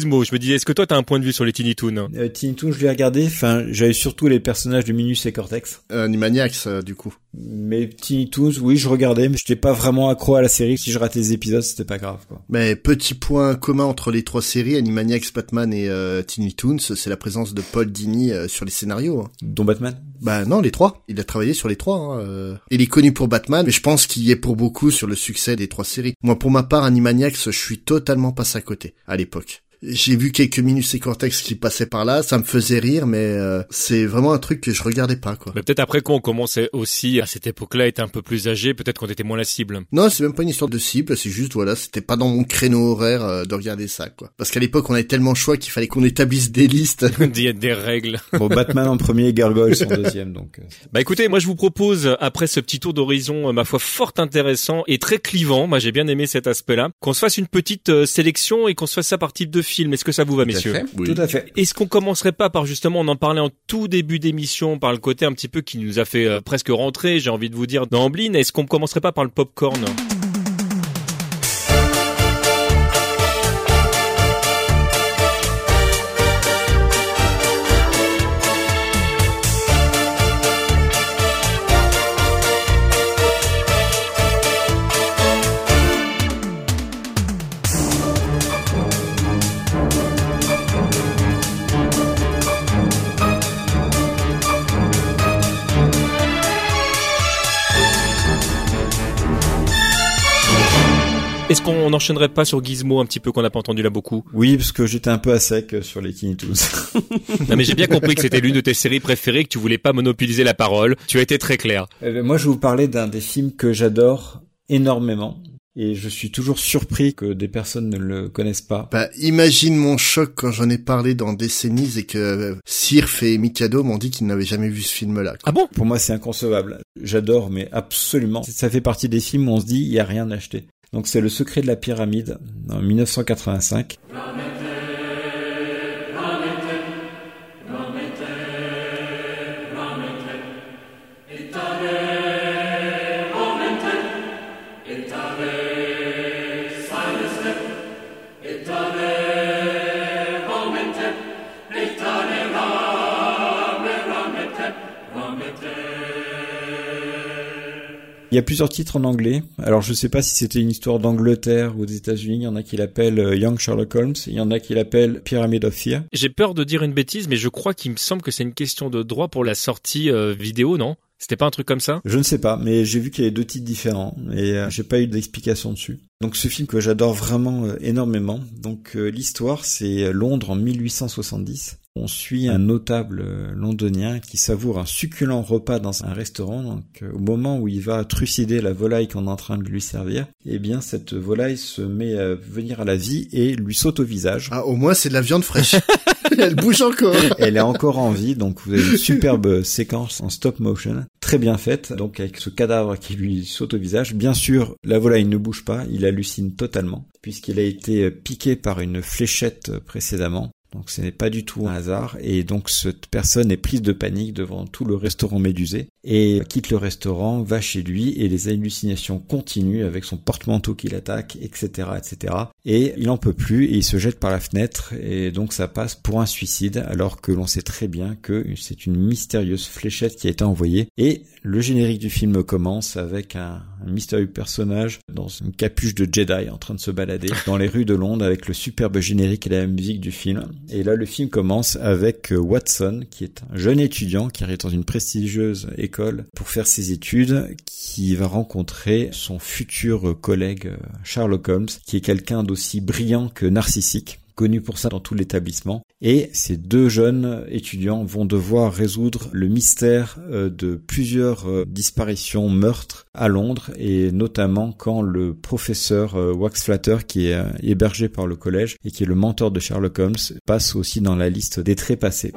Speaker 3: Gizmo. Je me disais, est-ce que toi t'as un point de vue sur les Tiny Toons?
Speaker 5: Tiny Toons, je l'ai regardé. Enfin, j'avais surtout les personnages de Minus et Cortex.
Speaker 7: Animaniacs, du coup.
Speaker 5: Mais Tiny Toons, oui, je regardais, mais j'étais pas vraiment accro à la série. Si je ratais des épisodes, c'était pas grave, quoi.
Speaker 7: Mais petit point commun entre les 3 séries, Animaniacs, Batman et Tiny Toons, c'est la présence de Paul Dini sur les scénarios. Hein.
Speaker 5: Dont Batman?
Speaker 7: Bah non, les 3. Il a travaillé sur les 3. Hein. Il est connu pour Batman, mais je pense qu'il y est pour beaucoup sur le succès des 3 séries. Moi, pour ma part, Animaniacs, je suis totalement passé à côté à l'époque. J'ai vu quelques Minus et Cortex qui passaient par là, ça me faisait rire, mais c'est vraiment un truc que je regardais pas, quoi.
Speaker 3: Mais peut-être après qu'on commençait aussi à cette époque-là, être un peu plus âgé, peut-être qu'on était moins la cible.
Speaker 7: Non, c'est même pas une histoire de cible, c'est juste, voilà, c'était pas dans mon créneau horaire de regarder ça, quoi. Parce qu'à l'époque, on avait tellement de choix qu'il fallait qu'on établisse des listes.
Speaker 3: Il y a des règles.
Speaker 5: Bon, Batman en premier, Gargoyles en deuxième, donc.
Speaker 3: Bah écoutez, moi je vous propose, après ce petit tour d'horizon, ma foi, fort intéressant et très clivant, moi j'ai bien aimé cet aspect-là, qu'on se fasse une petite sélection et qu'on se fasse ça par type de film. Est-ce que ça vous va, messieurs?
Speaker 5: Oui. Tout à fait.
Speaker 3: Est-ce qu'on commencerait pas par justement, on en parlait en tout début d'émission, par le côté un petit peu qui nous a fait presque rentrer, j'ai envie de vous dire, dans Amblin, est-ce qu'on commencerait pas par le popcorn? Est-ce qu'on n'enchaînerait pas sur Gizmo un petit peu qu'on n'a pas entendu là beaucoup?
Speaker 5: Oui, parce que j'étais un peu à sec sur les Tiny Toons.
Speaker 3: Non mais j'ai bien compris que c'était l'une de tes séries préférées, que tu voulais pas monopoliser la parole. Tu as été très clair.
Speaker 5: Moi, je vais vous parler d'un des films que j'adore énormément. Et je suis toujours surpris que des personnes ne le connaissent pas.
Speaker 7: Bah, imagine mon choc quand j'en ai parlé dans Décennies et que Sirf et Mikado m'ont dit qu'ils n'avaient jamais vu ce film-là.
Speaker 3: Ah bon?
Speaker 5: Pour moi, c'est inconcevable. J'adore, mais absolument. Ça fait partie des films où on se dit, il y a rien à acheter. Donc c'est Le Secret de la Pyramide, en 1985. Il y a plusieurs titres en anglais. Alors je sais pas si c'était une histoire d'Angleterre ou des États-Unis. Il y en a qui l'appellent Young Sherlock Holmes. Il y en a qui l'appellent Pyramid of Fear.
Speaker 3: J'ai peur de dire une bêtise, mais je crois qu'il me semble que c'est une question de droit pour la sortie vidéo, non? C'était pas un truc comme ça?
Speaker 5: Je ne sais pas, mais j'ai vu qu'il y avait 2 titres différents et j'ai pas eu d'explication dessus. Donc ce film que j'adore vraiment énormément. Donc l'histoire, c'est Londres en 1870. On suit un notable londonien qui savoure un succulent repas dans un restaurant. Donc au moment où il va trucider la volaille qu'on est en train de lui servir, eh bien cette volaille se met à venir à la vie et lui saute au visage.
Speaker 7: Ah, au moins c'est de la viande fraîche. Elle bouge encore.
Speaker 5: Elle est encore en vie, donc vous avez une superbe séquence en stop motion, très bien faite, donc avec ce cadavre qui lui saute au visage. Bien sûr, la volaille ne bouge pas, il hallucine totalement, puisqu'il a été piqué par une fléchette précédemment. Donc ce n'est pas du tout un hasard, et donc cette personne est prise de panique devant tout le restaurant médusé, et quitte le restaurant, va chez lui, et les hallucinations continuent avec son porte-manteau qui l'attaque, etc., etc. Et il en peut plus, et il se jette par la fenêtre, et donc ça passe pour un suicide, alors que l'on sait très bien que c'est une mystérieuse fléchette qui a été envoyée. Et le générique du film commence avec un mystérieux personnage dans une capuche de Jedi en train de se balader dans les rues de Londres avec le superbe générique et la musique du film. Et là, le film commence avec Watson, qui est un jeune étudiant qui arrive dans une prestigieuse école pour faire ses études, qui va rencontrer son futur collègue Sherlock Holmes, qui est quelqu'un d'aussi brillant que narcissique, connu pour ça dans tout l'établissement. Et ces 2 jeunes étudiants vont devoir résoudre le mystère de plusieurs disparitions, meurtres à Londres, et notamment quand le professeur Waxflatter, qui est hébergé par le collège et qui est le mentor de Sherlock Holmes, passe aussi dans la liste des trépassés.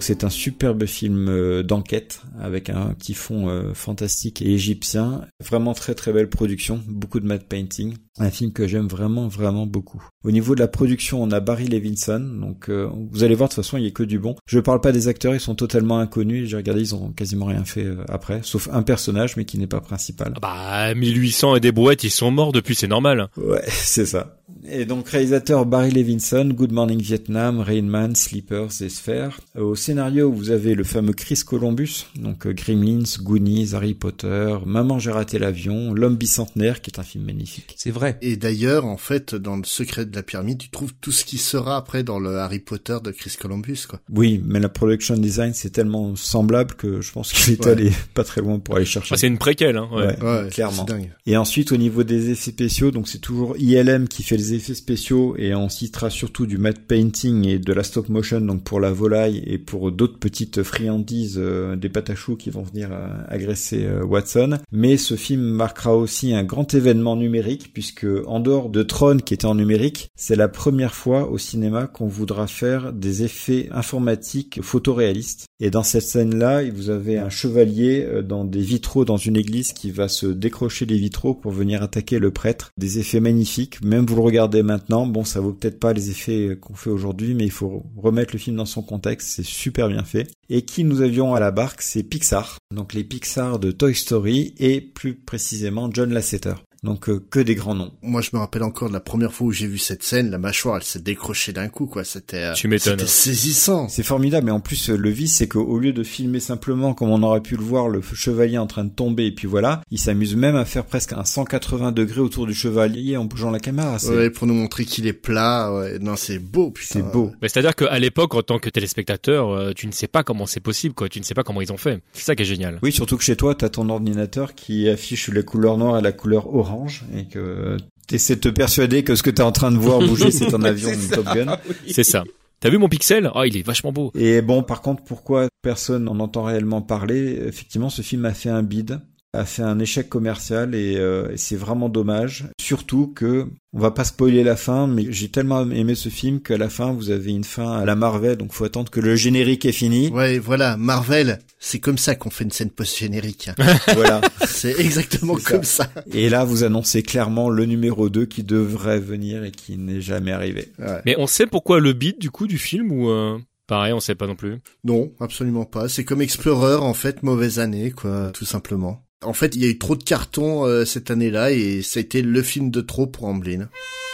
Speaker 5: Donc c'est un superbe film d'enquête avec un petit fond fantastique et égyptien. Vraiment très très belle production, beaucoup de matte painting. Un film que j'aime vraiment vraiment beaucoup. Au niveau de la production, on a Barry Levinson, donc vous allez voir de toute façon il y a que du bon. Je parle pas des acteurs, ils sont totalement inconnus. J'ai regardé, ils ont quasiment rien fait après, sauf un personnage mais qui n'est pas principal.
Speaker 3: Bah 1800 et des brouettes, ils sont morts depuis, c'est normal.
Speaker 5: Ouais, c'est ça. Et donc réalisateur Barry Levinson, Good Morning Vietnam, Rain Man, Sleepers et Sphere. Au scénario, vous avez le fameux Chris Columbus, donc Gremlins, Goonies, Harry Potter, Maman j'ai raté l'avion, L'homme bicentenaire qui est un film magnifique.
Speaker 6: C'est vrai.
Speaker 7: Et d'ailleurs, en fait, dans le secret de la pyramide, tu trouves tout ce qui sera après dans le Harry Potter de Chris Columbus, quoi.
Speaker 5: Oui, mais la production design c'est tellement semblable que je pense qu'il est allé pas très loin pour aller chercher.
Speaker 3: Ah, c'est une préquelle, hein.
Speaker 5: Ouais, clairement.
Speaker 7: C'est dingue.
Speaker 5: Et ensuite au niveau des effets spéciaux, donc c'est toujours ILM qui fait les effets spéciaux et on citera surtout du matte painting et de la stop motion, donc pour la volaille et pour d'autres petites friandises, des pâtes à choux qui vont venir agresser Watson. Mais ce film marquera aussi un grand événement numérique puisque en dehors de Tron qui était en numérique, c'est la première fois au cinéma qu'on voudra faire des effets informatiques photoréalistes. Et dans cette scène-là, vous avez un chevalier dans des vitraux dans une église qui va se décrocher les vitraux pour venir attaquer le prêtre. Des effets magnifiques. Même vous le regardez maintenant, bon, ça vaut peut-être pas les effets qu'on fait aujourd'hui, mais il faut remettre le film dans son contexte. C'est super bien fait. Et qui nous avions à la barque, c'est Pixar. Donc les Pixar de Toy Story et plus précisément John Lasseter. Donc que des grands noms.
Speaker 7: Moi je me rappelle encore de la première fois où j'ai vu cette scène, la mâchoire elle s'est décrochée d'un coup quoi, c'était
Speaker 3: Tu m'étonnes.
Speaker 7: C'était saisissant.
Speaker 5: C'est formidable, mais en plus le vice c'est qu'au lieu de filmer simplement comme on aurait pu le voir le chevalier en train de tomber et puis voilà, il s'amuse même à faire presque un 180 degrés autour du chevalier en bougeant la caméra.
Speaker 7: Ouais, pour nous montrer qu'il est plat, ouais. Non, c'est beau, putain.
Speaker 5: C'est beau.
Speaker 3: Mais c'est-à-dire qu'à l'époque, en tant que téléspectateur, tu ne sais pas comment c'est possible, quoi. Tu ne sais pas comment ils ont fait. C'est ça qui est génial.
Speaker 5: Oui, surtout que chez toi, t'as ton ordinateur qui affiche la couleur noire et la couleur orange et que t'essaies de te persuader que ce que t'es en train de voir bouger, c'est un avion de Top Gun.
Speaker 3: Oui. C'est ça. T'as vu mon pixel? Ah, il est vachement beau.
Speaker 5: Et bon, par contre, pourquoi personne n'en entend réellement parler? Effectivement, ce film a fait un bide, a fait un échec commercial et c'est vraiment dommage. Surtout que, on va pas spoiler la fin, mais j'ai tellement aimé ce film qu'à la fin, vous avez une fin à la Marvel, donc faut attendre que le générique est fini.
Speaker 7: Ouais, voilà, Marvel, c'est comme ça qu'on fait une scène post-générique.
Speaker 5: Voilà.
Speaker 7: C'est exactement comme ça.
Speaker 5: Et là, vous annoncez clairement le numéro 2 qui devrait venir et qui n'est jamais arrivé.
Speaker 7: Ouais.
Speaker 3: Mais on sait pourquoi le beat, du coup, du film ou pareil, on sait pas non plus.
Speaker 7: Non, absolument pas. C'est comme Explorer, en fait, mauvaise année, quoi, tout simplement. En fait, il y a eu trop de cartons cette année-là et ça a été le film de trop pour Amblin.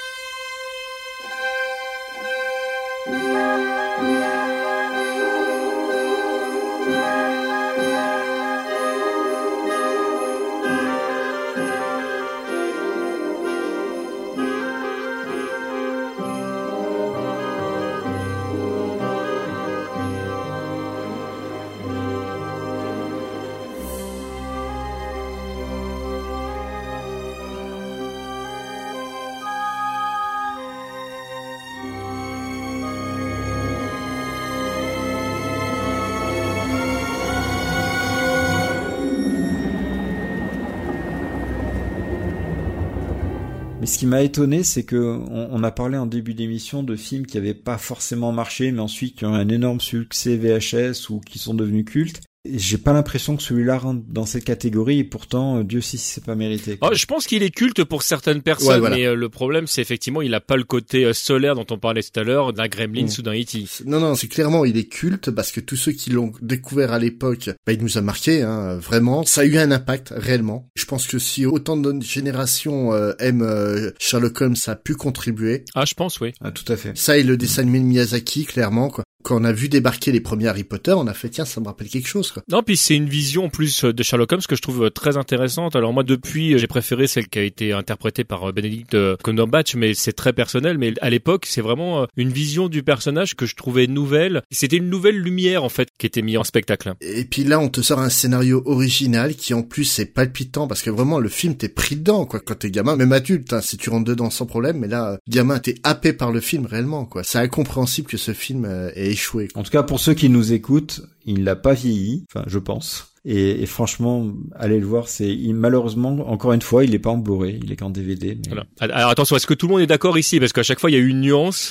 Speaker 5: Mais ce qui m'a étonné, c'est que on a parlé en début d'émission de films qui avaient pas forcément marché, mais ensuite qui ont un énorme succès VHS ou qui sont devenus cultes. Et j'ai pas l'impression que celui-là rentre dans cette catégorie et pourtant, Dieu sait si c'est pas mérité.
Speaker 3: Oh, je pense qu'il est culte pour certaines personnes, ouais, voilà. Mais le problème, c'est effectivement, il a pas le côté solaire dont on parlait tout à l'heure d'un Gremlins ou d'un E.T.
Speaker 7: Non, c'est clairement, il est culte parce que tous ceux qui l'ont découvert à l'époque, bah, il nous a marqué, hein, vraiment. Ça a eu un impact, réellement. Je pense que si autant de notre génération aime Sherlock Holmes, ça a pu contribuer.
Speaker 3: Ah, je pense, oui.
Speaker 5: Ah, tout à fait.
Speaker 7: Ça et le dessin animé de Miyazaki, clairement, quoi. Quand on a vu débarquer les premiers Harry Potter, on a fait tiens, ça me rappelle quelque chose, quoi.
Speaker 3: Non, puis c'est une vision en plus de Sherlock Holmes que je trouve très intéressante. Alors moi depuis, j'ai préféré celle qui a été interprétée par Benedict Cumberbatch, mais c'est très personnel. Mais à l'époque, c'est vraiment une vision du personnage que je trouvais nouvelle. C'était une nouvelle lumière en fait qui était mise en spectacle.
Speaker 7: Et puis là, on te sort un scénario original qui en plus est palpitant parce que vraiment le film t'es pris dedans, quoi. Quand t'es gamin, même adulte, hein, si tu rentres dedans sans problème, mais là, gamin, t'es happé par le film réellement, quoi. C'est incompréhensible que ce film ait échoué.
Speaker 5: En tout cas, pour ceux qui nous écoutent, il n'a pas vieilli, enfin je pense. Et franchement, allez le voir, malheureusement, encore une fois, il est pas en Blu-ray, il est qu'en DVD. Mais...
Speaker 3: Voilà. Alors attention, est-ce que tout le monde est d'accord ici? Parce qu'à chaque fois, il y a une nuance.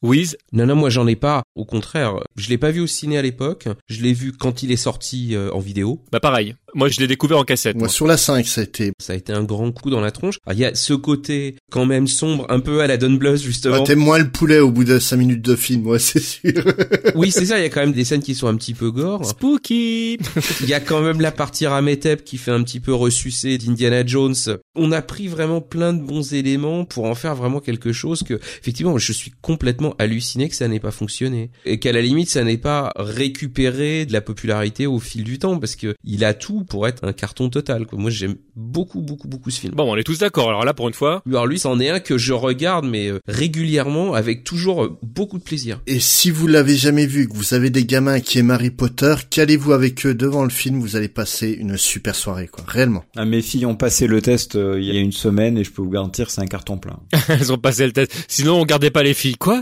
Speaker 3: Wiz?
Speaker 6: Non, moi j'en ai pas. Au contraire, je l'ai pas vu au ciné à l'époque. Je l'ai vu quand il est sorti en vidéo.
Speaker 3: Bah pareil. Moi, je l'ai découvert en cassette.
Speaker 7: Moi, sur la 5, ça a été
Speaker 6: un grand coup dans la tronche. Il y a ce côté quand même sombre, un peu à la Don Bluth, justement.
Speaker 7: T'aimes moins le poulet au bout de 5 minutes de film, moi, c'est sûr.
Speaker 6: Oui, c'est ça, il y a quand même des scènes qui sont un petit peu gore.
Speaker 3: Spooky.
Speaker 6: Il y a quand même la partie Rametep qui fait un petit peu ressucer d'Indiana Jones. On a pris vraiment plein de bons éléments pour en faire vraiment quelque chose que, effectivement, je suis complètement halluciné que ça n'ait pas fonctionné. Et qu'à la limite, ça n'ait pas récupéré de la popularité au fil du temps, parce que il a tout pour être un carton total, quoi. Moi, j'aime beaucoup ce film.
Speaker 3: Bon, on est tous d'accord. Alors là, pour une fois.
Speaker 6: Alors lui, c'en est un que je regarde, mais régulièrement, avec toujours beaucoup de plaisir.
Speaker 7: Et si vous l'avez jamais vu, que vous avez des gamins qui aiment Harry Potter, calez-vous avec eux devant le film, vous allez passer une super soirée, quoi. Réellement.
Speaker 5: Ah, mes filles ont passé le test il y a une semaine et je peux vous garantir, c'est un carton plein.
Speaker 3: Elles ont passé le test. Sinon, on gardait pas les filles. Quoi?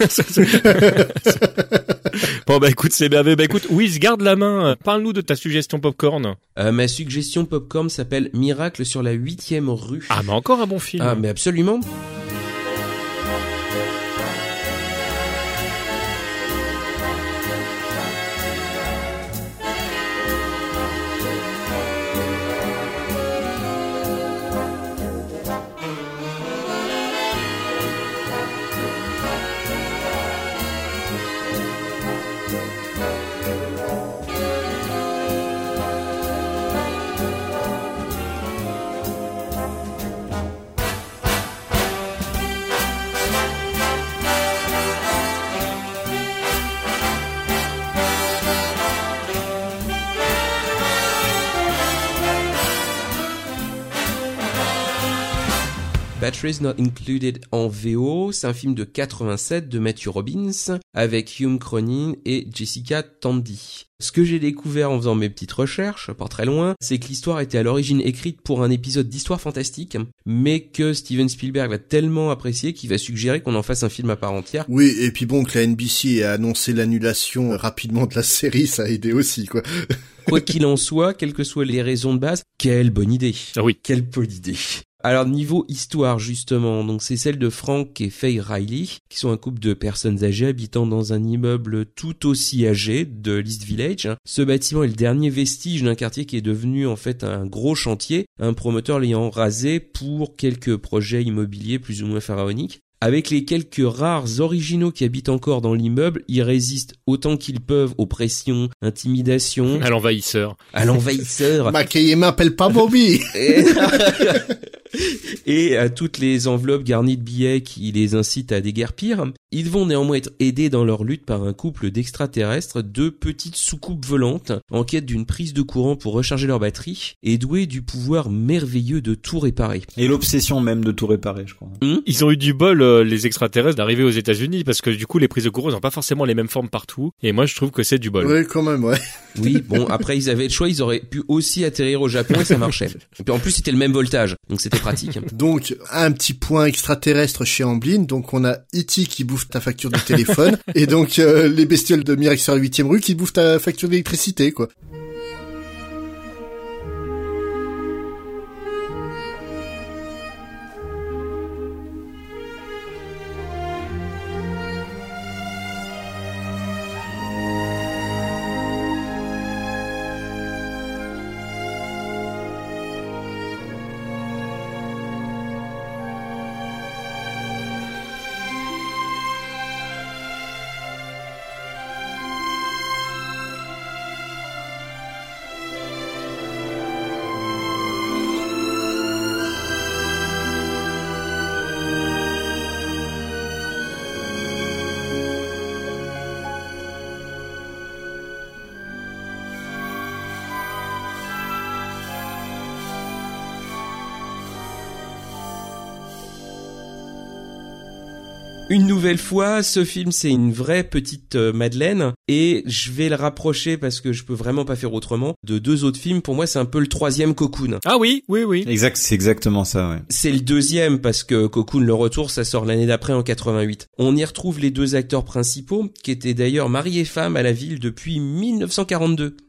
Speaker 3: Bon, bah écoute, c'est merveilleux. Bah écoute, Wiz, garde la main. Parle-nous de ta suggestion popcorn.
Speaker 6: Ma suggestion popcorn s'appelle Miracle sur la 8e rue.
Speaker 3: Ah, mais encore un bon film.
Speaker 6: Ah, mais absolument. Batteries Not Included en VO, c'est un film de 87 de Matthew Robbins avec Hume Cronyn et Jessica Tandy. Ce que j'ai découvert en faisant mes petites recherches, pas très loin, c'est que l'histoire était à l'origine écrite pour un épisode d'Histoire fantastique, mais que Steven Spielberg l'a tellement apprécié qu'il va suggérer qu'on en fasse un film à part entière.
Speaker 7: Oui, et puis bon, que la NBC ait annoncé l'annulation rapidement de la série, ça a aidé aussi, quoi.
Speaker 6: Quoi qu'il en soit, quelles que soient les raisons de base, quelle bonne idée.
Speaker 3: Ah oui.
Speaker 6: Quelle bonne idée. Alors niveau histoire justement, donc c'est celle de Frank et Faye Riley, qui sont un couple de personnes âgées habitant dans un immeuble tout aussi âgé de l'East Village. Ce bâtiment est le dernier vestige d'un quartier qui est devenu en fait un gros chantier, un promoteur l'ayant rasé pour quelques projets immobiliers plus ou moins pharaoniques. Avec les quelques rares originaux qui habitent encore dans l'immeuble, ils résistent autant qu'ils peuvent aux pressions, intimidations.
Speaker 3: À l'envahisseur.
Speaker 7: Mackay m'appelle pas Bobby.
Speaker 6: Et à toutes les enveloppes garnies de billets qui les incitent à déguerpir. Ils vont néanmoins être aidés dans leur lutte par un couple d'extraterrestres, deux petites soucoupes volantes, en quête d'une prise de courant pour recharger leur batterie, et doués du pouvoir merveilleux de tout réparer.
Speaker 5: Et l'obsession même de tout réparer, je crois.
Speaker 3: Ils ont eu du bol, les extraterrestres, d'arriver aux États-Unis, parce que du coup, les prises de courant n'ont pas forcément les mêmes formes partout, et moi, je trouve que c'est du bol.
Speaker 7: Oui, quand même, ouais.
Speaker 6: Oui, bon, après, ils avaient le choix, ils auraient pu aussi atterrir au Japon, et ça marchait. Et puis en plus, c'était le même voltage, donc c'était pratique.
Speaker 7: Donc, un petit point extraterrestre chez Amblin, donc on a E.T. qui bouffe ta facture de téléphone, et donc les bestioles de Miracle sur la 8e rue qui bouffent ta facture d'électricité, quoi.
Speaker 6: Une nouvelle fois, ce film c'est une vraie petite Madeleine et je vais le rapprocher parce que je peux vraiment pas faire autrement de deux autres films. Pour moi, c'est un peu le troisième Cocoon.
Speaker 3: Ah oui.
Speaker 5: Exact, c'est exactement ça, ouais.
Speaker 6: C'est le deuxième parce que Cocoon, le retour, ça sort l'année d'après en 88. On y retrouve les deux acteurs principaux qui étaient d'ailleurs mari et femme à la ville depuis 1942.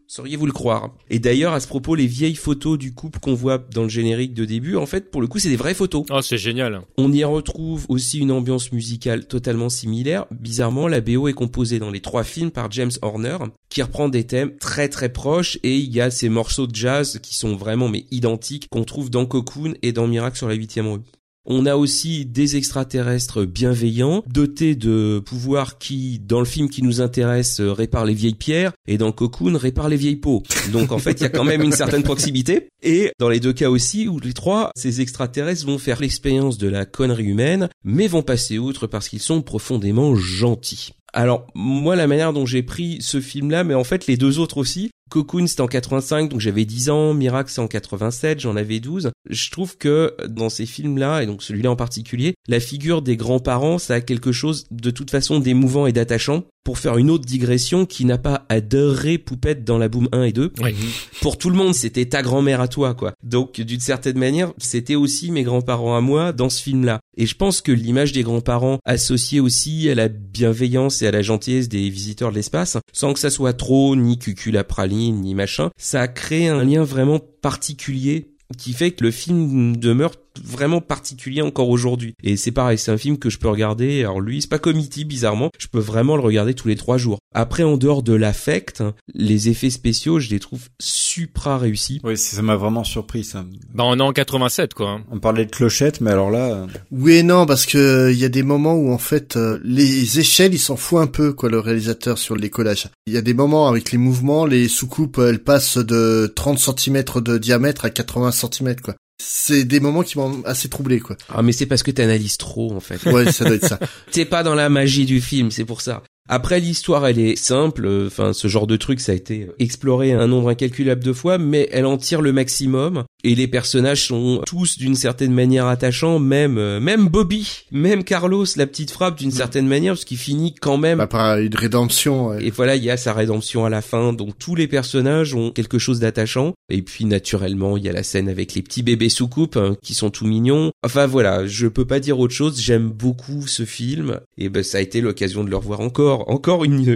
Speaker 6: Sauriez-vous le croire? Et d'ailleurs, à ce propos, les vieilles photos du couple qu'on voit dans le générique de début, en fait, pour le coup, c'est des vraies photos.
Speaker 3: Oh, c'est génial.
Speaker 6: On y retrouve aussi une ambiance musicale totalement similaire. Bizarrement, la BO est composée dans les 3 films par James Horner, qui reprend des thèmes très très proches, et il y a ces morceaux de jazz qui sont vraiment mais identiques qu'on trouve dans Cocoon et dans Miracle sur la 8e rue. On a aussi des extraterrestres bienveillants, dotés de pouvoirs qui, dans le film qui nous intéresse, réparent les vieilles pierres, et dans Cocoon, réparent les vieilles peaux. Donc en fait, il y a quand même une certaine proximité. Et dans les 2 cas aussi, où les 3, ces extraterrestres vont faire l'expérience de la connerie humaine, mais vont passer outre parce qu'ils sont profondément gentils. Alors, moi, la manière dont j'ai pris ce film-là, mais en fait, les 2 autres aussi, Cocoon, c'était en 85, donc j'avais 10 ans, Miracle, c'est en 87, j'en avais 12. Je trouve que dans ces films-là, et donc celui-là en particulier, la figure des grands-parents, ça a quelque chose de toute façon d'émouvant et d'attachant. Pour faire une autre digression, qui n'a pas adoré Poupette dans la Boom 1 et 2.
Speaker 3: Oui.
Speaker 6: Pour tout le monde, c'était ta grand-mère à toi, quoi. Donc, d'une certaine manière, c'était aussi mes grands-parents à moi dans ce film-là. Et je pense que l'image des grands-parents associée aussi à la bienveillance et à la gentillesse des visiteurs de l'espace, sans que ça soit trop ni cucul la praline, ni machin, ça a créé un lien vraiment particulier qui fait que le film demeure vraiment particulier encore aujourd'hui. Et c'est pareil, c'est un film que je peux regarder, alors lui, c'est pas comme E.T. bizarrement, je peux vraiment le regarder tous les 3 jours. Après, en dehors de l'affect, les effets spéciaux, je les trouve supra réussis.
Speaker 5: Oui, ça m'a vraiment surpris, ça.
Speaker 3: Bah, on est en 87, quoi.
Speaker 5: On parlait de clochette, mais alors là...
Speaker 7: Oui et non, parce que il y a des moments où en fait les échelles, il s'en fout un peu, quoi, le réalisateur, sur le décollage. Il y a des moments avec les mouvements, les soucoupes, elles passent de 30 cm de diamètre à 80 cm, quoi. C'est des moments qui m'ont assez troublé, quoi.
Speaker 6: Ah, mais c'est parce que t'analyses trop, en fait.
Speaker 7: Ouais, ça doit être ça.
Speaker 6: T'es pas dans la magie du film, c'est pour ça. Après, l'histoire, elle est simple, enfin, ce genre de truc, ça a été exploré un nombre incalculable de fois, mais elle en tire le maximum, et les personnages sont tous d'une certaine manière attachants, même Bobby, même Carlos, la petite frappe d'une certaine manière, parce qu'il finit quand même...
Speaker 7: Bah, par une rédemption, ouais.
Speaker 6: Et voilà, il y a sa rédemption à la fin, donc tous les personnages ont quelque chose d'attachant, et puis naturellement, il y a la scène avec les petits bébés soucoupes, qui sont tout mignons. Enfin voilà, je peux pas dire autre chose, j'aime beaucoup ce film, et ben ça a été l'occasion de le revoir encore une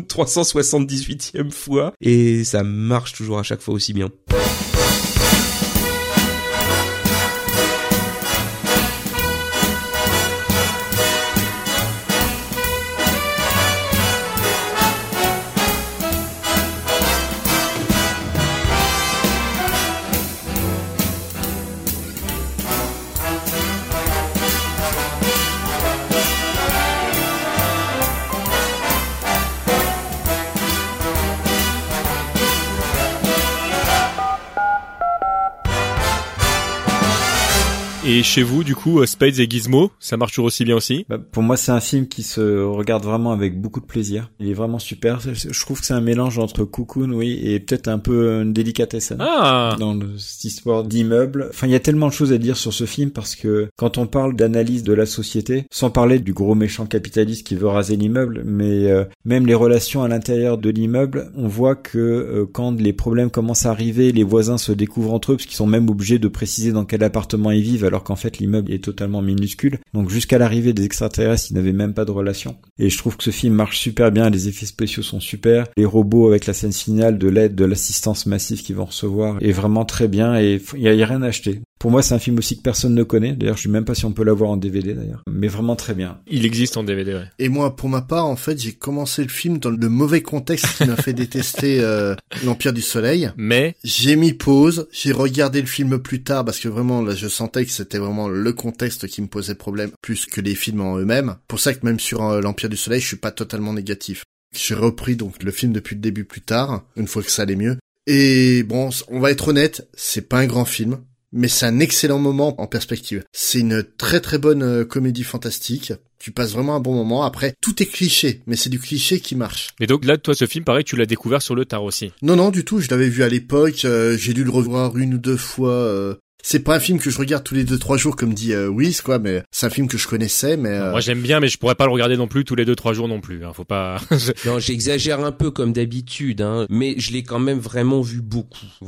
Speaker 6: 378e fois, et ça marche toujours à chaque fois aussi bien.
Speaker 3: Et chez vous, du coup, Spades et Gizmo, ça marche toujours aussi bien aussi?
Speaker 5: Bah, pour moi, c'est un film qui se regarde vraiment avec beaucoup de plaisir. Il est vraiment super. Je trouve que c'est un mélange entre Cocoon, oui, et peut-être un peu une délicatesse dans cette histoire d'immeuble. Enfin, il y a tellement de choses à dire sur ce film parce que quand on parle d'analyse de la société, sans parler du gros méchant capitaliste qui veut raser l'immeuble, mais même les relations à l'intérieur de l'immeuble, on voit que quand les problèmes commencent à arriver, les voisins se découvrent entre eux parce qu'ils sont même obligés de préciser dans quel appartement ils vivent alors qu'en fait l'immeuble est totalement minuscule. Donc jusqu'à l'arrivée des extraterrestres, ils n'avaient même pas de relation. Et je trouve que ce film marche super bien, les effets spéciaux sont super, les robots avec la scène finale de l'aide, de l'assistance massive qu'ils vont recevoir est vraiment très bien et il y a rien à acheter. Pour moi, c'est un film aussi que personne ne connaît. D'ailleurs, je sais même pas si on peut l'avoir en DVD d'ailleurs. Mais vraiment très bien.
Speaker 3: Il existe en DVD, ouais.
Speaker 7: Et moi, pour ma part, en fait, j'ai commencé le film dans le mauvais contexte qui m'a fait détester l'Empire du Soleil.
Speaker 3: Mais
Speaker 7: j'ai mis pause, j'ai regardé le film plus tard parce que vraiment, là, je sentais que c'était vraiment le contexte qui me posait problème plus que les films en eux-mêmes. Pour ça que même sur l'Empire du Soleil, je suis pas totalement négatif. J'ai repris donc le film depuis le début plus tard, une fois que ça allait mieux. Et bon, on va être honnête, c'est pas un grand film. Mais c'est un excellent moment en perspective. C'est une très très bonne comédie fantastique. Tu passes vraiment un bon moment. Après, tout est cliché, mais c'est du cliché qui marche.
Speaker 3: Et donc là, toi, ce film, pareil, tu l'as découvert sur le tard aussi?
Speaker 7: Non, du tout. Je l'avais vu à l'époque. J'ai dû le revoir 1 ou 2 fois. C'est pas un film que je regarde tous les 2-3 jours comme dit Wiz, quoi, mais c'est un film que je connaissais, mais...
Speaker 3: Moi j'aime bien, mais je pourrais pas le regarder non plus tous les 2-3 jours non plus, hein, faut pas...
Speaker 6: Non, j'exagère un peu comme d'habitude, hein, mais je l'ai quand même vraiment vu beaucoup, voilà.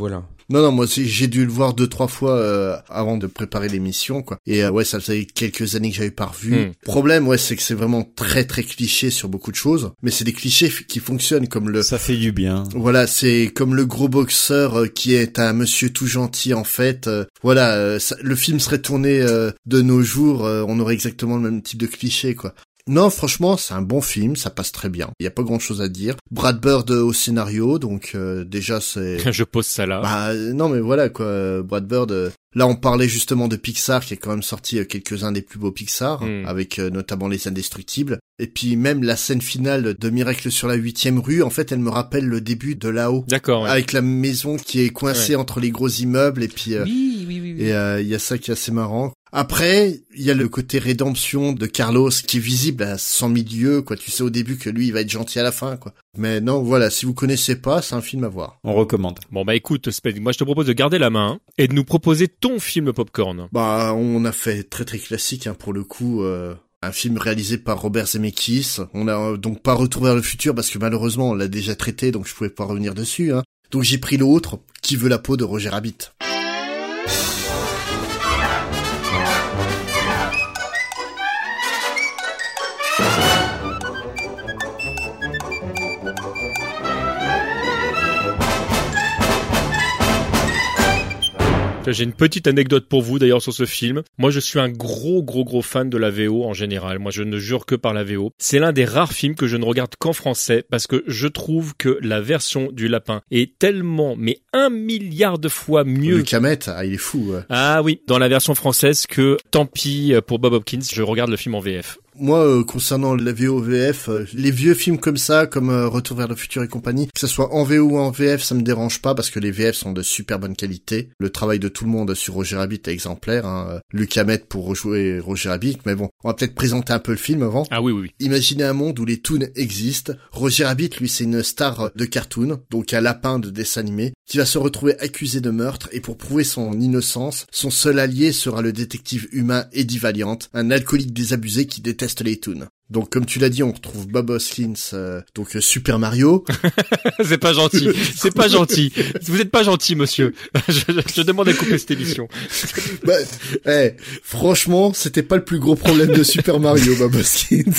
Speaker 7: Non, moi j'ai dû le voir 2-3 fois avant de préparer l'émission, quoi. Et ouais, ça faisait quelques années que j'avais pas revu. Problème, ouais, c'est que c'est vraiment très très cliché sur beaucoup de choses, mais c'est des clichés qui fonctionnent comme le...
Speaker 5: Ça fait du bien.
Speaker 7: Voilà, c'est comme le gros boxeur qui est un monsieur tout gentil en fait. Voilà, le film serait tourné de nos jours, on aurait exactement le même type de cliché, quoi. Non, franchement, c'est un bon film, ça passe très bien. Il y a pas grand-chose à dire. Brad Bird au scénario, donc déjà c'est...
Speaker 3: Je pose ça là.
Speaker 7: Bah non, mais voilà quoi, Brad Bird... Là, on parlait justement de Pixar, qui a quand même sorti quelques-uns des plus beaux Pixar, avec notamment Les Indestructibles. Et puis même la scène finale de Miracle sur la 8e rue, en fait, elle me rappelle le début de Là-haut.
Speaker 3: D'accord. Ouais.
Speaker 7: Avec la maison qui est coincée entre les gros immeubles, et puis...
Speaker 6: Oui.
Speaker 7: Et il y a ça qui est assez marrant. Après, il y a le côté rédemption de Carlos qui est visible à 100 000 lieues, quoi. Tu sais au début que lui, il va être gentil à la fin, quoi. Mais non, voilà, si vous connaissez pas, c'est un film à voir.
Speaker 5: On recommande.
Speaker 3: Bon bah écoute, Spade, moi je te propose de garder la main et de nous proposer ton film popcorn.
Speaker 7: Bah, on a fait très très classique, pour le coup. Un film réalisé par Robert Zemeckis. On a donc pas Retour vers le futur parce que malheureusement on l'a déjà traité, donc je pouvais pas revenir dessus. Donc j'ai pris l'autre, Qui veut la peau de Roger Rabbit.
Speaker 3: J'ai une petite anecdote pour vous d'ailleurs sur ce film. Moi je suis un gros fan de la VO en général. Moi je ne jure que par la VO. C'est l'un des rares films que je ne regarde qu'en français parce que je trouve que la version du lapin est tellement, mais 1 milliard de fois mieux.
Speaker 7: Luc Hamet, il est fou. Ouais.
Speaker 3: Ah oui, dans la version française que tant pis pour Bob Hopkins, je regarde le film en VF.
Speaker 7: Moi, concernant la VO VF, les vieux films comme ça, comme Retour vers le futur et compagnie, que ce soit en VO ou en VF, ça me dérange pas parce que les VF sont de super bonne qualité. Le travail de tout le monde sur Roger Rabbit est exemplaire. Luc Hamet pour rejouer Roger Rabbit, mais bon, on va peut-être présenter un peu le film avant.
Speaker 3: Ah oui.
Speaker 7: Imaginez un monde où les toons existent. Roger Rabbit, lui, c'est une star de cartoon, donc un lapin de dessin animé, qui va se retrouver accusé de meurtre, et pour prouver son innocence, son seul allié sera le détective humain Eddie Valiant, un alcoolique désabusé qui déteste les toons. Donc comme tu l'as dit, on retrouve Bob Hoskins, donc Super Mario.
Speaker 3: C'est pas gentil, c'est pas gentil. Vous êtes pas gentil, monsieur. Je demande à couper cette émission.
Speaker 7: Franchement, c'était pas le plus gros problème de Super Mario, Bob Hoskins.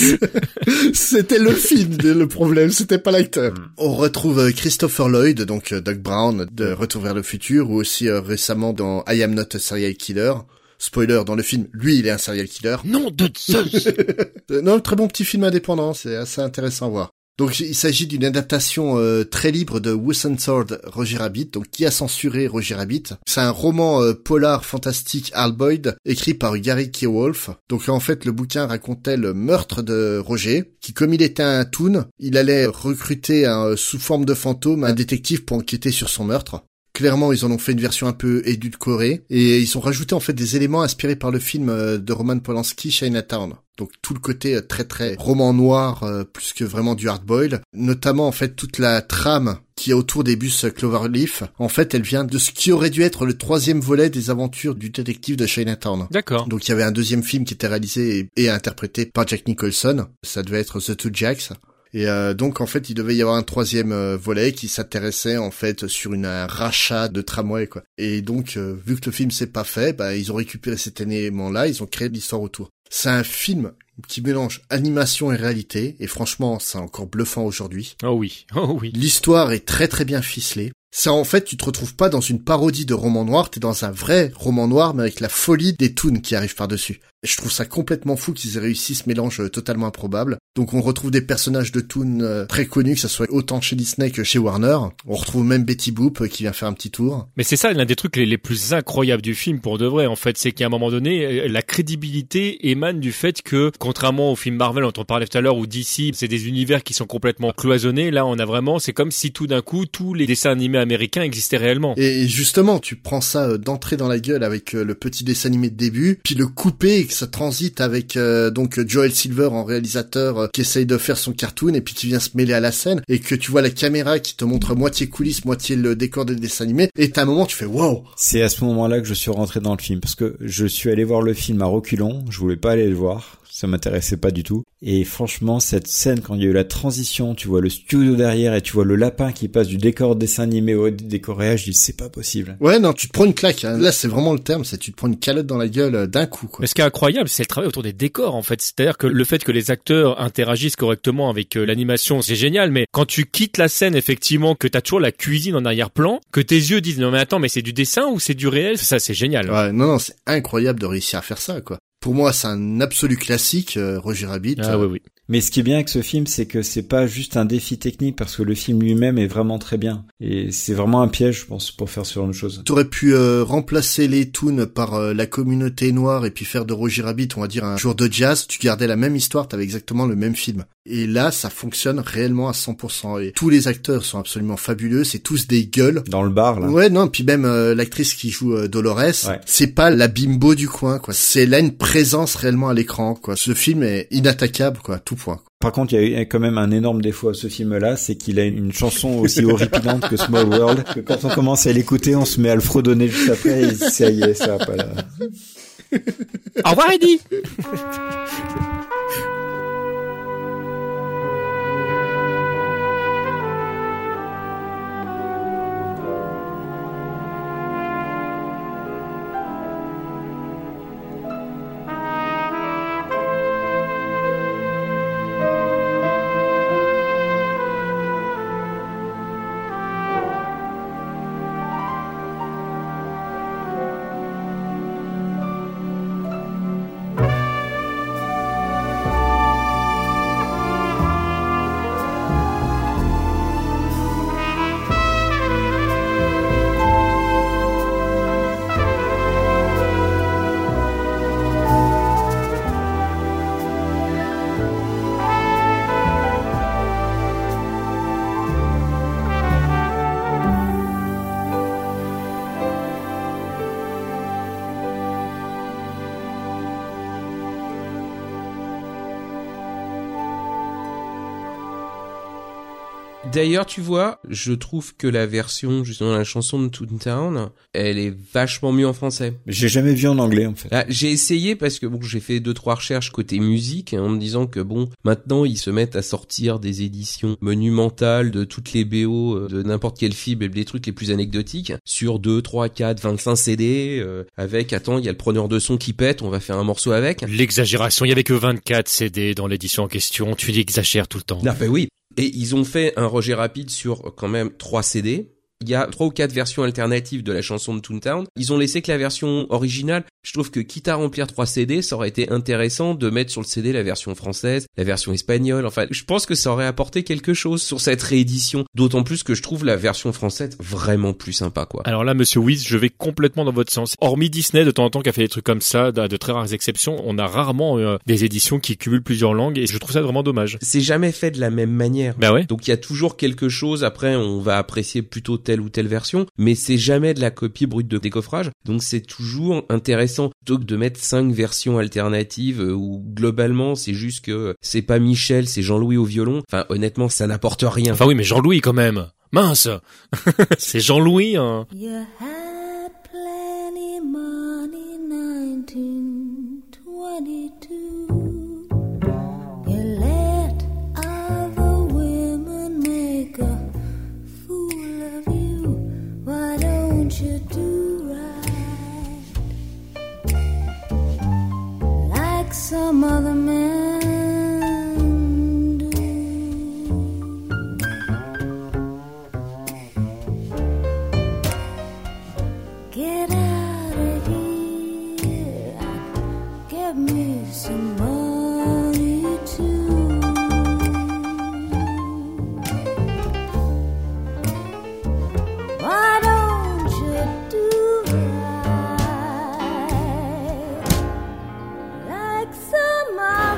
Speaker 7: C'était le film, le problème, c'était pas l'acteur. On retrouve Christopher Lloyd, donc Doc Brown de Retour vers le futur, ou aussi récemment dans I Am Not a Serial Killer. Spoiler, dans le film, lui, il est un serial killer.
Speaker 3: Non de Zeus.
Speaker 7: Non, très bon petit film indépendant, c'est assez intéressant à voir. Donc il s'agit d'une adaptation très libre de Who Censored Roger Rabbit, donc qui a censuré Roger Rabbit. C'est un roman polar fantastique Hal Boyd, écrit par Gary Kewolf. Donc en fait, le bouquin racontait le meurtre de Roger, qui comme il était un toon, il allait recruter sous forme de fantôme un détective pour enquêter sur son meurtre. Clairement, ils en ont fait une version un peu édulcorée, et ils ont rajouté en fait des éléments inspirés par le film de Roman Polanski, Chinatown. Donc tout le côté très très roman noir, plus que vraiment du hard-boiled. Notamment en fait toute la trame qui est autour des bus Cloverleaf. En fait, elle vient de ce qui aurait dû être le 3e volet des aventures du détective de Chinatown.
Speaker 3: D'accord.
Speaker 7: Donc il y avait un 2e film qui était réalisé et interprété par Jack Nicholson. Ça devait être The Two Jacks. Et donc en fait il devait y avoir un 3e volet qui s'intéressait en fait sur un rachat de tramway, quoi. Et donc vu que le film s'est pas fait, ils ont récupéré cet élément-là, ils ont créé l'histoire autour. C'est un film qui mélange animation et réalité, et franchement c'est encore bluffant aujourd'hui.
Speaker 3: Oh oui.
Speaker 7: L'histoire est très très bien ficelée. Ça, en fait, tu te retrouves pas dans une parodie de roman noir, t'es dans un vrai roman noir, mais avec la folie des toons qui arrivent par-dessus. Et je trouve ça complètement fou qu'ils aient réussi ce mélange totalement improbable. Donc on retrouve des personnages de toons très connus, que ça soit autant chez Disney que chez Warner. On retrouve même Betty Boop qui vient faire un petit tour.
Speaker 3: Mais c'est ça l'un des trucs les plus incroyables du film pour de vrai, en fait. C'est qu'à un moment donné, la crédibilité émane du fait que, contrairement au film Marvel dont on parlait tout à l'heure, ou DC, c'est des univers qui sont complètement cloisonnés. Là, on a vraiment, c'est comme si tout d'un coup, tous les dessins animés américains existaient réellement.
Speaker 7: Et justement, tu prends ça d'entrée dans la gueule avec le petit dessin animé de début, puis le couper, que ça transite avec donc Joel Silver en réalisateur qui essaye de faire son cartoon et puis qui vient se mêler à la scène, et que tu vois la caméra qui te montre moitié coulisses, moitié le décor des dessins animés, et t'as un moment tu fais wow.
Speaker 5: C'est à ce moment-là que je suis rentré dans le film, parce que je suis allé voir le film à reculons, je voulais pas aller le voir. Ça m'intéressait pas du tout. Et franchement, cette scène, quand il y a eu la transition, tu vois le studio derrière et tu vois le lapin qui passe du décor dessin animé au décor réel, je dis c'est pas possible.
Speaker 7: Ouais, non, tu te prends une claque. Hein. Là, c'est vraiment le terme, c'est tu te prends une calotte dans la gueule d'un coup, quoi.
Speaker 3: Mais ce qui est incroyable, c'est le travail autour des décors, en fait. C'est-à-dire que le fait que les acteurs interagissent correctement avec l'animation, c'est génial, mais quand tu quittes la scène, effectivement, que t'as toujours la cuisine en arrière-plan, que tes yeux disent non mais attends, mais c'est du dessin ou c'est du réel, ça c'est génial.
Speaker 7: Ouais, non, c'est incroyable de réussir à faire ça, quoi. Pour moi, c'est un absolu classique, Roger Rabbit.
Speaker 3: Ah oui.
Speaker 5: Mais ce qui est bien avec ce film, c'est que c'est pas juste un défi technique, parce que le film lui-même est vraiment très bien. Et c'est vraiment un piège, je pense, pour faire ce genre de choses.
Speaker 7: T'aurais pu remplacer les toons par la communauté noire et puis faire de Roger Rabbit, on va dire, un jour de jazz. Tu gardais la même histoire, t'avais exactement le même film. Et là, ça fonctionne réellement à 100%. Et tous les acteurs sont absolument fabuleux, c'est tous des gueules.
Speaker 5: Dans le bar, là.
Speaker 7: Ouais, non, puis même l'actrice qui joue Dolores,
Speaker 5: ouais.
Speaker 7: C'est pas la bimbo du coin, quoi. C'est là une présence réellement à l'écran, quoi. Ce film est inattaquable, quoi, à tout point.
Speaker 5: Par contre, il y a quand même un énorme défaut à ce film-là, c'est qu'il a une chanson aussi horripilante que Small World, que quand on commence à l'écouter, on se met à le fredonner juste après, et ça y est, ça va pas là.
Speaker 3: Au revoir, Eddie!
Speaker 6: D'ailleurs, tu vois, je trouve que la version, justement, la chanson de Toontown, elle est vachement mieux en français.
Speaker 5: J'ai jamais vu en anglais, en fait.
Speaker 6: Là, j'ai essayé parce que bon, j'ai fait 2-3 recherches côté musique, en me disant que bon, maintenant, ils se mettent à sortir des éditions monumentales de toutes les BO de n'importe quel film et des trucs les plus anecdotiques sur 2, 3, 4, 25 CD, avec, attends, il y a le preneur de son qui pète, on va faire un morceau avec.
Speaker 3: L'exagération, il y avait que 24 CD dans l'édition en question, tu exagères tout le temps.
Speaker 6: Ah, ben oui. Et ils ont fait un Roger Rabbit sur quand même 3 CD. Il y a 3 ou 4 versions alternatives de la chanson de Toontown. Ils ont laissé que la version originale. Je trouve que quitte à remplir 3 CD, ça aurait été intéressant de mettre sur le CD la version française, la version espagnole. Enfin, je pense que ça aurait apporté quelque chose sur cette réédition. D'autant plus que je trouve la version française vraiment plus sympa, quoi.
Speaker 3: Alors là, monsieur Wiz, je vais complètement dans votre sens. Hormis Disney, de temps en temps, qui a fait des trucs comme ça, de très rares exceptions, on a rarement des éditions qui cumulent plusieurs langues et je trouve ça vraiment dommage.
Speaker 6: C'est jamais fait de la même manière.
Speaker 3: Bah ouais.
Speaker 6: Donc il y a toujours quelque chose. Après, on va apprécier plutôt telle ou telle version, mais c'est jamais de la copie brute de décoffrage. Donc c'est toujours intéressant plutôt que de mettre 5 versions alternatives où globalement c'est juste que c'est pas Michel, c'est Jean-Louis au violon. Enfin honnêtement, ça n'apporte rien.
Speaker 3: Enfin oui, mais Jean-Louis quand même. Mince. C'est Jean-Louis, hein.
Speaker 12: You had plenty money 1922. You let other women make a fool of you. Why don't you do right like some other men do? Get out of here and give me some money too. Why don't you do right like some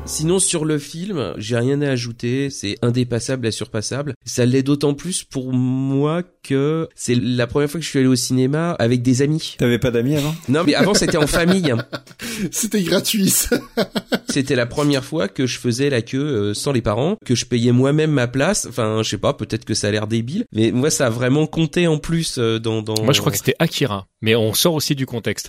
Speaker 6: Sinon, sur le film, j'ai rien à ajouter. C'est indépassable et surpassable. Ça l'est d'autant plus pour moi que c'est la première fois que je suis allé au cinéma avec des amis.
Speaker 5: T'avais pas d'amis avant?
Speaker 6: Non, mais avant, c'était en famille.
Speaker 7: C'était gratuit, ça.
Speaker 6: C'était la première fois que je faisais la queue sans les parents, que je payais moi-même ma place. Enfin, je sais pas, peut-être que ça a l'air débile, mais moi, ça a vraiment compté en plus dans...
Speaker 3: Moi, je crois que c'était Akira, mais on sort aussi du contexte.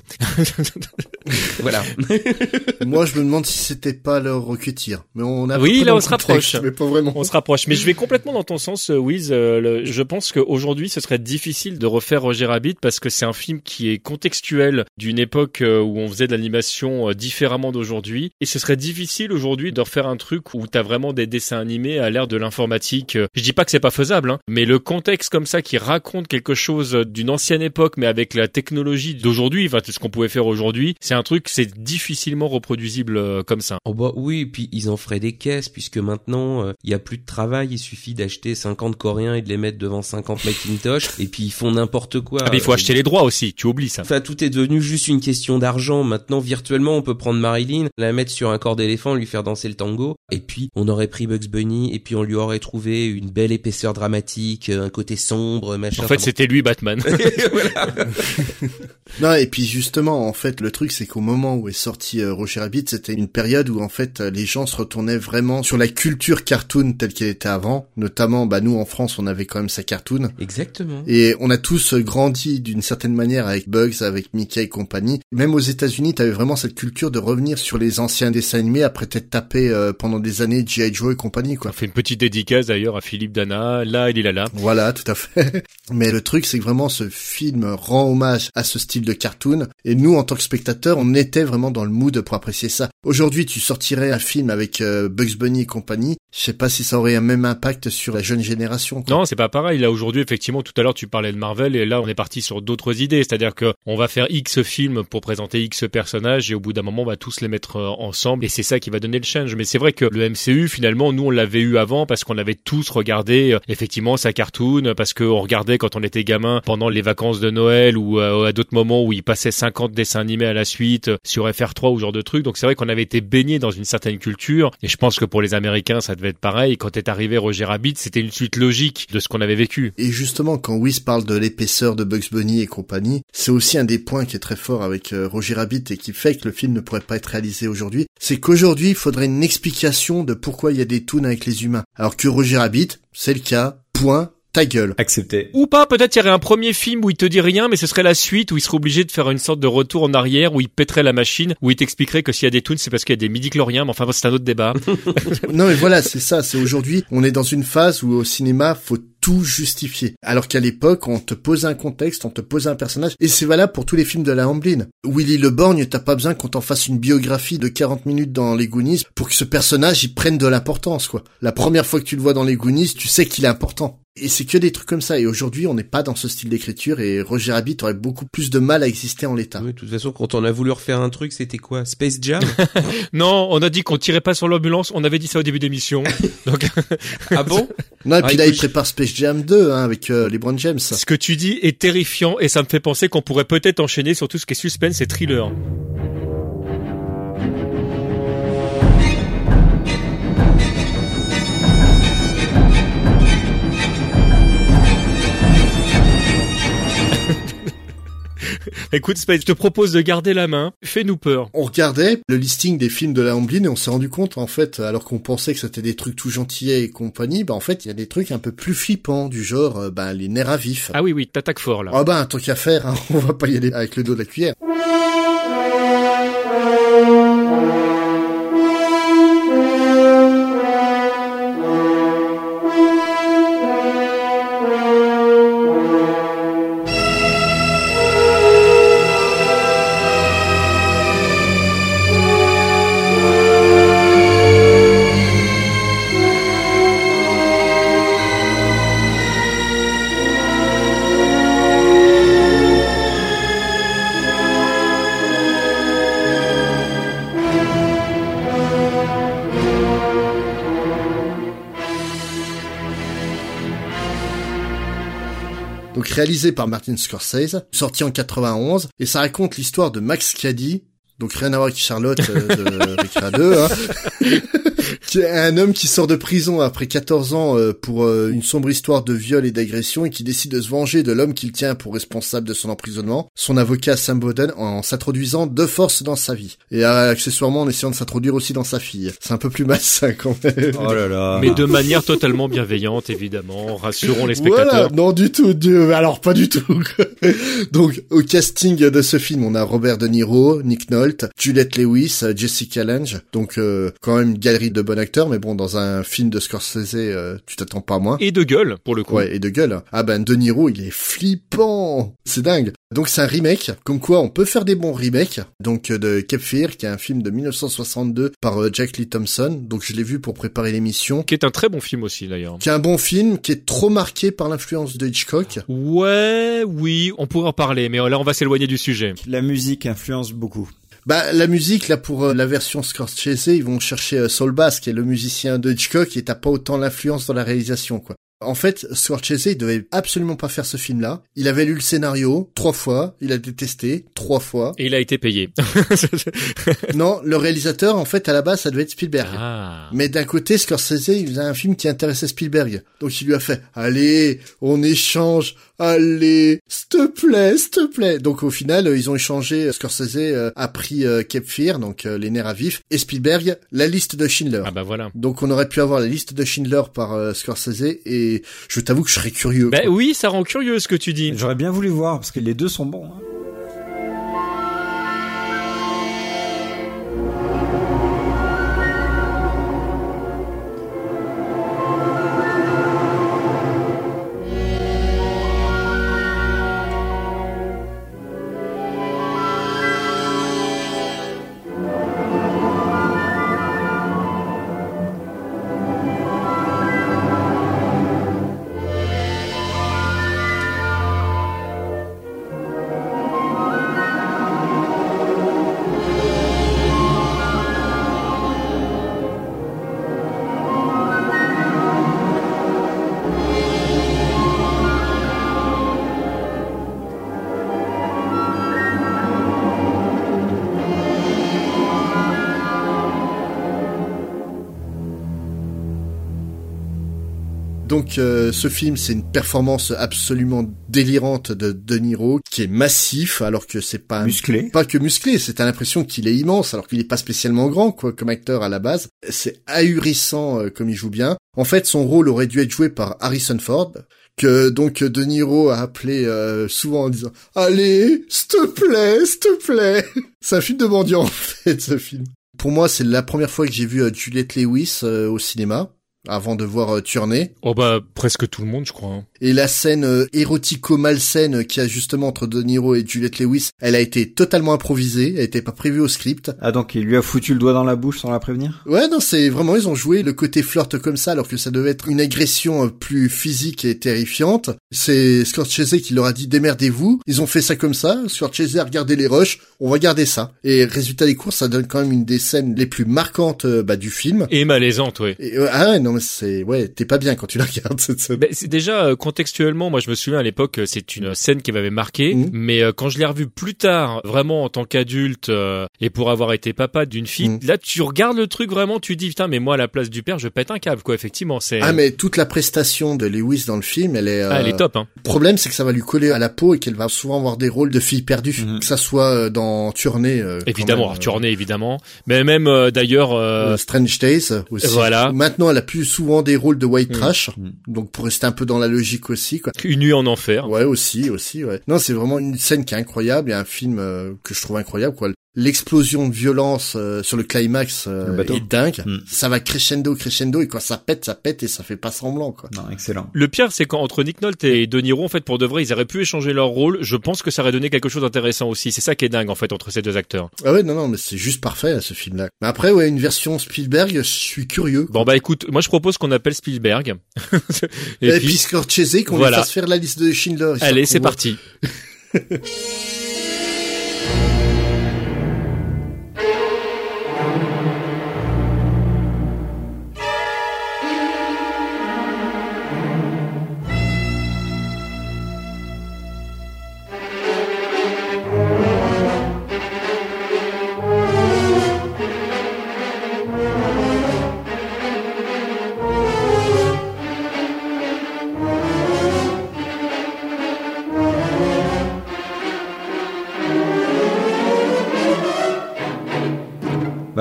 Speaker 6: Voilà.
Speaker 7: Moi, je me demande si c'était pas le Rocketeer. Mais on a
Speaker 3: oui,
Speaker 7: pas
Speaker 3: là,
Speaker 7: dans
Speaker 3: on
Speaker 7: le
Speaker 3: se
Speaker 7: contexte,
Speaker 3: rapproche.
Speaker 7: mais pas vraiment.
Speaker 3: On se rapproche. Mais je vais complètement dans ton sens, Wiz. Je pense qu'aujourd'hui, ce serait difficile de refaire Roger Rabbit parce que c'est un film qui est contextuel d'une époque où on faisait de l'animation différemment d'aujourd'hui. Et ce serait difficile aujourd'hui de refaire un truc où t'as vraiment des dessins animés à l'ère de l'informatique. Je dis pas que c'est pas faisable, hein, mais le contexte comme ça qui raconte quelque chose d'une ancienne époque, mais avec la technologie d'aujourd'hui, enfin, ce qu'on pouvait faire aujourd'hui, c'est un truc, c'est difficilement reproduisible comme ça.
Speaker 6: Oh bah oui, puis ils en feraient des caisses, puisque maintenant, il y a plus de travail, il suffit d'acheter 50 Coréens et de les mettre devant 50 Macintosh, et puis ils font n'importe quoi.
Speaker 3: Ah mais il faut acheter les droits aussi, tu oublies ça.
Speaker 6: Enfin, tout est devenu juste une question d'argent. Maintenant, virtuellement, on peut prendre Marilyn, la mettre sur un corps d'éléphant, lui faire danser le tango, et puis on aurait pris Bugs Bunny, et puis on lui aurait trouvé une belle épaisseur dramatique, un côté sombre, machin.
Speaker 3: En fait, c'était lui Batman.
Speaker 6: Voilà.
Speaker 7: Non, et puis justement, en fait, le truc, c'est qu'au moment où est sorti Roger Rabbit, c'était une période où, en fait, les gens se retournaient vraiment sur la culture cartoon telle qu'elle était avant. Notamment, bah, nous, en France, on avait quand même sa cartoon.
Speaker 6: Exactement.
Speaker 7: Et on a tous grandi d'une certaine manière avec Bugs, avec Mickey et compagnie. Même aux États-Unis, t'avais vraiment cette culture de revenir sur les anciens dessins animés après t'être tapé pendant des années G.I. Joe et compagnie, quoi.
Speaker 3: On fait une petite dédicace d'ailleurs à Philippe Dana, là, il est là.
Speaker 7: Voilà, tout à fait. Mais le truc, c'est que vraiment, ce film rend hommage à ce style de cartoon. Et nous, en tant que spectateurs, on était vraiment dans le mood pour apprécier ça. Aujourd'hui, tu sortirais un film avec Bugs Bunny et compagnie. Je sais pas si ça aurait un même impact sur la jeune génération, quoi.
Speaker 3: Non, c'est pas pareil. Là, aujourd'hui, effectivement, tout à l'heure, tu parlais de Marvel et là, on est parti sur d'autres idées. C'est-à-dire que on va faire X films pour présenter X personnages et au bout d'un moment, on va tous les mettre ensemble et c'est ça qui va donner le change. Mais c'est vrai que le MCU, finalement, nous, on l'avait eu avant parce qu'on avait tous regardé, effectivement, sa cartoon, parce qu'on regardait quand on était gamin pendant les vacances de Noël ou à d'autres moments où il passait 50 dessins animés à la suite sur FR3 ou ce genre de trucs. Donc c'est vrai qu'on avait été baigné dans une certaine culture et je pense que pour les Américains, ça devait être pareil. Quand est arrivé Roger Rabbit, c'était une suite logique de ce qu'on avait vécu.
Speaker 7: Et justement, quand Wiz parle de l'épaisseur de Bugs Bunny et compagnie, c'est aussi un des points qui est très fort avec Roger Rabbit et qui fait que le film ne pourrait pas être réalisé aujourd'hui. C'est qu'aujourd'hui, il faudrait une explication de pourquoi il y a des toons avec les humains. Alors que Roger Rabbit, c'est le cas, point, ta gueule.
Speaker 5: Accepté.
Speaker 3: Ou pas, peut-être il y aurait un premier film où il te dit rien, mais ce serait la suite où il serait obligé de faire une sorte de retour en arrière, où il pèterait la machine, où il t'expliquerait que s'il y a des toons, c'est parce qu'il y a des midi-chloriens, mais enfin, c'est un autre débat.
Speaker 7: Non mais voilà, c'est ça, c'est aujourd'hui, on est dans une phase où au cinéma, faut tout justifier. Alors qu'à l'époque, on te pose un contexte, on te pose un personnage, et c'est valable pour tous les films de la Amblin. Willy le Borgne, t'as pas besoin qu'on t'en fasse une biographie de 40 minutes dans les Goonies pour que ce personnage, il prenne de l'importance, quoi. La première fois que tu le vois dans les Goonies, tu sais qu'il est important. Et c'est que des trucs comme ça. Et aujourd'hui, on n'est pas dans ce style d'écriture et Roger Rabbit aurait beaucoup plus de mal à exister en l'état.
Speaker 6: Oui, de toute façon, quand on a voulu refaire un truc, c'était quoi? Space Jam?
Speaker 3: Non, on a dit qu'on tirait pas sur l'ambulance. On avait dit ça au début d'émission. Donc...
Speaker 6: Ah bon?
Speaker 7: Non, et puis là, il prépare Space Jam 2, hein, avec LeBron James.
Speaker 3: Ce que tu dis est terrifiant et ça me fait penser qu'on pourrait peut-être enchaîner sur tout ce qui est suspense et thriller. Écoute Space, je te propose de garder la main, fais-nous peur.
Speaker 7: On regardait le listing des films de la Amblin et on s'est rendu compte, en fait, alors qu'on pensait que c'était des trucs tout gentillets et compagnie, bah en fait, il y a des trucs un peu plus flippants, du genre, les nerfs à vif.
Speaker 3: Ah oui, t'attaques fort là.
Speaker 7: Ah bah, tant qu'à faire, hein, on va pas y aller avec le dos de la cuillère. Donc réalisé par Martin Scorsese, sorti en 91, et ça raconte l'histoire de Max Cady, Donc rien à voir avec Charlotte de Récréa 2, hein. Qui est un homme qui sort de prison après 14 ans pour une sombre histoire de viol et d'agression et qui décide de se venger de l'homme qu'il tient pour responsable de son emprisonnement, son avocat Sam Bowden, en s'introduisant de force dans sa vie. Et accessoirement en essayant de s'introduire aussi dans sa fille. C'est un peu plus malsain quand même.
Speaker 5: Oh là là.
Speaker 3: Mais de manière totalement bienveillante, évidemment. Rassurons les spectateurs.
Speaker 7: Voilà, non du tout, alors pas du tout. Donc au casting de ce film, on a Robert De Niro, Nick Nolte, Juliette Lewis, Jessica Lange. Donc quand même une galerie de bons acteurs, mais bon, dans un film de Scorsese, tu t'attends pas moins.
Speaker 3: Et de gueule, pour le coup.
Speaker 7: Ouais, et de gueule. Ah ben, De Niro, il est flippant. C'est dingue. Donc c'est un remake, comme quoi on peut faire des bons remakes. Donc de Cape Fear, qui est un film de 1962 par Jack Lee Thompson. Donc je l'ai vu pour préparer l'émission.
Speaker 3: Qui est un très bon film aussi, d'ailleurs.
Speaker 7: Qui est un bon film, qui est trop marqué par l'influence de Hitchcock.
Speaker 3: Ouais, oui, on pourrait en parler, mais là on va s'éloigner du sujet.
Speaker 5: La musique influence beaucoup.
Speaker 7: Bah, la musique, là, pour la version Scorsese, ils vont chercher Saul Bass, qui est le musicien de Hitchcock, et t'as pas autant l'influence dans la réalisation, quoi. En fait, Scorsese, il devait absolument pas faire ce film-là. Il avait lu le scénario 3 fois, il a détesté 3 fois.
Speaker 3: Et il a été payé.
Speaker 7: Non, le réalisateur, en fait, à la base, ça devait être Spielberg.
Speaker 3: Ah.
Speaker 7: Mais d'un côté, Scorsese, il faisait un film qui intéressait Spielberg. Donc il lui a fait, allez, on échange, allez, s'il te plaît. Donc au final, ils ont échangé, Scorsese a pris Cape Fear, donc Les Nerfs à vif, et Spielberg, La Liste de Schindler.
Speaker 3: Ah bah voilà.
Speaker 7: Donc on aurait pu avoir La Liste de Schindler par Scorsese, et je t'avoue que je serais curieux.
Speaker 3: Ben oui, ça rend curieux ce que tu dis.
Speaker 5: J'aurais bien voulu voir, parce que les deux sont bons. Hein.
Speaker 7: Donc ce film, c'est une performance absolument délirante de De Niro, qui est massif, alors que c'est pas
Speaker 5: musclé.
Speaker 7: Pas que musclé, c'est l'impression qu'il est immense, alors qu'il est pas spécialement grand, quoi, comme acteur à la base. C'est ahurissant comme il joue bien. En fait, son rôle aurait dû être joué par Harrison Ford, que donc De Niro a appelé souvent en disant « Allez, s'il te plaît !» C'est un film de mendiant, en fait, ce film. Pour moi, c'est la première fois que j'ai vu Juliette Lewis au cinéma, avant de voir Tierney.
Speaker 3: Oh bah, presque tout le monde, je crois. Hein.
Speaker 7: Et la scène érotico-malsaine qu'il y a justement entre De Niro et Juliette Lewis, elle a été totalement improvisée, elle était pas prévue au script.
Speaker 5: Ah donc il lui a foutu le doigt dans la bouche sans la prévenir?
Speaker 7: Ouais, non, c'est vraiment, ils ont joué le côté flirt comme ça, alors que ça devait être une agression plus physique et terrifiante. C'est Scorsese qui leur a dit démerdez-vous. Ils ont fait ça comme ça, Scorsese a regardé les rushs, on va garder ça. Et résultat des courses, ça donne quand même une des scènes les plus marquantes du film.
Speaker 3: Et malaisante, ouais.
Speaker 7: Et, ah ouais, non mais c'est, ouais, t'es pas bien quand tu la regardes cette scène.
Speaker 3: Ben, c'est déjà, contextuellement, moi je me souviens à l'époque, c'est une scène qui m'avait marqué, mais quand je l'ai revue plus tard, vraiment en tant qu'adulte, et pour avoir été papa d'une fille, là tu regardes le truc vraiment, tu dis putain mais moi à la place du père je pète un câble quoi, effectivement c'est...
Speaker 7: Ah mais toute la prestation de Lewis dans le film, elle est...
Speaker 3: elle est top hein.
Speaker 7: Le problème c'est que ça va lui coller à la peau et qu'elle va souvent avoir des rôles de fille perdue, que ça soit dans Tierney...
Speaker 3: évidemment, Tierney évidemment, mais même d'ailleurs...
Speaker 7: Strange Days aussi.
Speaker 3: Voilà.
Speaker 7: Maintenant elle a plus souvent des rôles de white trash, donc pour rester un peu dans la logique aussi quoi.
Speaker 3: Une nuit en enfer.
Speaker 7: Ouais aussi ouais. Non c'est vraiment une scène qui est incroyable et un film que je trouve incroyable quoi. L'explosion de violence sur le climax est dingue. Ça va crescendo et quand ça pète et ça fait pas semblant quoi.
Speaker 5: Non, excellent.
Speaker 3: Le pire c'est qu'entre Nick Nolte et De Niro en fait pour de vrai ils auraient pu échanger leur rôle. Je pense que ça aurait donné quelque chose d'intéressant aussi. C'est ça qui est dingue en fait entre ces deux acteurs.
Speaker 7: Ah ouais non mais c'est juste parfait ce film là. Mais après ouais une version Spielberg je suis curieux.
Speaker 3: Bon bah écoute moi je propose qu'on appelle Spielberg
Speaker 7: et puis Scorsese qu'on lui fasse faire la liste de Schindler.
Speaker 3: Allez c'est parti.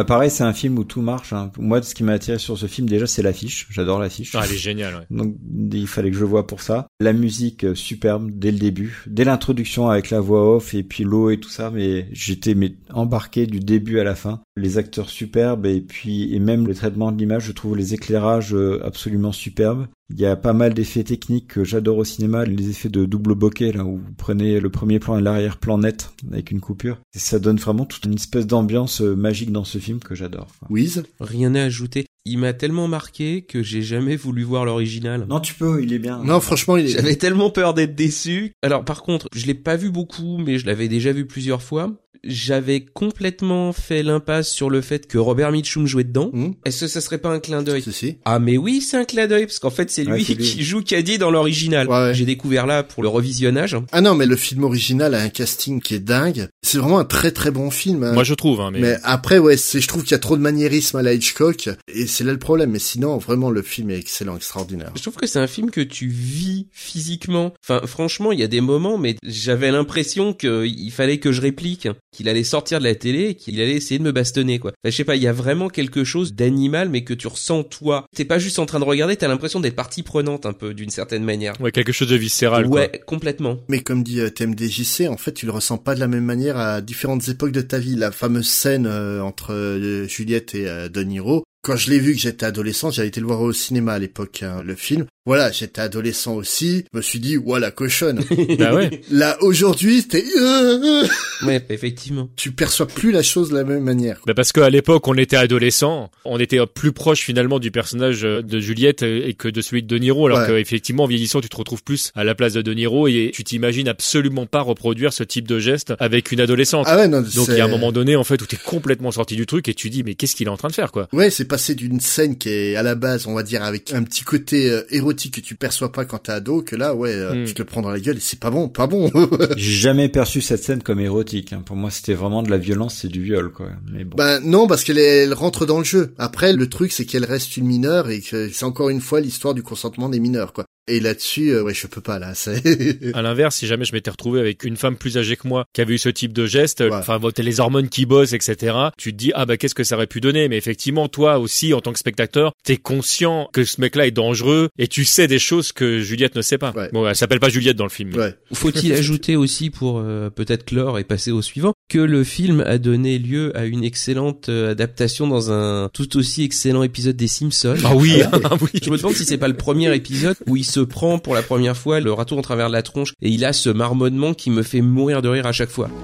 Speaker 5: pareil, c'est un film où tout marche. Hein. Moi, ce qui m'a attiré sur ce film, déjà, c'est l'affiche. J'adore l'affiche.
Speaker 3: Ah, elle est géniale, ouais.
Speaker 5: Donc, il fallait que je le voie pour ça. La musique, superbe, dès le début. Dès l'introduction avec la voix off et puis l'eau et tout ça, mais j'étais embarqué du début à la fin. Les acteurs superbes et même le traitement de l'image, je trouve les éclairages absolument superbes. Il y a pas mal d'effets techniques que j'adore au cinéma, les effets de double bokeh, là, où vous prenez le premier plan et l'arrière-plan net, avec une coupure. Et ça donne vraiment toute une espèce d'ambiance magique dans ce film que j'adore.
Speaker 7: Wiz ?
Speaker 6: Rien à ajouter. Il m'a tellement marqué que j'ai jamais voulu voir l'original.
Speaker 5: Non, tu peux, il est bien.
Speaker 7: Non, franchement,
Speaker 6: J'avais tellement peur d'être déçu. Alors, par contre, je l'ai pas vu beaucoup, mais je l'avais déjà vu plusieurs fois. J'avais complètement fait l'impasse sur le fait que Robert Mitchum jouait dedans. Est-ce que ça serait pas un clin d'œil ?
Speaker 7: Si.
Speaker 6: Ah mais oui, c'est un clin d'œil parce qu'en fait c'est lui qui joue Caddy dans l'original.
Speaker 7: Ouais.
Speaker 6: J'ai découvert là pour le revisionnage.
Speaker 7: Ah non, mais le film original a un casting qui est dingue. C'est vraiment un très très bon film. Hein.
Speaker 3: Moi je trouve. Hein,
Speaker 7: mais après ouais, je trouve qu'il y a trop de maniérisme à la Hitchcock et c'est là le problème. Mais sinon vraiment le film est excellent, extraordinaire.
Speaker 6: Je trouve que c'est un film que tu vis physiquement. Enfin franchement, il y a des moments, mais j'avais l'impression qu'il fallait que je réplique, qu'il allait sortir de la télé et qu'il allait essayer de me bastonner quoi. Enfin, je sais pas, il y a vraiment quelque chose d'animal mais que tu ressens toi. T'es pas juste en train de regarder, t'as l'impression d'être partie prenante un peu d'une certaine manière.
Speaker 3: Ouais, quelque chose de viscéral.
Speaker 6: Ouais,
Speaker 3: quoi.
Speaker 6: complètement.
Speaker 7: Mais comme dit TMDJC, en fait tu le ressens pas de la même manière à différentes époques de ta vie. La fameuse scène entre Juliette et De Niro. Quand je l'ai vu que j'étais adolescent, j'avais été le voir au cinéma à l'époque, hein, le film. Voilà, j'étais adolescent aussi. Je me suis dit, voilà, cochonne.
Speaker 3: Bah ouais.
Speaker 7: Là, aujourd'hui, c'était...
Speaker 6: Ouais, effectivement.
Speaker 7: Tu perçois plus la chose de la même manière.
Speaker 3: Bah parce qu'à l'époque, on était adolescent, on était plus proche finalement du personnage de Juliette et que de celui de De Niro, alors qu'effectivement, en vieillissant, tu te retrouves plus à la place de Niro et tu t'imagines absolument pas reproduire ce type de geste avec une adolescente.
Speaker 7: Ah ouais, non,
Speaker 3: donc il y a un moment donné, en fait, où t'es complètement sorti du truc et tu dis, mais qu'est-ce qu'il est en train de faire, quoi?
Speaker 7: Ouais, c'est passé d'une scène qui est à la base, on va dire, avec un petit côté érotique que tu perçois pas quand t'es ado, que là, tu te le prends dans la gueule et c'est pas bon.
Speaker 5: J'ai jamais perçu cette scène comme érotique. Hein. Pour moi, c'était vraiment de la violence et du viol, quoi. Mais bon.
Speaker 7: Ben non, parce qu'elle rentre dans le jeu. Après, le truc, c'est qu'elle reste une mineure et que c'est encore une fois l'histoire du consentement des mineurs, quoi. Et là-dessus, je peux pas, là.
Speaker 3: À l'inverse, si jamais je m'étais retrouvé avec une femme plus âgée que moi qui avait eu ce type de geste, enfin, t'as les hormones qui bossent, etc., tu te dis, ah bah, qu'est-ce que ça aurait pu donner? Mais effectivement, toi aussi, en tant que spectateur, t'es conscient que ce mec-là est dangereux et tu sais des choses que Juliette ne sait pas.
Speaker 7: Ouais.
Speaker 3: Bon, elle s'appelle pas Juliette dans le film.
Speaker 7: Ouais.
Speaker 6: Faut-il ajouter aussi, pour peut-être clore et passer au suivant, que le film a donné lieu à une excellente adaptation dans un tout aussi excellent épisode des Simpsons.
Speaker 3: Ah oui, oui.
Speaker 6: Je me demande si c'est pas le premier épisode où il se prend pour la première fois le râteau en travers de la tronche et il a ce marmonnement qui me fait mourir de rire à chaque fois.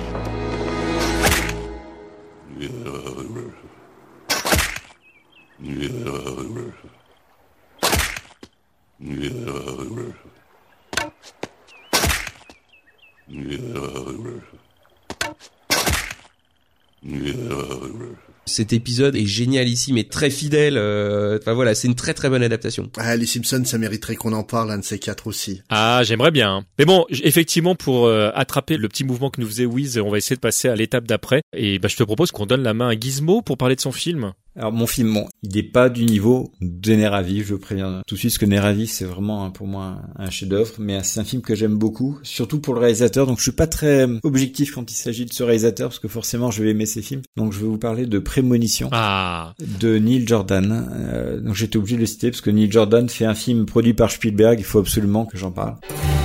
Speaker 6: Cet épisode est génialissime et très fidèle. Enfin voilà, c'est une très très bonne adaptation.
Speaker 7: Ah, les Simpsons, ça mériterait qu'on en parle, un de ces quatre aussi.
Speaker 3: Ah, j'aimerais bien. Mais bon, effectivement, pour attraper le petit mouvement que nous faisait Wiz, on va essayer de passer à l'étape d'après. Et bah, je te propose qu'on donne la main à Gizmo pour parler de son film.
Speaker 5: Alors mon film, il n'est pas du niveau de Neravi, je préviens tout de suite, parce que Neravi c'est vraiment pour moi un chef-d'œuvre, mais c'est un film que j'aime beaucoup, surtout pour le réalisateur, donc je suis pas très objectif quand il s'agit de ce réalisateur, parce que forcément je vais aimer ses films, donc je vais vous parler de Prémonition de Neil Jordan. Donc j'étais obligé de le citer, parce que Neil Jordan fait un film produit par Spielberg, il faut absolument que j'en parle.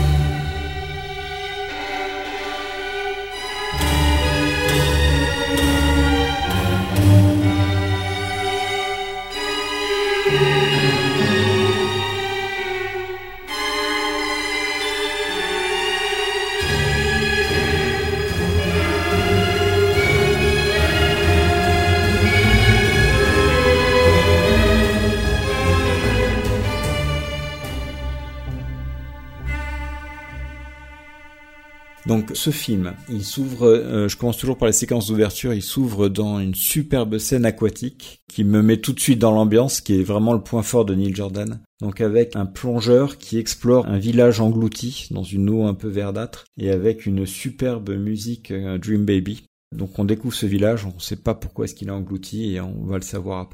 Speaker 5: Donc ce film, il s'ouvre, je commence toujours par les séquences d'ouverture, il s'ouvre dans une superbe scène aquatique qui me met tout de suite dans l'ambiance, qui est vraiment le point fort de Neil Jordan. Donc avec un plongeur qui explore un village englouti dans une eau un peu verdâtre et avec une superbe musique Dream Baby. Donc on découvre ce village, on ne sait pas pourquoi est-ce qu'il est englouti et on va le savoir après.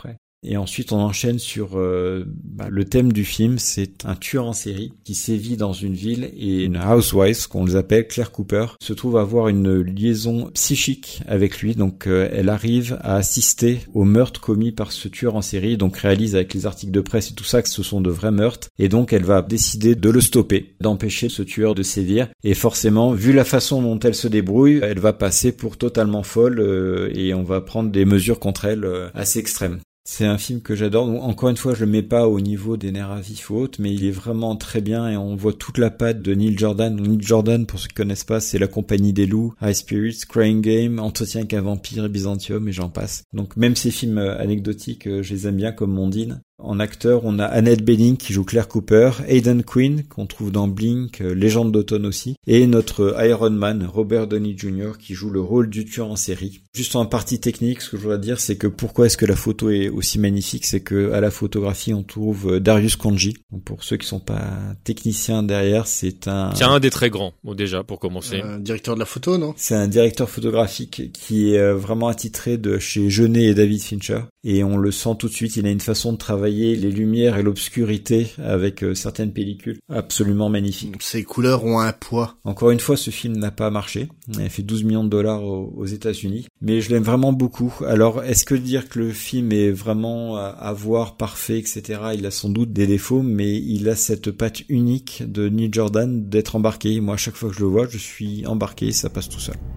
Speaker 5: Et ensuite, on enchaîne sur le thème du film, c'est un tueur en série qui sévit dans une ville et une housewife, qu'on les appelle, Claire Cooper, se trouve avoir une liaison psychique avec lui. Donc, elle arrive à assister au meurtre commis par ce tueur en série, donc réalise avec les articles de presse et tout ça que ce sont de vrais meurtres. Et donc, elle va décider de le stopper, d'empêcher ce tueur de sévir. Et forcément, vu la façon dont elle se débrouille, elle va passer pour totalement folle et on va prendre des mesures contre elle assez extrêmes. C'est un film que j'adore. Encore une fois, je le mets pas au niveau des nerfs à vif ou autre, mais il est vraiment très bien et on voit toute la patte de Neil Jordan. Neil Jordan, pour ceux qui connaissent pas, c'est La Compagnie des Loups, High Spirits, Crying Game, Entretien avec un vampire, Byzantium et j'en passe. Donc même ces films anecdotiques, je les aime bien comme Mondine. En acteur, on a Annette Bening qui joue Claire Cooper, Aidan Quinn qu'on trouve dans Blink, Légende d'automne aussi, et notre Iron Man, Robert Downey Jr. qui joue le rôle du tueur en série. Juste en partie technique, ce que je voudrais dire, c'est que pourquoi est-ce que la photo est aussi magnifique, c'est que à la photographie, on trouve Darius Khondji. Donc pour ceux qui sont pas techniciens derrière, c'est un
Speaker 3: des très grands, déjà, pour commencer.
Speaker 7: Directeur de la photo, non?
Speaker 5: C'est un directeur photographique qui est vraiment attitré de chez Jeunet et David Fincher. Et on le sent tout de suite, il a une façon de travailler les lumières et l'obscurité avec certaines pellicules absolument magnifiques.
Speaker 7: Ces couleurs ont un poids.
Speaker 5: Encore une fois, ce film n'a pas marché. Il a fait 12 millions de dollars aux États-Unis. Mais je l'aime vraiment beaucoup. Alors, est-ce que dire que le film est vraiment à voir, parfait, etc. Il a sans doute des défauts, mais il a cette patte unique de Neil Jordan d'être embarqué. Moi, à chaque fois que je le vois, je suis embarqué, ça passe tout seul.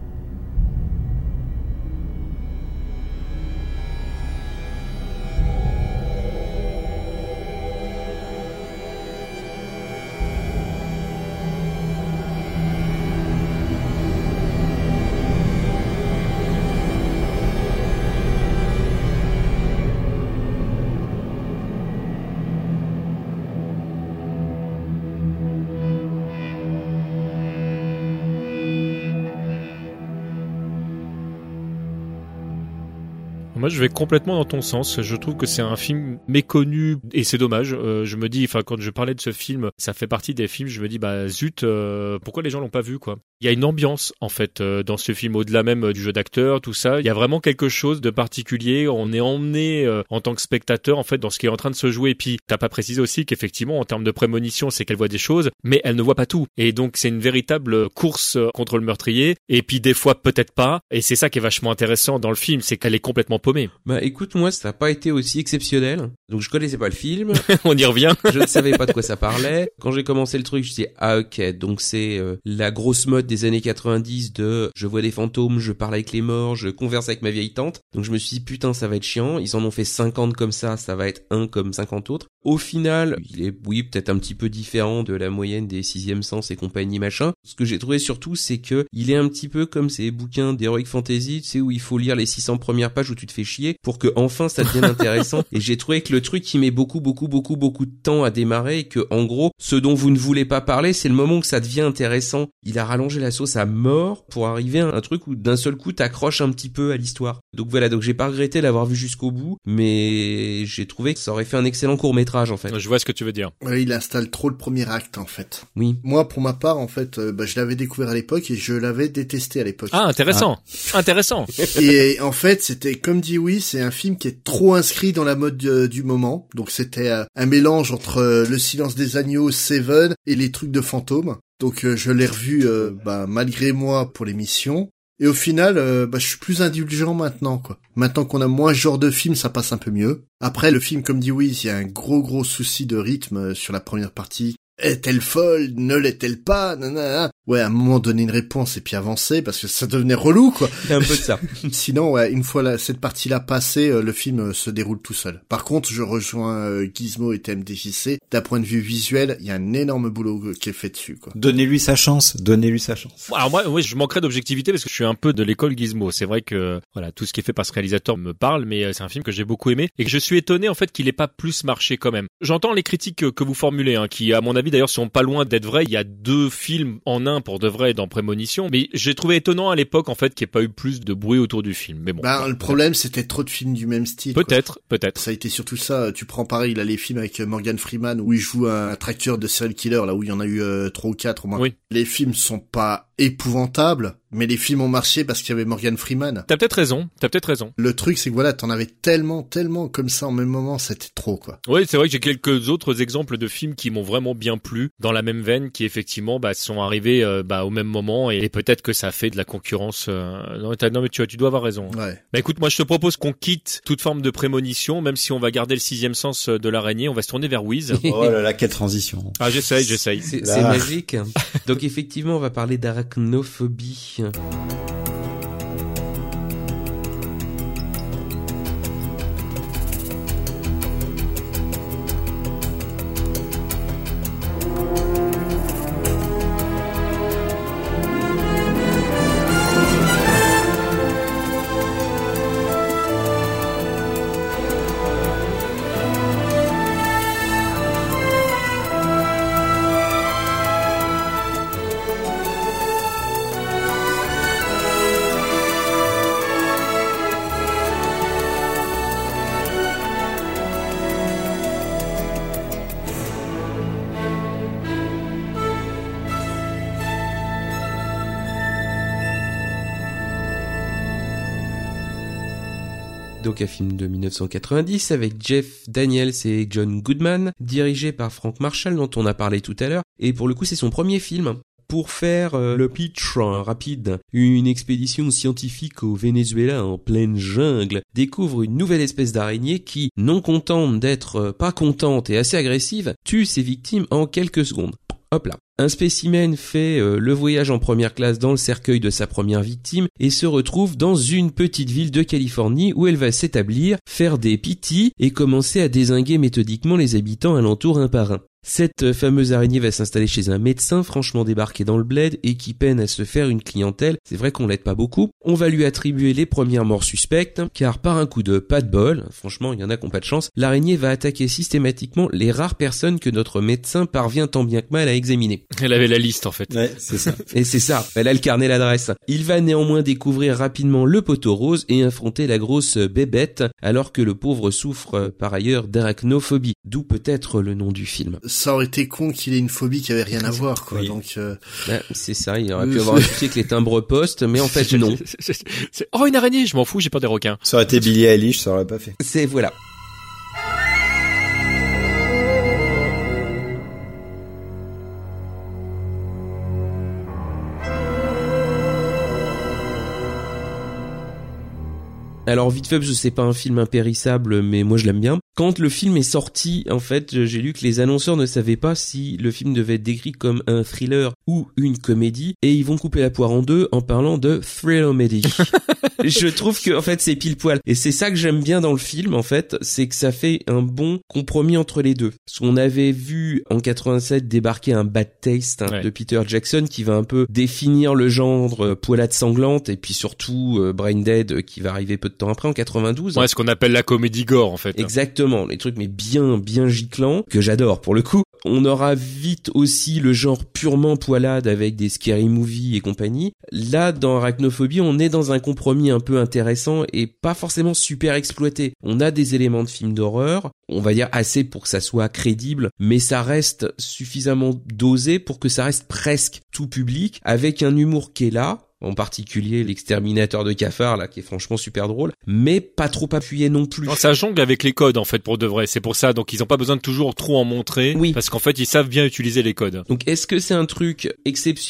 Speaker 3: Moi, je vais complètement dans ton sens. Je trouve que c'est un film méconnu et c'est dommage. Je me dis, quand je parlais de ce film, ça fait partie des films. Je me dis, zut, pourquoi les gens l'ont pas vu, quoi. Il y a une ambiance, en fait, dans ce film, au-delà même du jeu d'acteur, tout ça. Il y a vraiment quelque chose de particulier. On est emmené en tant que spectateur, en fait, dans ce qui est en train de se jouer. Et puis, t'as pas précisé aussi qu'effectivement, en termes de prémonition, c'est qu'elle voit des choses, mais elle ne voit pas tout. Et donc, c'est une véritable course contre le meurtrier. Et puis, des fois, peut-être pas. Et c'est ça qui est vachement intéressant dans le film, c'est qu'elle est complètement paumée.
Speaker 6: Écoute, moi, ça n'a pas été aussi exceptionnel. Donc, je connaissais pas le film.
Speaker 3: On y revient.
Speaker 6: Je ne savais pas de quoi ça parlait. Quand j'ai commencé le truc, je disais, ok, donc c'est la grosse mode des années 90 de je vois des fantômes, je parle avec les morts, je converse avec ma vieille tante. Donc, je me suis dit, putain, ça va être chiant. Ils en ont fait 50 comme ça va être un comme 50 autres. Au final, il est, oui, peut-être un petit peu différent de la moyenne des Sixième Sens et compagnie machin. Ce que j'ai trouvé surtout, c'est que il est un petit peu comme ces bouquins d'Heroic Fantasy, tu sais, où il faut lire les 600 premières pages où tu te fais chier pour que enfin ça devienne intéressant. Et j'ai trouvé que le truc, il met beaucoup de temps à démarrer et que, en gros, ce dont vous ne voulez pas parler, c'est le moment où ça devient intéressant. Il a rallongé la sauce à mort pour arriver à un truc où d'un seul coup t'accroches un petit peu à l'histoire. Donc voilà, donc j'ai pas regretté l'avoir vu jusqu'au bout, mais j'ai trouvé que ça aurait fait un excellent court-métrage, en fait.
Speaker 3: Je vois ce que tu veux dire.
Speaker 7: Il installe trop le premier acte, en fait.
Speaker 6: Oui.
Speaker 7: Moi, pour ma part, en fait, je l'avais découvert à l'époque et je l'avais détesté à l'époque.
Speaker 3: Ah, intéressant. Intéressant.
Speaker 7: Et en fait, c'était, comme dit oui, c'est un film qui est trop inscrit dans la mode du moment. Donc c'était un mélange entre Le Silence des Agneaux, Seven et les trucs de fantômes. Donc je l'ai revu malgré moi pour l'émission. Et au final, je suis plus indulgent maintenant, quoi. Maintenant qu'on a moins ce genre de film, ça passe un peu mieux. Après, le film, comme dit Wiz, il y a un gros souci de rythme sur la première partie. Est-elle folle? Ne l'est-elle pas? Nanana. Ouais, à un moment donner une réponse et puis avancer parce que ça devenait relou, quoi.
Speaker 6: Il y a un peu de ça.
Speaker 7: Sinon, ouais, une fois cette partie-là passée, le film se déroule tout seul. Par contre, je rejoins Gizmo et TMDJC. D'un point de vue visuel, il y a un énorme boulot qui est fait dessus, quoi.
Speaker 5: Donnez-lui sa chance.
Speaker 3: Alors moi, oui, je manquerais d'objectivité parce que je suis un peu de l'école Gizmo. C'est vrai que, voilà, tout ce qui est fait par ce réalisateur me parle, mais c'est un film que j'ai beaucoup aimé et que je suis étonné, en fait, qu'il ait pas plus marché quand même. J'entends les critiques que vous formulez, qui, à mon avis, d'ailleurs, sont pas loin d'être vraies. Il y a 2 films en un pour de vrai dans Prémonition, mais j'ai trouvé étonnant à l'époque, en fait, qu'il n'y ait pas eu plus de bruit autour du film. Mais bon.
Speaker 7: Le problème, c'était trop de films du même style.
Speaker 3: Peut-être.
Speaker 7: Ça a été surtout ça. Tu prends pareil, là, les films avec Morgan Freeman, où il joue un tracteur de serial killer, là, où il y en a eu 3 ou 4 au moins.
Speaker 3: Oui.
Speaker 7: Les films sont pas épouvantable, mais les films ont marché parce qu'il y avait Morgan Freeman.
Speaker 3: T'as peut-être raison.
Speaker 7: Le truc, c'est que voilà, t'en avais tellement comme ça en même moment, c'était trop, quoi.
Speaker 3: Oui, c'est vrai que j'ai quelques autres exemples de films qui m'ont vraiment bien plu, dans la même veine, qui effectivement sont arrivés au même moment, et peut-être que ça fait de la concurrence. Non, mais tu dois avoir raison.
Speaker 7: Ouais.
Speaker 3: Bah écoute, moi je te propose qu'on quitte toute forme de prémonition, même si on va garder le sixième sens de l'araignée, on va se tourner vers Wiz.
Speaker 5: Oh là là, quelle transition.
Speaker 3: Ah, j'essaye.
Speaker 6: C'est magique. Donc effectivement, on va parler d'arachnophobie. Donc un film de 1990 avec Jeff Daniels et John Goodman, dirigé par Frank Marshall dont on a parlé tout à l'heure, et pour le coup c'est son premier film. Pour faire le pitch rapide, une expédition scientifique au Venezuela en pleine jungle découvre une nouvelle espèce d'araignée qui, non contente d'être pas contente et assez agressive, tue ses victimes en quelques secondes. Hop là. Un spécimen fait le voyage en première classe dans le cercueil de sa première victime et se retrouve dans une petite ville de Californie où elle va s'établir, faire des pitis et commencer à dézinguer méthodiquement les habitants alentour un par un. Cette fameuse araignée va s'installer chez un médecin fraîchement débarqué dans le bled et qui peine à se faire une clientèle. C'est vrai qu'on l'aide pas beaucoup. On va lui attribuer les premières morts suspectes, car par un coup de pas de bol, franchement il y en a qui ont pas de chance, l'araignée va attaquer systématiquement les rares personnes que notre médecin parvient tant bien que mal à examiner.
Speaker 3: Elle avait la liste en fait.
Speaker 5: Ouais, c'est ça.
Speaker 6: Et c'est ça, elle a le carnet l'adresse. Il va néanmoins découvrir rapidement le poteau rose et affronter la grosse bébête, alors que le pauvre souffre par ailleurs d'arachnophobie, d'où peut-être le nom du film.
Speaker 7: Ça aurait été con qu'il ait une phobie qui avait rien à voir, quoi. Oui. Donc,
Speaker 6: c'est ça, il aurait pu avoir un souci avec les timbres postes, mais en fait non.
Speaker 3: Oh, une araignée, je m'en fous, j'ai peur des requins.
Speaker 5: Ça aurait été Billie Eilish, ça aurait pas fait.
Speaker 6: C'est voilà. Alors vite fait, c'est pas un film impérissable, mais moi je l'aime bien. Quand le film est sorti, en fait, j'ai lu que les annonceurs ne savaient pas si le film devait être décrit comme un thriller ou une comédie, et ils vont couper la poire en deux en parlant de thrillomédie. Je trouve que en fait c'est pile poil, et c'est ça que j'aime bien dans le film en fait, c'est que ça fait un bon compromis entre les deux. Parce qu'on avait vu en 87 débarquer un Bad Taste de Peter Jackson qui va un peu définir le genre poilade sanglante, et puis surtout Brain Dead qui va arriver peu de temps après en 92.
Speaker 3: Ouais, ce qu'on appelle la comédie gore en fait.
Speaker 6: Exactement, les trucs mais bien giclants que j'adore pour le coup. On aura vite aussi le genre purement poilade avec des scary movies et compagnie. Là, dans Arachnophobie, on est dans un compromis un peu intéressant et pas forcément super exploité. On a des éléments de films d'horreur, on va dire assez pour que ça soit crédible, mais ça reste suffisamment dosé pour que ça reste presque tout public, avec un humour qui est là. En particulier l'exterminateur de cafards là qui est franchement super drôle, mais pas trop appuyé non plus.
Speaker 3: Non, ça jongle avec les codes en fait pour de vrai, c'est pour ça, donc ils ont pas besoin de toujours trop en montrer, parce qu'en fait ils savent bien utiliser les codes.
Speaker 6: Donc est-ce que c'est un truc exceptionnel ?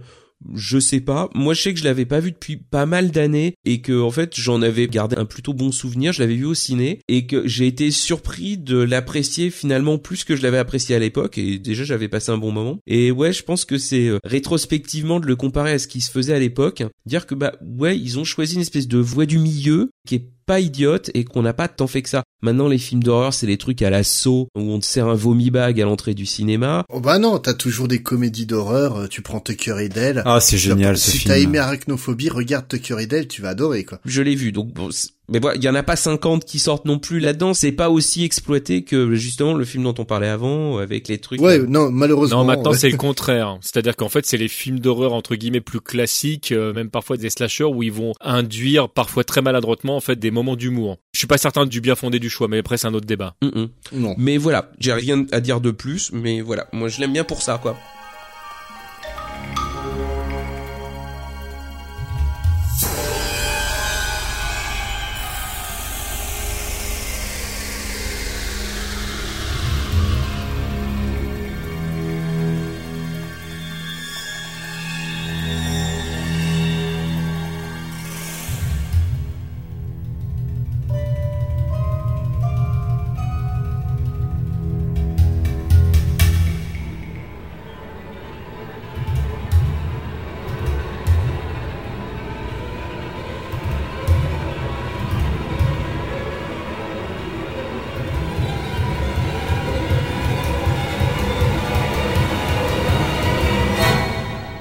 Speaker 6: Je sais pas. Moi, je sais que je l'avais pas vu depuis pas mal d'années et que, en fait, j'en avais gardé un plutôt bon souvenir. Je l'avais vu au ciné et que j'ai été surpris de l'apprécier finalement plus que je l'avais apprécié à l'époque, et déjà j'avais passé un bon moment. Et ouais, je pense que c'est rétrospectivement de le comparer à ce qui se faisait à l'époque, dire que ils ont choisi une espèce de voie du milieu qui est pas idiote et qu'on n'a pas tant fait que ça. Maintenant, les films d'horreur, c'est les trucs à la Saw où on te sert un vomi-bag à l'entrée du cinéma.
Speaker 7: Oh bah non, t'as toujours des comédies d'horreur, tu prends Tucker et Dale.
Speaker 5: Ah, c'est génial ce film.
Speaker 7: Si t'as aimé Arachnophobie, regarde Tucker et Dale, tu vas adorer quoi.
Speaker 6: Je l'ai vu, donc bon, mais voilà, il y en a pas 50 qui sortent non plus là-dedans, c'est pas aussi exploité que justement le film dont on parlait avant avec les trucs.
Speaker 7: Ouais, non, malheureusement.
Speaker 3: Non, maintenant c'est le contraire. C'est-à-dire qu'en fait, c'est les films d'horreur entre guillemets plus classiques, même parfois des slashers où ils vont induire parfois très maladroitement en fait des moments d'humour. Je suis pas certain du bien fondé du choix, mais après c'est un autre débat.
Speaker 6: Non. Mais voilà, j'ai rien à dire de plus, mais voilà, moi je l'aime bien pour ça quoi.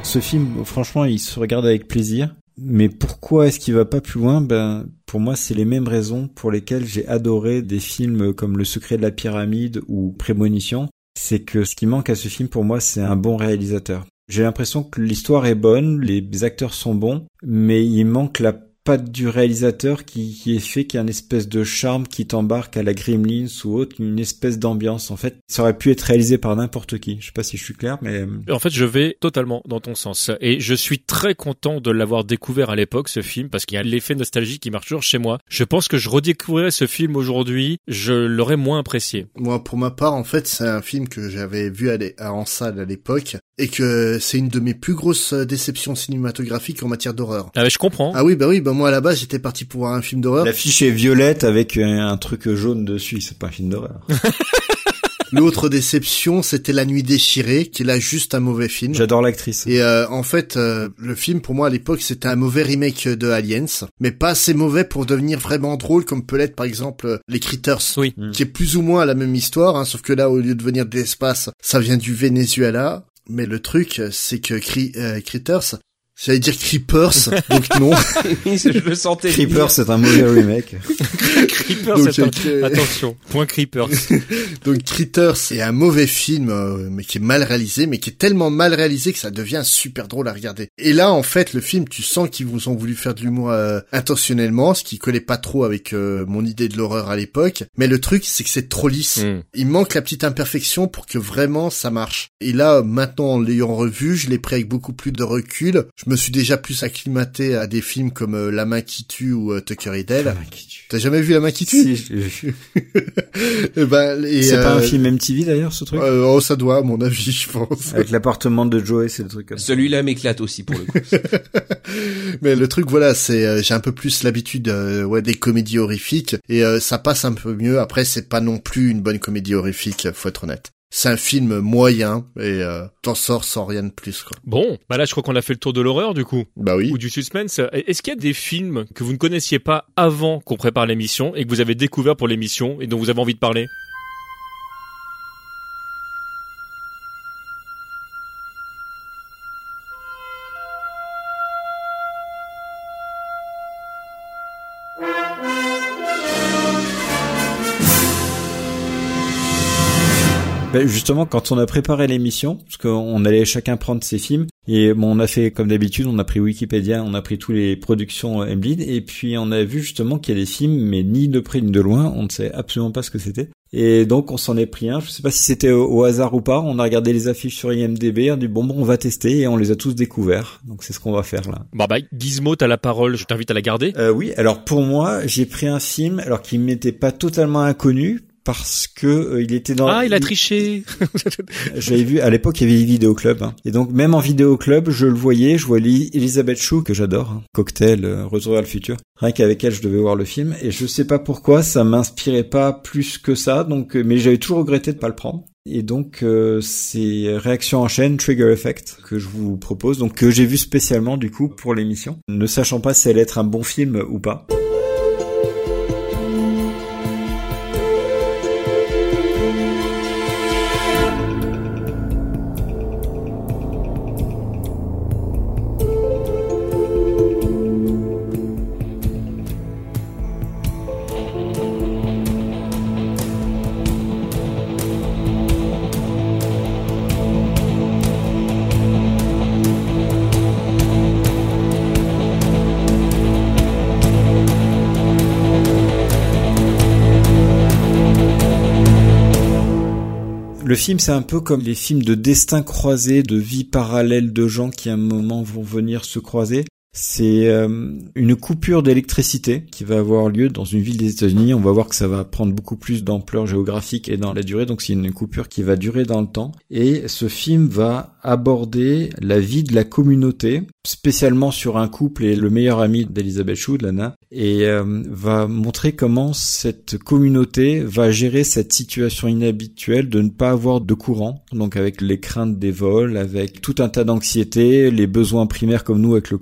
Speaker 5: Ce film, franchement, il se regarde avec plaisir. Mais pourquoi est-ce qu'il va pas plus loin? Pour moi, c'est les mêmes raisons pour lesquelles j'ai adoré des films comme Le Secret de la Pyramide ou Prémonition. C'est que ce qui manque à ce film, pour moi, c'est un bon réalisateur. J'ai l'impression que l'histoire est bonne, les acteurs sont bons, mais il manque la patte du réalisateur qui est fait qu'il y a une espèce de charme qui t'embarque à la Gremlins ou autre, une espèce d'ambiance. En fait, ça aurait pu être réalisé par n'importe qui. Je sais pas si je suis clair, mais...
Speaker 3: En fait, je vais totalement dans ton sens. Et je suis très content de l'avoir découvert à l'époque, ce film, parce qu'il y a l'effet nostalgie qui marche toujours chez moi. Je pense que je redécouvrirais ce film aujourd'hui, je l'aurais moins apprécié.
Speaker 7: Moi, pour ma part, en fait, c'est un film que j'avais vu en salle à l'époque, et que c'est une de mes plus grosses déceptions cinématographiques en matière d'horreur.
Speaker 3: Ah, mais je comprends.
Speaker 7: Ah oui, moi, à la base, j'étais parti pour voir un film d'horreur.
Speaker 5: L'affiche est violette avec un truc jaune dessus, c'est pas un film d'horreur.
Speaker 7: L'autre déception, c'était La Nuit déchirée, qui est là juste un mauvais film.
Speaker 5: J'adore l'actrice.
Speaker 7: Et en fait, le film, pour moi, à l'époque, c'était un mauvais remake de Aliens, mais pas assez mauvais pour devenir vraiment drôle, comme peut l'être, par exemple, les Critters,
Speaker 3: oui.
Speaker 7: Qui est plus ou moins la même histoire, hein, sauf que là, au lieu de venir de l'espace, ça vient du Venezuela. Mais le truc, c'est que Critters... J'allais dire Creepers, donc non.
Speaker 6: Je le sentais.
Speaker 5: Creepers, c'est un mauvais remake.
Speaker 3: Creepers, attention, point Creepers.
Speaker 7: Donc Critters, c'est un mauvais film, mais qui est mal réalisé, mais qui est tellement mal réalisé que ça devient super drôle à regarder. Et là, en fait, le film, tu sens qu'ils vous ont voulu faire de l'humour intentionnellement, ce qui collait pas trop avec mon idée de l'horreur à l'époque. Mais le truc, c'est que c'est trop lisse. Il manque la petite imperfection pour que vraiment ça marche. Et là, maintenant, en l'ayant revu, je l'ai pris avec beaucoup plus de recul. Je me suis déjà plus acclimaté à des films comme La Main qui tue ou Tucker et Dale. T'as jamais vu La Main qui tue?
Speaker 5: Si, je l'ai vu.
Speaker 7: C'est
Speaker 5: pas un film MTV d'ailleurs, ce truc?
Speaker 7: Oh, ça doit, à mon avis, je pense.
Speaker 5: Avec l'appartement de Joey, c'est le truc comme ça.
Speaker 6: Celui-là m'éclate aussi, pour le coup.
Speaker 7: Mais le truc, voilà, c'est, j'ai un peu plus l'habitude, des comédies horrifiques, et ça passe un peu mieux. Après, c'est pas non plus une bonne comédie horrifique, faut être honnête. C'est un film moyen et t'en sors sans rien de plus, quoi.
Speaker 3: Bon, là je crois qu'on a fait le tour de l'horreur du coup.
Speaker 7: Bah oui.
Speaker 3: Ou du suspense. Est-ce qu'il y a des films que vous ne connaissiez pas avant qu'on prépare l'émission et que vous avez découvert pour l'émission et dont vous avez envie de parler ?
Speaker 5: Justement, quand on a préparé l'émission, parce qu'on allait chacun prendre ses films, et bon, on a fait comme d'habitude, on a pris Wikipédia, on a pris tous les productions Emblid, et puis on a vu justement qu'il y a des films, mais ni de près ni de loin, on ne sait absolument pas ce que c'était. Et donc on s'en est pris un, je sais pas si c'était au hasard ou pas, on a regardé les affiches sur IMDb, on a dit bon on va tester, et on les a tous découverts, donc c'est ce qu'on va faire là.
Speaker 3: Bah Gizmo, t'as la parole, je t'invite à la garder.
Speaker 5: Oui, alors pour moi, j'ai pris un film, alors qui m'était pas totalement inconnu, parce que il était dans...
Speaker 3: Ah, il a triché.
Speaker 5: J'avais vu, à l'époque, il y avait les vidéoclubs, hein. Et donc, même en vidéoclub, je le voyais, je voyais Elisabeth Shue, que j'adore, hein. Cocktail, Retour vers le futur. Rien qu'avec elle, je devais voir le film. Et je sais pas pourquoi, ça m'inspirait pas plus que ça, donc, mais j'avais toujours regretté de pas le prendre. Et donc, c'est Réaction en chaîne, Trigger Effect, que je vous propose, donc, que j'ai vu spécialement, du coup, pour l'émission. Ne sachant pas si elle allait être un bon film ou pas. Le film, c'est un peu comme les films de destin croisé, de vie parallèle de gens qui à un moment vont venir se croiser. C'est une coupure d'électricité qui va avoir lieu dans une ville des États-Unis. On va voir que ça va prendre beaucoup plus d'ampleur géographique et dans la durée. Donc c'est une coupure qui va durer dans le temps. Et ce film va aborder la vie de la communauté, spécialement sur un couple et le meilleur ami d'Elisabeth Shue, de Lana, et va montrer comment cette communauté va gérer cette situation inhabituelle de ne pas avoir de courant, donc avec les craintes des vols, avec tout un tas d'anxiété, les besoins primaires comme nous avec le coronavirus,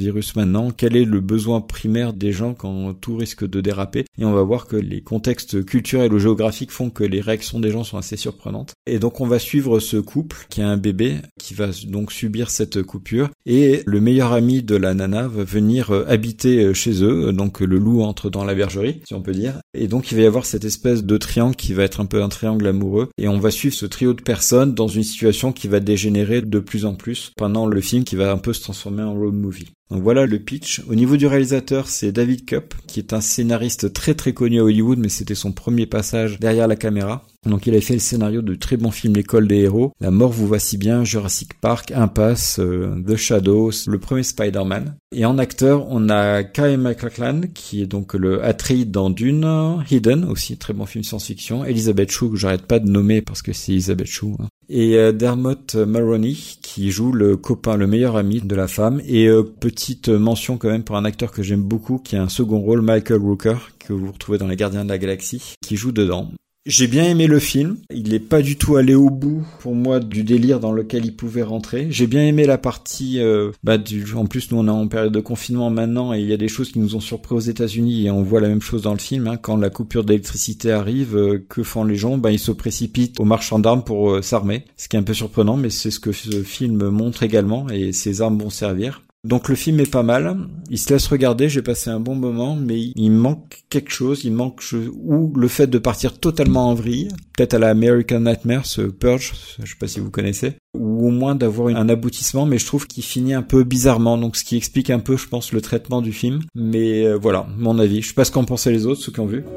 Speaker 5: coronavirus maintenant, quel est le besoin primaire des gens quand tout risque de déraper, et on va voir que les contextes culturels ou géographiques font que les réactions des gens sont assez surprenantes. Et donc on va suivre ce couple qui a un bébé qui va donc subir cette coupure, et le meilleur ami de la nana va venir habiter chez eux, donc le loup entre dans la bergerie, si on peut dire, et donc il va y avoir cette espèce de triangle qui va être un peu un triangle amoureux, et on va suivre ce trio de personnes dans une situation qui va dégénérer de plus en plus pendant le film, qui va un peu se transformer en road movie. Donc voilà le pitch. Au niveau du réalisateur, c'est David Koepp, qui est un scénariste très très connu à Hollywood, mais c'était son premier passage derrière la caméra. Donc il a fait le scénario de très bons films L'école des héros, La mort vous va si bien, Jurassic Park, Impasse, The Shadows, le premier Spider-Man. Et en acteur, on a Kyle MacLachlan, qui est donc le Atreides dans Dune, Hidden, aussi très bon film science-fiction, Elizabeth Shue, que j'arrête pas de nommer parce que c'est Elizabeth Shue, hein. Et Dermot Mulroney, qui joue le copain, le meilleur ami de la femme. Et petite mention quand même pour un acteur que j'aime beaucoup, qui a un second rôle, Michael Rooker, que vous retrouvez dans Les Gardiens de la Galaxie, qui joue dedans. J'ai bien aimé le film. Il n'est pas du tout allé au bout, pour moi, du délire dans lequel il pouvait rentrer. J'ai bien aimé la partie, en plus, nous, on est en période de confinement maintenant, et il y a des choses qui nous ont surpris aux États-Unis, et on voit la même chose dans le film, hein. Quand la coupure d'électricité arrive, que font les gens? Ils se précipitent au marchand d'armes pour s'armer. Ce qui est un peu surprenant, mais c'est ce que ce film montre également, et ces armes vont servir. Donc le film est pas mal, il se laisse regarder, j'ai passé un bon moment, mais il manque quelque chose, ou le fait de partir totalement en vrille, peut-être à la American Nightmare, ce Purge, je sais pas si vous connaissez, ou au moins d'avoir un aboutissement, mais je trouve qu'il finit un peu bizarrement, donc ce qui explique un peu, je pense, le traitement du film. Mais voilà, mon avis, je sais pas ce qu'en pensaient les autres, ceux qui ont vu.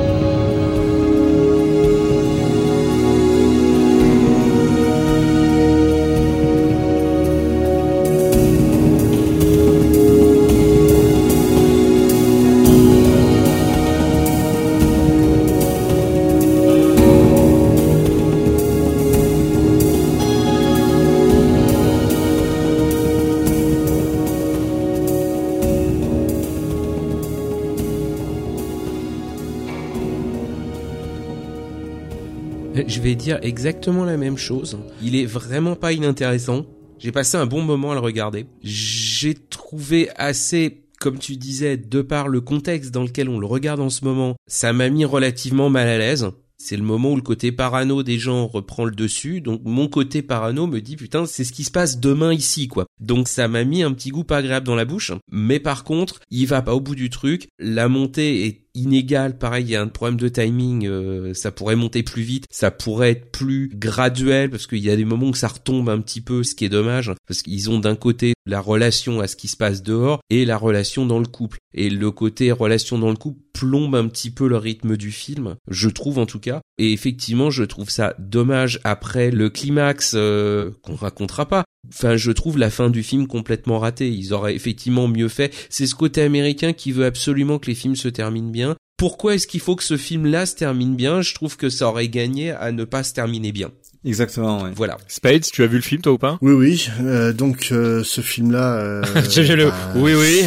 Speaker 6: Je vais dire exactement la même chose. Il est vraiment pas inintéressant. J'ai passé un bon moment à le regarder. J'ai trouvé assez, comme tu disais, de par le contexte dans lequel on le regarde en ce moment, ça m'a mis relativement mal à l'aise. C'est le moment où le côté parano des gens reprend le dessus, donc mon côté parano me dit putain c'est ce qui se passe demain ici quoi. Donc ça m'a mis un petit goût pas agréable dans la bouche, mais par contre il va pas au bout du truc, la montée est inégale, pareil il y a un problème de timing, ça pourrait monter plus vite, ça pourrait être plus graduel parce qu'il y a des moments où ça retombe un petit peu, ce qui est dommage parce qu'ils ont d'un côté la relation à ce qui se passe dehors et la relation dans le couple, et le côté relation dans le couple plombe un petit peu le rythme du film, je trouve en tout cas, et effectivement je trouve ça dommage après le climax qu'on racontera pas. Enfin, je trouve la fin du film complètement ratée. Ils auraient effectivement mieux fait. C'est ce côté américain qui veut absolument que les films se terminent bien. Pourquoi est-ce qu'il faut que ce film-là se termine bien? Je trouve que ça aurait gagné à ne pas se terminer bien.
Speaker 5: Exactement, ouais.
Speaker 6: Voilà.
Speaker 3: Spades, tu as vu le film toi ou pas?
Speaker 7: Oui. Donc ce film-là...
Speaker 3: Oui.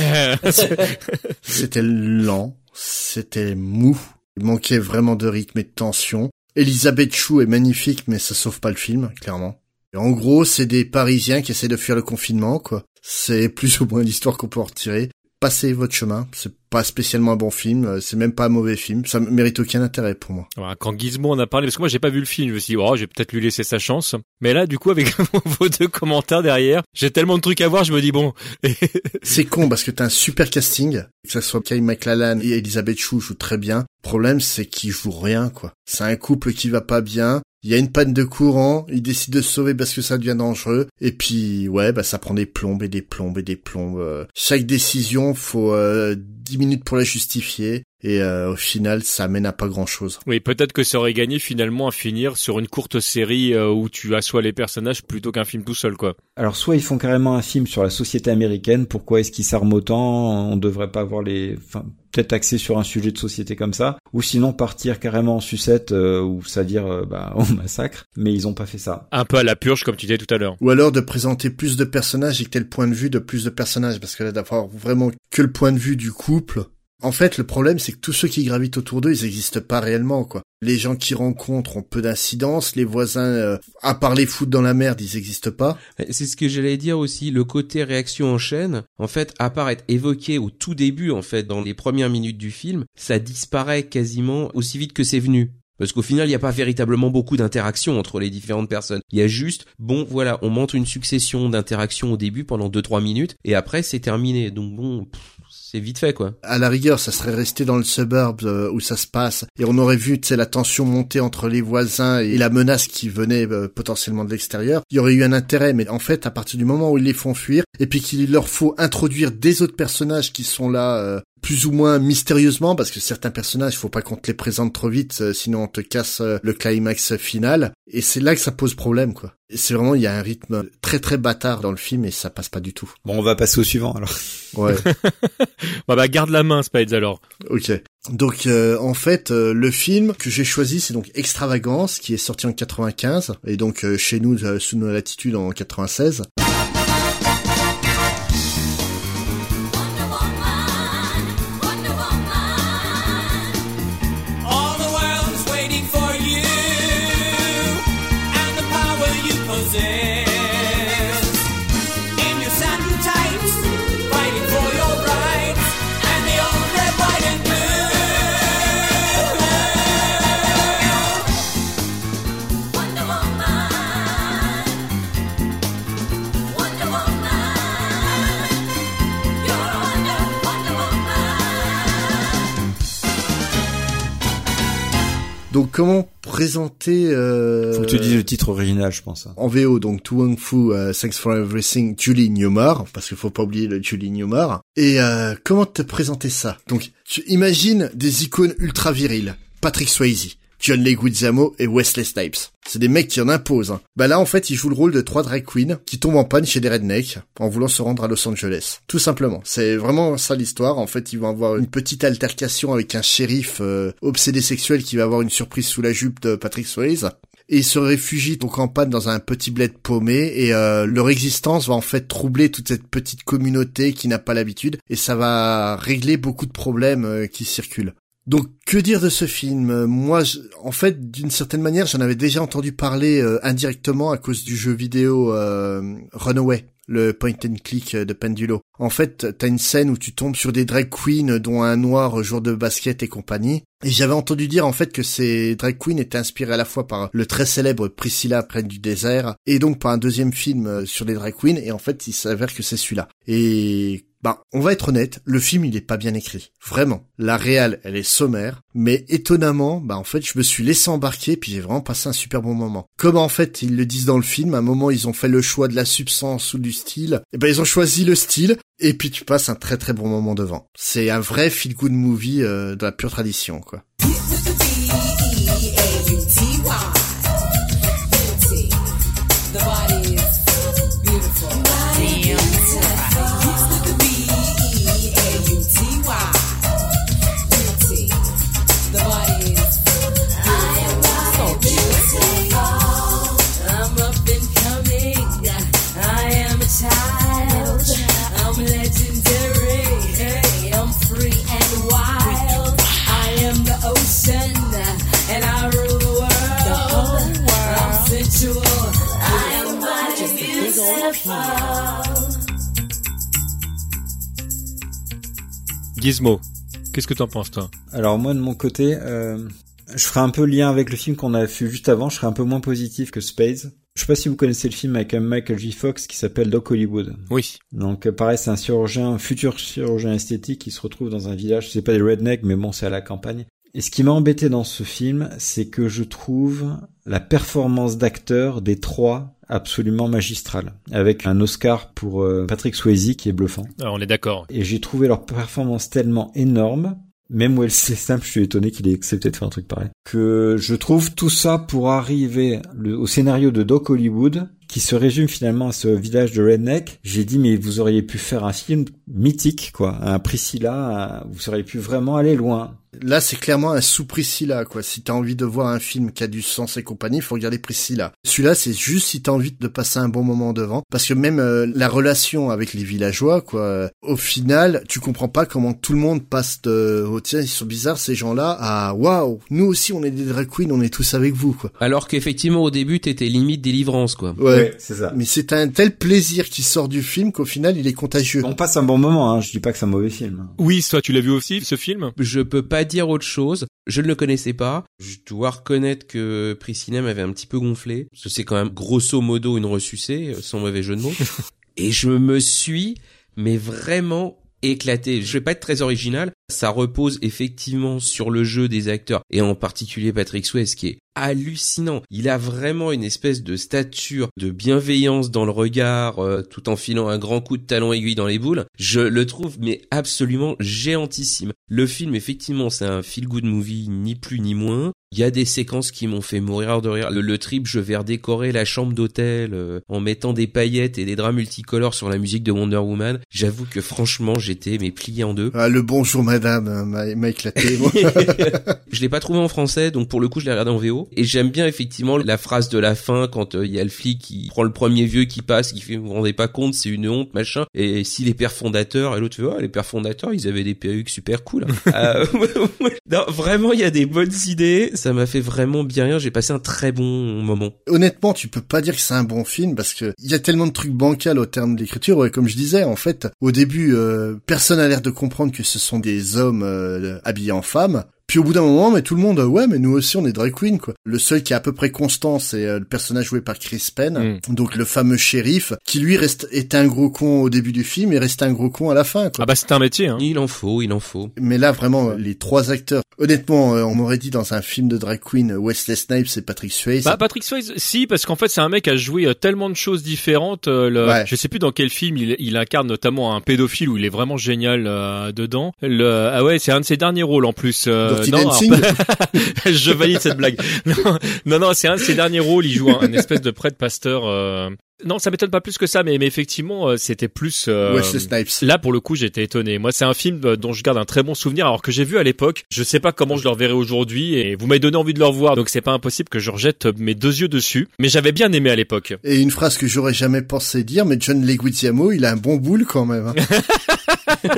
Speaker 7: C'était lent, c'était mou. Il manquait vraiment de rythme et de tension. Elizabeth Shue est magnifique, mais ça sauve pas le film, clairement. Et en gros, c'est des Parisiens qui essaient de fuir le confinement, quoi. C'est plus ou moins l'histoire qu'on peut en retirer. Passez votre chemin. C'est pas spécialement un bon film. C'est même pas un mauvais film. Ça mérite aucun intérêt pour moi.
Speaker 3: Voilà, quand Gizmo en a parlé, parce que moi j'ai pas vu le film, je me suis dit, je vais peut-être lui laisser sa chance. Mais là, du coup, avec vos deux commentaires derrière, j'ai tellement de trucs à voir, je me dis bon.
Speaker 7: C'est con parce que t'as un super casting. Que ça soit Kyle MacLachlan et Elizabeth Shue jouent très bien. Le problème, c'est qu'ils jouent rien, quoi. C'est un couple qui va pas bien. Il y a une panne de courant, ils décident de se sauver parce que ça devient dangereux. Et puis, ça prend des plombes et des plombes et des plombes. Chaque décision, faut 10 minutes pour la justifier. Et au final, ça mène à pas grand-chose.
Speaker 3: Oui, peut-être que ça aurait gagné finalement à finir sur une courte série où tu assois les personnages plutôt qu'un film tout seul, quoi.
Speaker 5: Alors, soit ils font carrément un film sur la société américaine, pourquoi est-ce qu'ils s'arment autant, on devrait pas avoir peut-être axé sur un sujet de société comme ça, ou sinon partir carrément en sucette, ou c'est-à-dire au massacre, mais ils ont pas fait ça.
Speaker 3: Un peu à la purge, comme tu disais tout à l'heure.
Speaker 7: Ou alors de présenter plus de personnages et que t'aies le point de vue de plus de personnages, parce que là, d'avoir vraiment que le point de vue du couple, En fait, le problème, c'est que tous ceux qui gravitent autour d'eux, ils n'existent pas réellement, quoi. Les gens qu'ils rencontrent ont peu d'incidence, les voisins, à part les foutre dans la merde, ils n'existent pas.
Speaker 6: C'est ce que j'allais dire aussi, le côté réaction en chaîne, en fait, à part être évoqué au tout début, en fait, dans les premières minutes du film, ça disparaît quasiment aussi vite que c'est venu. Parce qu'au final, il n'y a pas véritablement beaucoup d'interactions entre les différentes personnes. Il y a juste, bon, voilà, on montre une succession d'interactions au début pendant 2-3 minutes, et après, c'est terminé. Donc bon, c'est vite fait, quoi.
Speaker 7: À la rigueur, ça serait resté dans le suburb où ça se passe, et on aurait vu, tu sais, la tension monter entre les voisins et la menace qui venait potentiellement de l'extérieur. Il y aurait eu un intérêt, mais en fait, à partir du moment où ils les font fuir, et puis qu'il leur faut introduire des autres personnages qui sont là... plus ou moins mystérieusement, parce que certains personnages, faut pas qu'on te les présente trop vite, sinon on te casse le climax final. Et c'est là que ça pose problème, quoi. Et c'est vraiment, il y a un rythme très très bâtard dans le film et ça passe pas du tout.
Speaker 5: Bon, on va passer au suivant, alors.
Speaker 7: Ouais.
Speaker 3: Bah, garde la main, Spades, alors.
Speaker 7: Ok. Donc, en fait, le film que j'ai choisi, c'est donc Extravagance, qui est sorti en 95, et donc chez nous, sous nos latitudes, en 96. Donc comment présenter
Speaker 5: Faut que tu dises le titre original, je pense.
Speaker 7: En VO, donc To Wong Fu, Thanks for Everything, Julie Newmar, parce qu'il faut pas oublier le Julie Newmar. Et comment te présenter ça? Donc tu imagines des icônes ultra viriles. Patrick Swayze, John Leguizamo et Wesley Snipes. C'est des mecs qui en imposent. Hein. Bah là, en fait, ils jouent le rôle de 3 drag queens qui tombent en panne chez des rednecks en voulant se rendre à Los Angeles. Tout simplement. C'est vraiment ça l'histoire. En fait, ils vont avoir une petite altercation avec un shérif obsédé sexuel qui va avoir une surprise sous la jupe de Patrick Swayze. Et ils se réfugient donc en panne dans un petit bled paumé et leur existence va en fait troubler toute cette petite communauté qui n'a pas l'habitude et ça va régler beaucoup de problèmes qui circulent. Donc, que dire de ce film? Moi, en fait, d'une certaine manière, j'en avais déjà entendu parler indirectement à cause du jeu vidéo Runaway, le point and click de Pendulo. En fait, t'as une scène où tu tombes sur des drag queens, dont un noir joueur de basket et compagnie. Et j'avais entendu dire en fait que ces drag queens étaient inspirées à la fois par le très célèbre Priscilla Reine du désert et donc par un deuxième film sur les drag queens. Et en fait, il s'avère que c'est celui-là. Et on va être honnête, le film il est pas bien écrit. Vraiment. La réal, elle est sommaire, mais étonnamment, en fait, je me suis laissé embarquer puis j'ai vraiment passé un super bon moment. Comme en fait, ils le disent dans le film, à un moment ils ont fait le choix de la substance ou du style, et ils ont choisi le style et puis tu passes un très très bon moment devant. C'est un vrai feel good movie de la pure tradition, quoi.
Speaker 3: Gizmo, qu'est-ce que t'en penses, toi?
Speaker 5: Alors moi, de mon côté, je ferai un peu lien avec le film qu'on a vu juste avant. Je serai un peu moins positif que Spades. Je sais pas si vous connaissez le film avec Michael J. Fox qui s'appelle Doc Hollywood.
Speaker 3: Oui.
Speaker 5: Donc pareil, c'est un futur chirurgien esthétique qui se retrouve dans un village. C'est pas des rednecks, mais bon, c'est à la campagne. Et ce qui m'a embêté dans ce film, c'est que je trouve la performance d'acteur des 3 absolument magistrale, avec un Oscar pour Patrick Swayze qui est bluffant.
Speaker 3: Alors, on est d'accord.
Speaker 5: Et j'ai trouvé leur performance tellement énorme, même où elle c'est simple, je suis étonné qu'il ait accepté de faire un truc pareil, que je trouve tout ça pour arriver au scénario de Doc Hollywood, qui se résume finalement à ce village de redneck. J'ai dit, mais vous auriez pu faire un film mythique, quoi. Un Priscilla, vous auriez pu vraiment aller loin.
Speaker 7: Là, c'est clairement un sous Priscilla, quoi. Si t'as envie de voir un film qui a du sens et compagnie, faut regarder Priscilla. Celui-là, c'est juste si t'as envie de passer un bon moment devant. Parce que même la relation avec les villageois, quoi, au final, tu comprends pas comment tout le monde passe de « Oh tiens, ils sont bizarres ces gens-là » à « Waouh, nous aussi on est des drag queens, on est tous avec vous », quoi.
Speaker 6: Alors qu'effectivement, au début, t'étais limite délivrance, quoi.
Speaker 7: Ouais,
Speaker 5: c'est ça.
Speaker 7: Mais c'est un tel plaisir qui sort du film qu'au final, il est contagieux.
Speaker 5: On passe un bon moment, hein. Je dis pas que c'est un mauvais film.
Speaker 3: Oui, toi, tu l'as vu aussi, ce film?
Speaker 6: Je peux pas dire autre chose. Je ne le connaissais pas. Je dois reconnaître que Priscilla m'avait un petit peu gonflé. Parce que c'est quand même grosso modo une ressucée, sans mauvais jeu de mots. Et je me suis, mais vraiment éclaté. Je vais pas être très original. Ça repose effectivement sur le jeu des acteurs. Et en particulier Patrick Swayze, qui est hallucinant. Il a vraiment une espèce de stature, de bienveillance dans le regard, tout en filant un grand coup de talon aiguille dans les boules. Je le trouve mais absolument géantissime. Le film, effectivement, c'est un feel-good movie, ni plus ni moins. Il y a des séquences qui m'ont fait mourir de rire. Le trip, je vais redécorer la chambre d'hôtel en mettant des paillettes et des draps multicolores sur la musique de Wonder Woman. J'avoue que franchement, j'étais plié en deux.
Speaker 7: Ah, le bonjour madame m'a éclaté.
Speaker 6: Je l'ai pas trouvé en français, donc pour le coup, je l'ai regardé en VO. Et j'aime bien effectivement la phrase de la fin quand il y a le flic qui prend le premier vieux qui passe, qui fait vous vous rendez pas compte, c'est une honte, machin. Et si les pères fondateurs, et l'autre fait les pères fondateurs, ils avaient des perruques super cool. Non, vraiment, il y a des bonnes idées. Ça m'a fait vraiment bien rire. J'ai passé un très bon moment.
Speaker 7: Honnêtement, tu peux pas dire que c'est un bon film parce que il y a tellement de trucs bancals au terme de l'écriture. Ouais, comme je disais, en fait, au début, personne n'a l'air de comprendre que ce sont des hommes habillés en femmes. Puis au bout d'un moment, mais tout le monde, ouais, mais nous aussi on est drag queen, quoi. Le seul qui est à peu près constant, c'est le personnage joué par Chris Penn, donc le fameux shérif, qui lui était un gros con au début du film et restait un gros con à la fin, quoi.
Speaker 3: Ah bah c'est un métier, hein.
Speaker 6: Il en faut.
Speaker 7: Mais là, vraiment, les trois acteurs, honnêtement, on m'aurait dit dans un film de drag queen, Wesley Snipes et Patrick Swayze.
Speaker 3: Bah Patrick Swayze, si, parce qu'en fait c'est un mec qui a joué tellement de choses différentes.
Speaker 7: Ouais.
Speaker 3: Je sais plus dans quel film il incarne notamment un pédophile où il est vraiment génial dedans. Ah ouais, c'est un de ses derniers rôles en plus.
Speaker 7: Dirty
Speaker 3: non,
Speaker 7: Dancing.
Speaker 3: je valide cette blague. Non, c'est un de ses derniers rôles. Il joue un espèce de prêtre pasteur. Non, ça m'étonne pas plus que ça, mais effectivement, c'était plus...
Speaker 7: Wesley Snipes.
Speaker 3: Là, pour le coup, j'étais étonné. Moi, c'est un film dont je garde un très bon souvenir, alors que j'ai vu à l'époque. Je sais pas comment je le reverrai aujourd'hui, et vous m'avez donné envie de le revoir, donc c'est pas impossible que je rejette mes deux yeux dessus. Mais j'avais bien aimé à l'époque.
Speaker 7: Et une phrase que j'aurais jamais pensé dire, mais John Leguizamo, il a un bon boule quand même. Hein.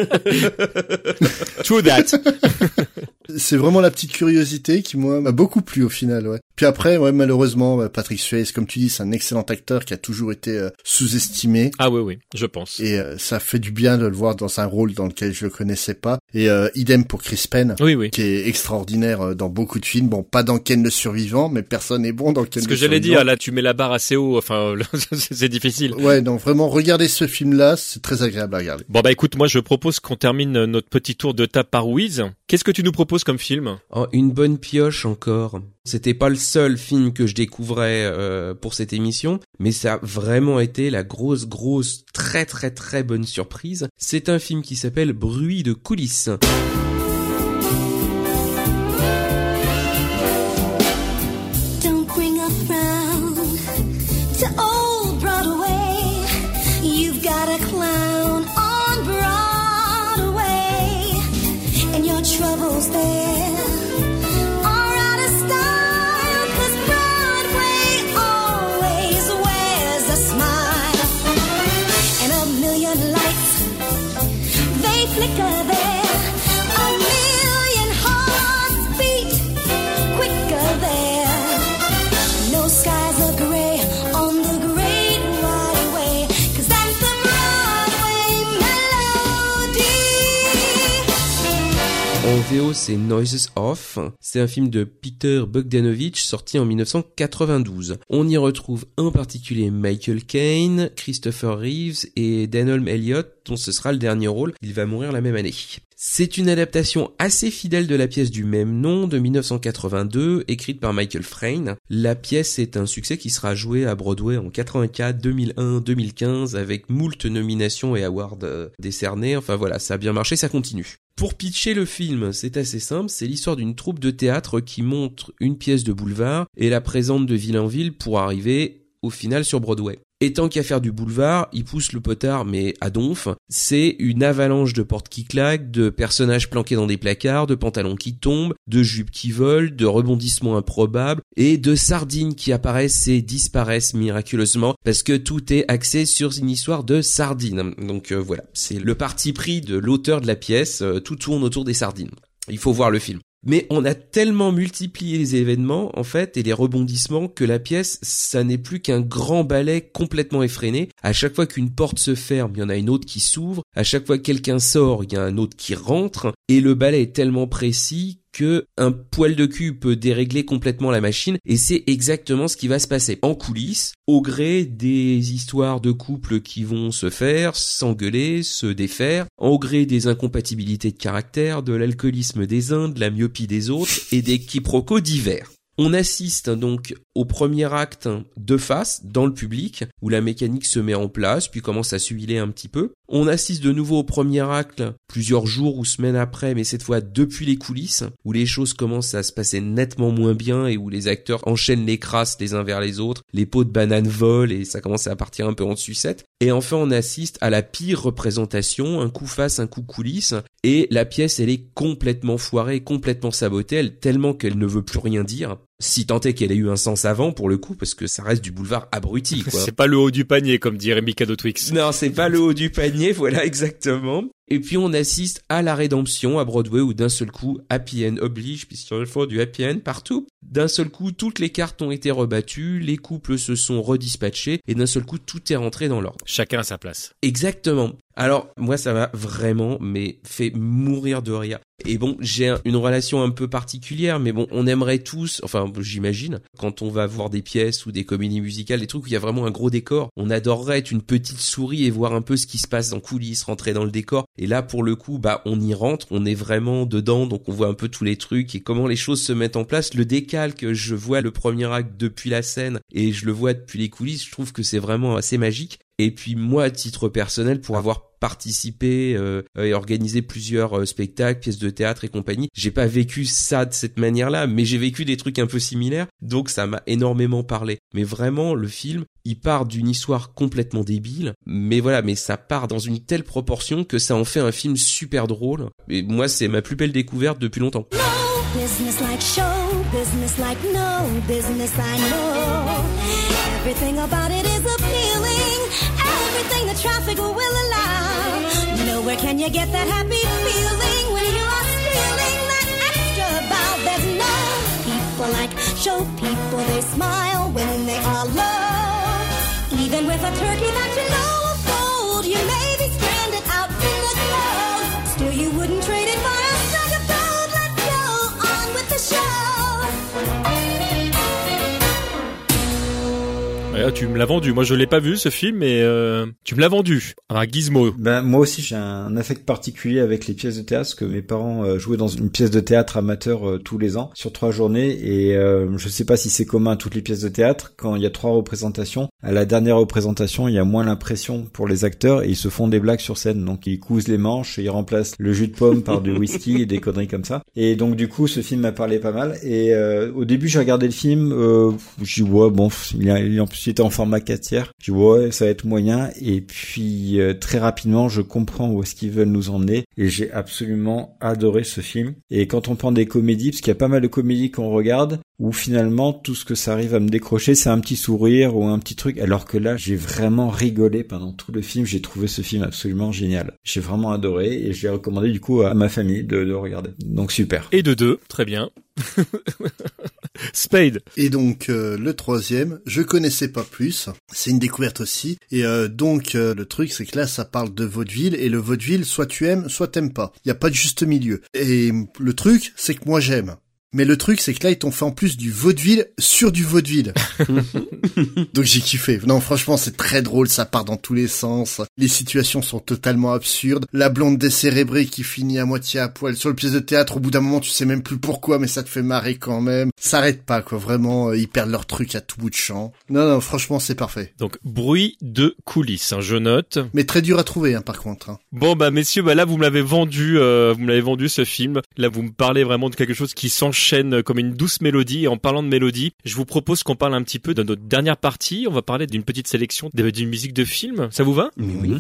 Speaker 3: True that.
Speaker 7: C'est vraiment la petite curiosité qui, moi, m'a beaucoup plu au final, ouais. Puis après, ouais, malheureusement, Patrick Swayze, comme tu dis, c'est un excellent acteur qui a toujours été sous-estimé.
Speaker 3: Ah oui, je pense.
Speaker 7: Et ça fait du bien de le voir dans un rôle dans lequel je le connaissais pas. Et idem pour Chris Penn,
Speaker 3: oui.
Speaker 7: qui est extraordinaire dans beaucoup de films. Bon, pas dans Ken le Survivant, mais personne n'est bon dans Ken le Survivant.
Speaker 3: Ce que j'allais dire, là, tu mets la barre assez haut, enfin, c'est difficile.
Speaker 7: Ouais, donc vraiment, regardez ce film-là, c'est très agréable à regarder.
Speaker 3: Bon bah écoute, moi je propose qu'on termine notre petit tour de table par Wiz. Qu'est-ce que tu nous proposes comme film?
Speaker 6: Oh, une bonne pioche encore. C'était pas le seul film que je découvrais pour cette émission, mais ça a vraiment été la grosse, très très très bonne surprise. C'est un film qui s'appelle Bruit de coulisses.
Speaker 12: Don't bring a frown to old Broadway. You've got a clown on Broadway, and your troubles there are out of style, 'cause Broadway always wears a smile, and a million lights, they flicker there, a million hearts beat quicker there. No skies are gray on the great Broadway, 'cause that's the Broadway melody.
Speaker 6: En VO, c'est Noises Off. C'est un film de Peter Bogdanovich sorti en 1992. On y retrouve en particulier Michael Caine, Christopher Reeves et Denholm Elliott, dont ce sera le dernier rôle. Il va mourir la même année. C'est une adaptation assez fidèle de la pièce du même nom de 1982, écrite par Michael Frayn. La pièce est un succès qui sera joué à Broadway en 84, 2001, 2015, avec moult nominations et awards décernés. Enfin voilà, ça a bien marché, ça continue. Pour pitcher le film, c'est assez simple, c'est l'histoire d'une troupe de théâtre qui montre une pièce de boulevard et la présente de ville en ville pour arriver au final sur Broadway. Et tant qu'à faire du boulevard, il pousse le potard, mais à donf. C'est une avalanche de portes qui claquent, de personnages planqués dans des placards, de pantalons qui tombent, de jupes qui volent, de rebondissements improbables, et de sardines qui apparaissent et disparaissent miraculeusement, parce que tout est axé sur une histoire de sardines. Donc voilà, c'est le parti pris de l'auteur de la pièce, tout tourne autour des sardines. Il faut voir le film. Mais on a tellement multiplié les événements, en fait, et les rebondissements, que la pièce, ça n'est plus qu'un grand ballet complètement effréné. À chaque fois qu'une porte se ferme, il y en a une autre qui s'ouvre. À chaque fois que quelqu'un sort, il y a un autre qui rentre. Et le ballet est tellement précis que un poil de cul peut dérégler complètement la machine, et c'est exactement ce qui va se passer en coulisses, au gré des histoires de couples qui vont se faire, s'engueuler, se défaire, au gré des incompatibilités de caractère, de l'alcoolisme des uns, de la myopie des autres, et des quiproquos divers. On assiste donc au premier acte de face, dans le public, où la mécanique se met en place, puis commence à s'huiler un petit peu. On assiste de nouveau au premier acte, plusieurs jours ou semaines après, mais cette fois depuis les coulisses, où les choses commencent à se passer nettement moins bien et où les acteurs enchaînent les crasses les uns vers les autres, les pots de banane volent et ça commence à partir un peu en sucette. Et enfin, on assiste à la pire représentation, un coup face, un coup coulisses, et la pièce, elle est complètement foirée, complètement sabotée, tellement qu'elle ne veut plus rien dire. Si tant est qu'elle ait eu un sens avant, pour le coup, parce que ça reste du boulevard abruti, quoi.
Speaker 3: C'est pas le haut du panier, comme dirait Mikado Twix.
Speaker 6: Non, c'est pas le haut du panier, voilà, exactement. Et puis on assiste à la rédemption à Broadway où d'un seul coup, happy end oblige, puisqu'il faut du happy end partout. D'un seul coup, toutes les cartes ont été rebattues, les couples se sont redispatchés, et d'un seul coup, tout est rentré dans l'ordre.
Speaker 3: Chacun à sa place.
Speaker 6: Exactement. Alors, moi, ça m'a vraiment, mais fait mourir de rire. Et bon, j'ai une relation un peu particulière, mais bon, on aimerait tous, enfin, j'imagine, quand on va voir des pièces ou des comédies musicales, des trucs où il y a vraiment un gros décor, on adorerait être une petite souris et voir un peu ce qui se passe en coulisses, rentrer dans le décor. Et là, pour le coup, on y rentre, on est vraiment dedans, donc on voit un peu tous les trucs et comment les choses se mettent en place. Le décalque, je vois le premier acte depuis la scène et je le vois depuis les coulisses, je trouve que c'est vraiment assez magique. Et puis moi, à titre personnel, pour avoir participé et organisé plusieurs spectacles, pièces de théâtre et compagnie, j'ai pas vécu ça de cette manière-là, mais j'ai vécu des trucs un peu similaires, donc ça m'a énormément parlé. Mais vraiment, le film, il part d'une histoire complètement débile, mais voilà, mais ça part dans une telle proportion que ça en fait un film super drôle. Et moi, c'est ma plus belle découverte depuis longtemps.
Speaker 12: Business like show, business like no business I know. Everything about it is appealing, everything the traffic will allow. Nowhere can you get that happy feeling when you are feeling that extra bow. There's no people like show people, they smile when they are low. Even with a turkey that you know will fold, you may be stranded out in the cold. Still you wouldn't trade it for a sack of gold. Let's go on with the show.
Speaker 3: Ouais, tu me l'as vendu. Moi, je l'ai pas vu ce film, mais tu me l'as vendu. Un Gizmo.
Speaker 5: Moi aussi, j'ai un affect particulier avec les pièces de théâtre, parce que mes parents jouaient dans une pièce de théâtre amateur tous les ans, sur 3 journées, et je sais pas si c'est commun à toutes les pièces de théâtre. Quand il y a 3 représentations, à la dernière représentation, il y a moins l'impression pour les acteurs, et ils se font des blagues sur scène. Donc ils cousent les manches, et ils remplacent le jus de pomme par du whisky et des conneries comme ça. Et donc du coup, ce film m'a parlé pas mal. Et au début, j'ai regardé le film, j'ai dit ouais, bon, il en plus il était en format 4/3. Je dis ouais, ça va être moyen. Et puis très rapidement, je comprends où est-ce qu'ils veulent nous emmener. Et j'ai absolument adoré ce film. Et quand on prend des comédies, parce qu'il y a pas mal de comédies qu'on regarde, où finalement tout ce que ça arrive à me décrocher, c'est un petit sourire ou un petit truc. Alors que là, j'ai vraiment rigolé pendant tout le film. J'ai trouvé ce film absolument génial. J'ai vraiment adoré et je l'ai recommandé du coup à ma famille de regarder. Donc super.
Speaker 3: Et de 2, très bien. Spade.
Speaker 7: Et donc le troisième, je connaissais pas plus, c'est une découverte aussi. Et donc le truc c'est que là ça parle de vaudeville, et le vaudeville soit tu aimes, soit t'aimes pas. Il y a pas de juste milieu. Et le truc c'est que moi j'aime. Mais le truc, c'est que là, ils t'ont fait en plus du vaudeville sur du vaudeville. Donc j'ai kiffé. Non, franchement, c'est très drôle, ça part dans tous les sens. Les situations sont totalement absurdes. La blonde décérébrée qui finit à moitié à poil sur le pièce de théâtre, au bout d'un moment, tu sais même plus pourquoi, mais ça te fait marrer quand même. Ça arrête pas, quoi. Vraiment, ils perdent leur truc à tout bout de champ. Non, franchement, c'est parfait.
Speaker 3: Donc, bruit de coulisses, je note.
Speaker 7: Mais très dur à trouver, par contre.
Speaker 3: Bon, messieurs, là, vous me l'avez vendu ce film. Là, vous me parlez vraiment de quelque chose qui s'enchaîne s'enchaîne comme une douce mélodie. Et en parlant de mélodie, je vous propose qu'on parle un petit peu de notre dernière partie. On va parler d'une petite sélection d'une musique de film. Ça vous va?
Speaker 6: Oui.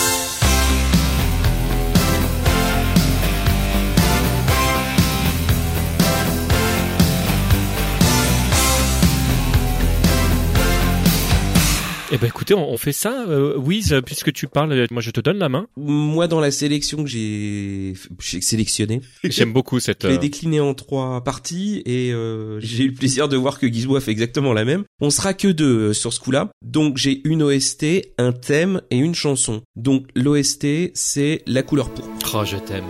Speaker 3: Eh ben écoutez, on fait ça. Wiz, puisque tu parles, moi je te donne la main.
Speaker 6: Moi, dans la sélection que j'ai sélectionnée,
Speaker 3: j'aime beaucoup cette...
Speaker 6: Je l'ai déclinée en 3 parties et j'ai eu le plaisir de voir que Gizmo a fait exactement la même. On sera que 2 sur ce coup-là. Donc j'ai une OST, un thème et une chanson. Donc l'OST, c'est La couleur pourpre.
Speaker 3: Oh, je t'aime.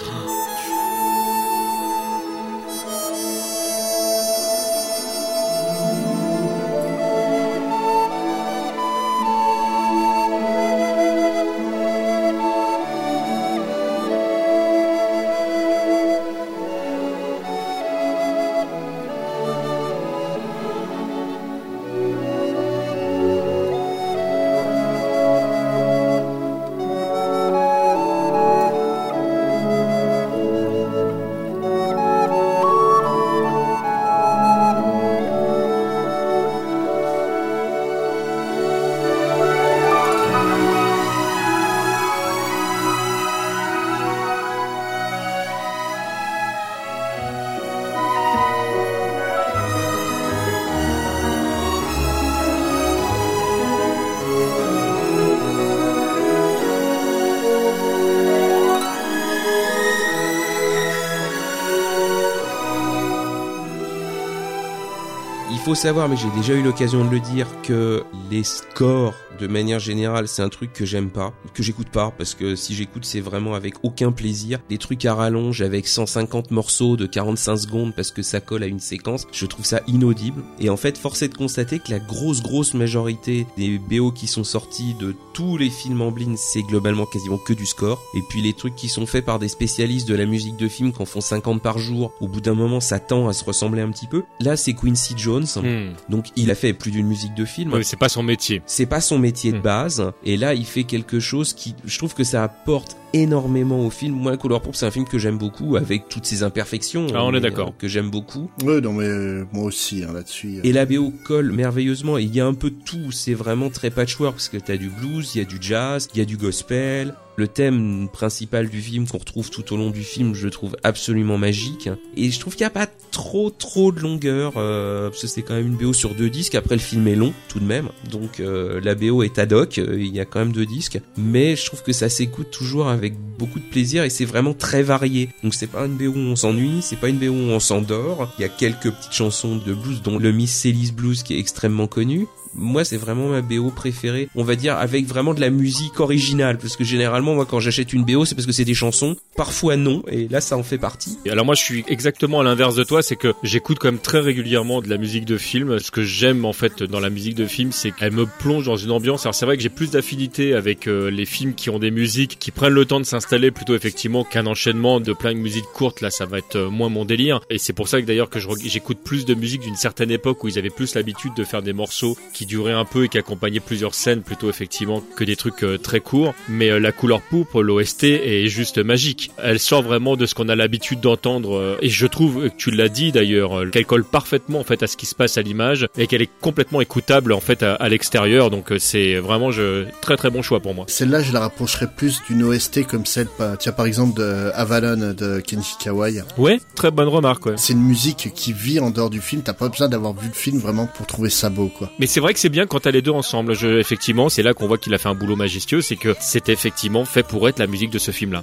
Speaker 6: Il faut savoir, mais j'ai déjà eu l'occasion de le dire, que les scores, de manière générale, c'est un truc que j'aime pas, que j'écoute pas, parce que si j'écoute, c'est vraiment avec aucun plaisir. Des trucs à rallonge avec 150 morceaux de 45 secondes parce que ça colle à une séquence, je trouve ça inaudible. Et en fait, force est de constater que la grosse majorité des BO qui sont sortis de tous les films Amblin, c'est globalement quasiment que du score. Et puis les trucs qui sont faits par des spécialistes de la musique de film, qui en font 50 par jour, au bout d'un moment, ça tend à se ressembler un petit peu. Là, c'est Quincy Jones. Donc il a fait plus d'une musique de film.
Speaker 3: Oui, c'est pas son métier.
Speaker 6: C'est pas son métier de base. Et là, il fait quelque chose qui, je trouve que ça apporte énormément au film. Moi, La couleur pourpre, c'est un film que j'aime beaucoup, avec toutes ses imperfections.
Speaker 3: Ah, on est d'accord.
Speaker 6: Que j'aime beaucoup.
Speaker 7: Ouais, non mais moi aussi là-dessus.
Speaker 6: Et la BO colle merveilleusement. Et il y a un peu de tout. C'est vraiment très patchwork parce que t'as du blues, il y a du jazz, il y a du gospel. Le thème principal du film qu'on retrouve tout au long du film, je le trouve absolument magique. Et je trouve qu'il n'y a pas trop de longueur, parce que c'est quand même une BO sur 2 disques. Après, le film est long, tout de même. Donc, la BO est ad hoc. Il y a quand même 2 disques. Mais je trouve que ça s'écoute toujours avec beaucoup de plaisir et c'est vraiment très varié. Donc, c'est pas une BO où on s'ennuie, c'est pas une BO où on s'endort. Il y a quelques petites chansons de blues, dont le Miss Sally's Blues qui est extrêmement connu. Moi, c'est vraiment ma BO préférée, on va dire, avec vraiment de la musique originale, parce que généralement, moi, quand j'achète une BO, c'est parce que c'est des chansons, parfois non, et là, ça en fait partie.
Speaker 3: Et alors moi, je suis exactement à l'inverse de toi, c'est que j'écoute quand même très régulièrement de la musique de film. Ce que j'aime, en fait, dans la musique de film, c'est qu'elle me plonge dans une ambiance. Alors c'est vrai que j'ai plus d'affinité avec les films qui ont des musiques qui prennent le temps de s'installer, plutôt effectivement qu'un enchaînement de plein de musiques courtes. Là, ça va être moins mon délire. Et c'est pour ça que d'ailleurs que j'écoute plus de musique d'une certaine époque où ils avaient plus l'habitude de faire des morceaux qui durait un peu et qui accompagnait plusieurs scènes plutôt effectivement que des trucs très courts. Mais La couleur pourpre, l'OST est juste magique. Elle sort vraiment de ce qu'on a l'habitude d'entendre et je trouve que tu l'as dit d'ailleurs, qu'elle colle parfaitement en fait à ce qui se passe à l'image et qu'elle est complètement écoutable en fait à l'extérieur. Donc c'est vraiment très bon choix pour moi.
Speaker 7: Celle-là, je la rapprocherais plus d'une OST comme celle, tiens par exemple de Avalon de Kenji Kawai.
Speaker 3: Ouais, très bonne remarque. Ouais.
Speaker 7: C'est une musique qui vit en dehors du film. T'as pas besoin d'avoir vu le film vraiment pour trouver ça beau, quoi.
Speaker 3: Mais c'est vrai que c'est bien quand t'as les deux ensemble. Effectivement, c'est là qu'on voit qu'il a fait un boulot majestueux, c'est que c'était effectivement fait pour être la musique de ce film-là.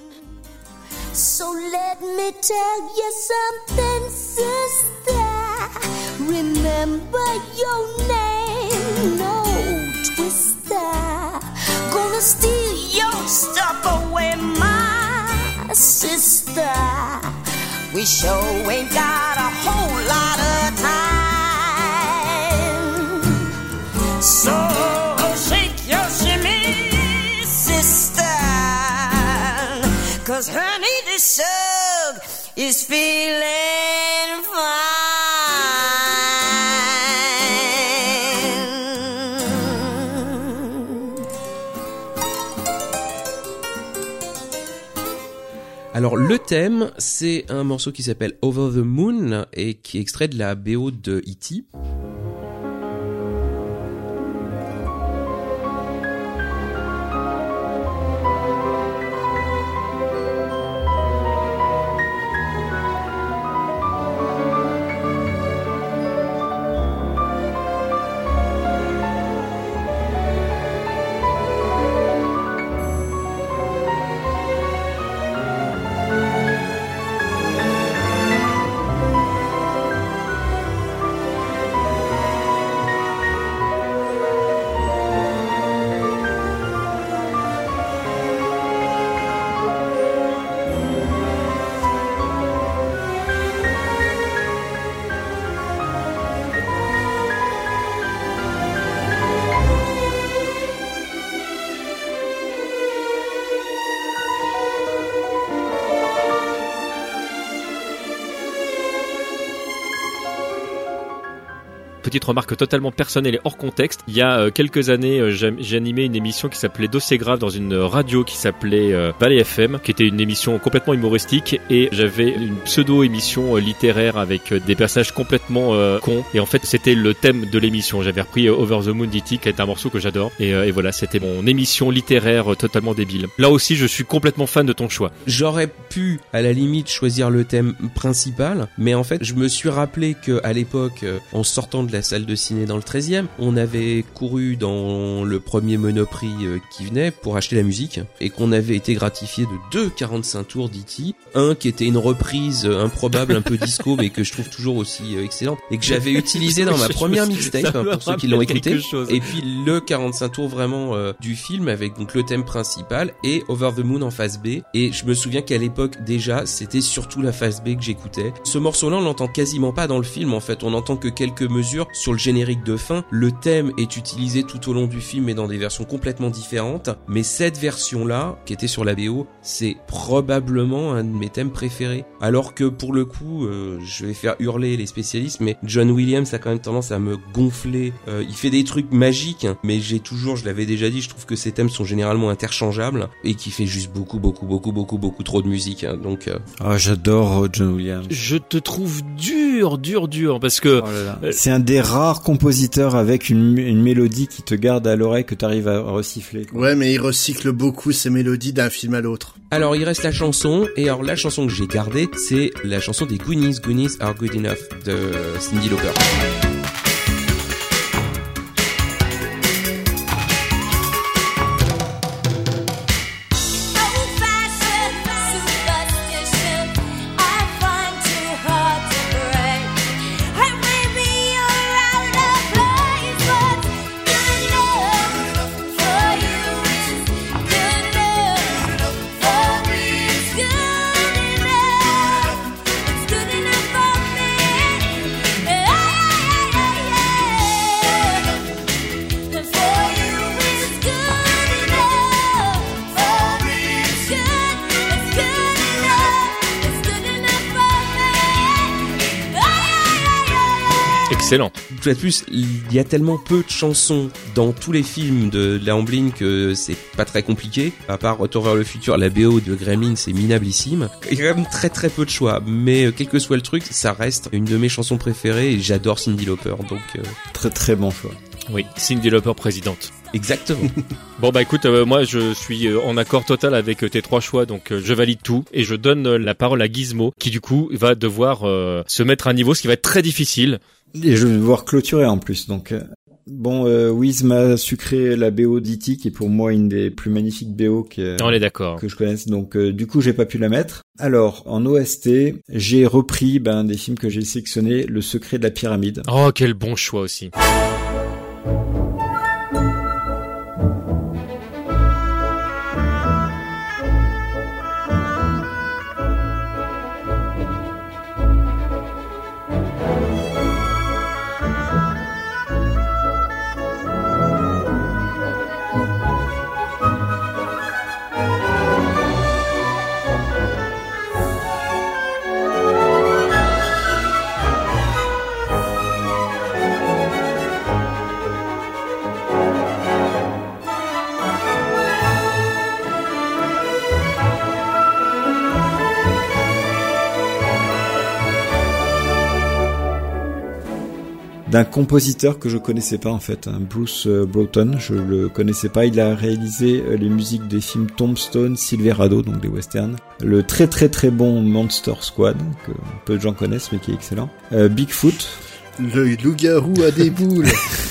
Speaker 12: So let me tell you something, sister. Remember your name, no twister. Gonna steal your stuff away, my sister. We sure ain't got a whole lot of time. So shake your shimmy, sister, 'cause honey, this sub is feeling fine.
Speaker 6: Alors le thème, c'est un morceau qui s'appelle Over the Moon et qui est extrait de la BO de E.T.
Speaker 3: Petite remarque totalement personnelle et hors contexte. Il y a quelques années, j'ai animé une émission qui s'appelait Dossier grave dans une radio qui s'appelait Valley FM, qui était une émission complètement humoristique, et j'avais une pseudo-émission littéraire avec des personnages complètement cons. Et en fait, c'était le thème de l'émission. J'avais repris Over the Moon d'E.T., qui est un morceau que j'adore. Et voilà, c'était mon émission littéraire totalement débile. Là aussi, je suis complètement fan de ton choix.
Speaker 6: J'aurais pu, à la limite, choisir le thème principal, mais en fait, je me suis rappelé qu'à l'époque, en sortant de la salle de ciné dans le 13e, on avait couru dans le premier Monoprix qui venait pour acheter la musique, et qu'on avait été gratifié de 2 45 tours d'E.T. Un qui était une reprise improbable, un peu disco, mais que je trouve toujours aussi excellente, et que j'avais utilisé dans ma première mixtape, pour ceux qui l'ont écouté. Et puis le 45 tours vraiment du film, avec donc le thème principal et Over the Moon en face B. Et je me souviens qu'à l'époque déjà, c'était surtout la face B que j'écoutais. Ce morceau-là, on l'entend quasiment pas dans le film, en fait. On entend que quelques mesures sur le générique de fin. Le thème est utilisé tout au long du film, mais dans des versions complètement différentes. Mais cette version-là, qui était sur la BO, c'est probablement un de mes thèmes préférés. Alors que pour le coup, je vais faire hurler les spécialistes, mais John Williams a quand même tendance à me gonfler. Il fait des trucs magiques, mais je l'avais déjà dit, je trouve que ces thèmes sont généralement interchangeables et qu'il fait juste beaucoup trop de musique. Donc,
Speaker 5: j'adore John Williams.
Speaker 3: Je te trouve dur, parce que
Speaker 5: c'est un des rares compositeurs avec une mélodie qui te garde à l'oreille, que t'arrives à resiffler.
Speaker 7: Ouais, mais il recycle beaucoup ses mélodies d'un film à l'autre.
Speaker 6: Alors, il reste la chanson, et alors la chanson que j'ai gardée, c'est la chanson des Goonies, Goonies Are Good Enough, de Cyndi Lauper.
Speaker 3: Excellent.
Speaker 6: De plus, il y a tellement peu de chansons dans tous les films de la Amblin que c'est pas très compliqué. À part Retour vers le futur, la BO de Gremlins, c'est minablissime. Il y a quand même très peu de choix, mais quel que soit le truc, ça reste une de mes chansons préférées et j'adore Cyndi Lauper, donc
Speaker 5: très bon choix.
Speaker 3: Oui, Cyndi Lauper présidente.
Speaker 6: Exactement.
Speaker 3: Bon bah écoute, moi je suis en accord total avec tes trois choix, donc je valide tout et je donne la parole à Gizmo, qui du coup va devoir se mettre à un niveau, ce qui va être très difficile.
Speaker 5: Et je vais devoir clôturer en plus, donc Wiz m'a sucré la BO d'E.T., qui est pour moi une des plus magnifiques BO que je connaisse, donc du coup j'ai pas pu la mettre. Alors en OST, j'ai repris des films que j'ai sélectionnés, Le Secret de la Pyramide.
Speaker 3: Oh quel bon choix aussi.
Speaker 5: d'un compositeur que je connaissais pas en fait, Bruce Broughton, je le connaissais pas. Il a réalisé les musiques des films Tombstone, Silverado, donc des westerns, le très très très bon Monster Squad que peu de gens connaissent mais qui est excellent, Bigfoot,
Speaker 7: le loup-garou à des boules.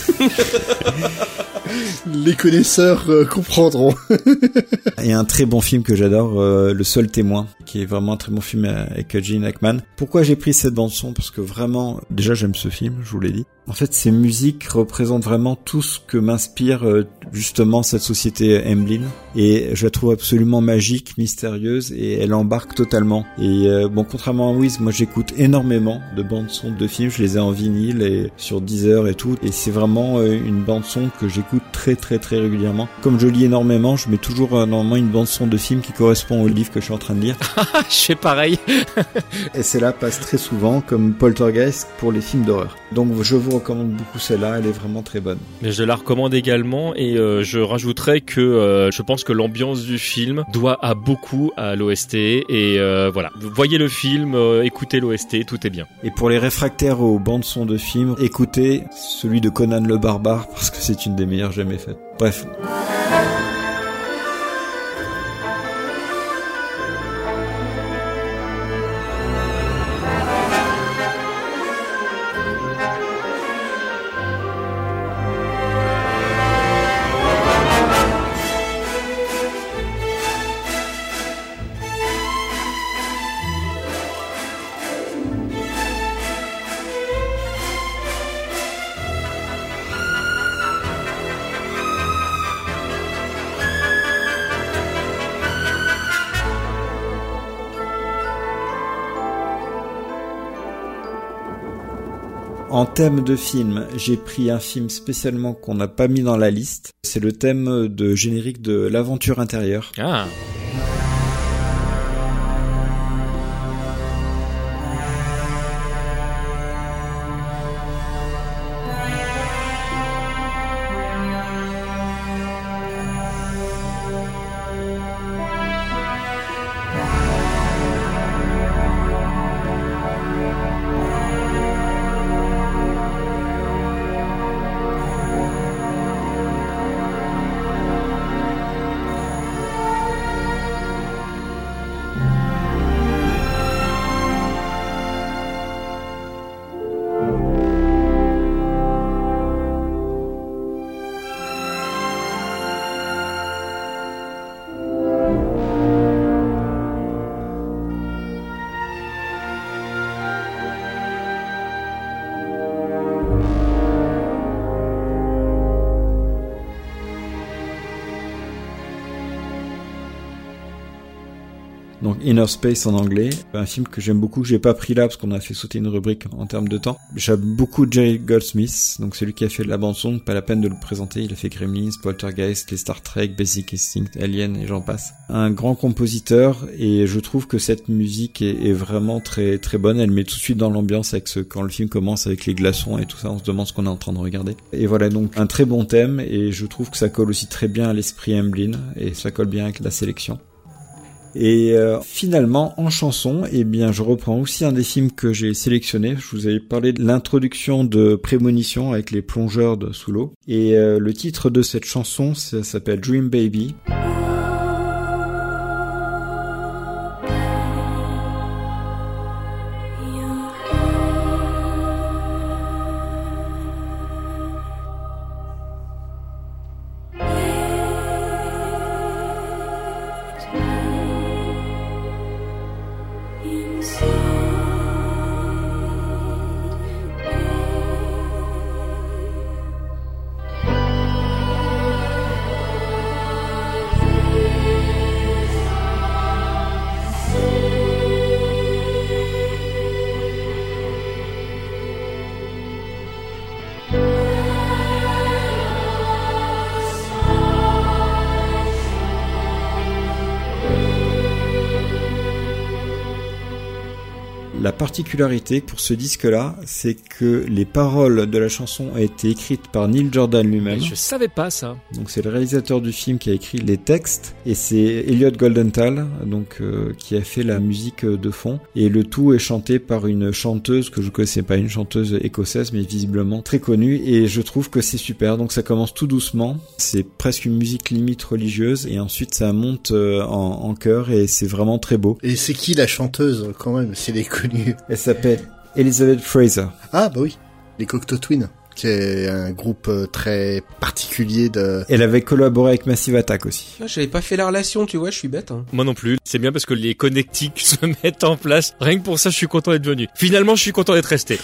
Speaker 7: Les connaisseurs comprendront.
Speaker 5: Et un très bon film que j'adore, Le Seul Témoin, qui est vraiment un très bon film avec Gene Hackman. Pourquoi j'ai pris cette bande son? Parce que vraiment, déjà j'aime ce film, je vous l'ai dit. En fait, ces musiques représentent vraiment tout ce que m'inspire justement cette société Emblem. Et je la trouve absolument magique, mystérieuse, et elle embarque totalement. Et bon, contrairement à Wiz, moi j'écoute énormément de bandes son de films. Je les ai en vinyle et sur Deezer et tout. Et c'est vraiment une bande son que j'écoute très très très régulièrement. Comme je lis énormément, je mets toujours normalement une bande son de film qui correspond au livre que je suis en train de lire.
Speaker 3: Je fais pareil.
Speaker 5: Et celle-là passe très souvent comme Poltergeist pour les films d'horreur. Donc je vous recommande beaucoup celle-là, elle est vraiment très bonne.
Speaker 3: Mais je la recommande également et je rajouterais que je pense que l'ambiance du film doit à beaucoup à l'OST et voilà. Voyez le film, écoutez l'OST, tout est bien.
Speaker 5: Et pour les réfractaires aux bandes son de films, écoutez celui de Conan le Barbare parce que c'est une des meilleures jamais faites. Bref. En thème de film, j'ai pris un film spécialement qu'on n'a pas mis dans la liste. C'est le thème de générique de l'Aventure intérieure.
Speaker 3: Ah.
Speaker 5: Donc Inner Space en anglais, un film que j'aime beaucoup, que j'ai pas pris là parce qu'on a fait sauter une rubrique en termes de temps. J'aime beaucoup Jerry Goldsmith, donc celui qui a fait la bande son, pas la peine de le présenter, il a fait Gremlins, Poltergeist, les Star Trek, Basic Instinct, Alien et j'en passe. Un grand compositeur et je trouve que cette musique est vraiment très très bonne, elle met tout de suite dans l'ambiance avec quand le film commence avec les glaçons et tout ça, on se demande ce qu'on est en train de regarder. Et voilà, donc un très bon thème et je trouve que ça colle aussi très bien à l'esprit Emblem et ça colle bien avec la sélection. Et finalement, en chanson, eh bien, je reprends aussi un des films que j'ai sélectionné. Je vous avais parlé de l'introduction de Prémonition avec les plongeurs sous l'eau. Et le titre de cette chanson, ça s'appelle Dream Baby. La particularité pour ce disque-là, c'est que les paroles de la chanson ont été écrites par Neil Jordan lui-même.
Speaker 3: Je savais pas ça.
Speaker 5: Donc c'est le réalisateur du film qui a écrit les textes, et c'est Elliot Goldenthal, donc qui a fait la musique de fond. Et le tout est chanté par une chanteuse que je connaissais pas, une chanteuse écossaise, mais visiblement très connue. Et je trouve que c'est super. Donc ça commence tout doucement. C'est presque une musique limite religieuse, et ensuite ça monte en chœur, et c'est vraiment très beau.
Speaker 7: Et c'est qui la chanteuse quand même, si elle est connue?
Speaker 5: Elle s'appelle Elizabeth Fraser.
Speaker 7: Ah bah oui, les Cocteau Twins, qui est un groupe très particulier de...
Speaker 5: Elle avait collaboré avec Massive Attack aussi.
Speaker 6: Ah, j'avais pas fait la relation, tu vois, je suis bête. Hein.
Speaker 3: Moi non plus. C'est bien parce que les connectiques se mettent en place. Rien que pour ça, je suis content d'être venu. Finalement, je suis content d'être resté.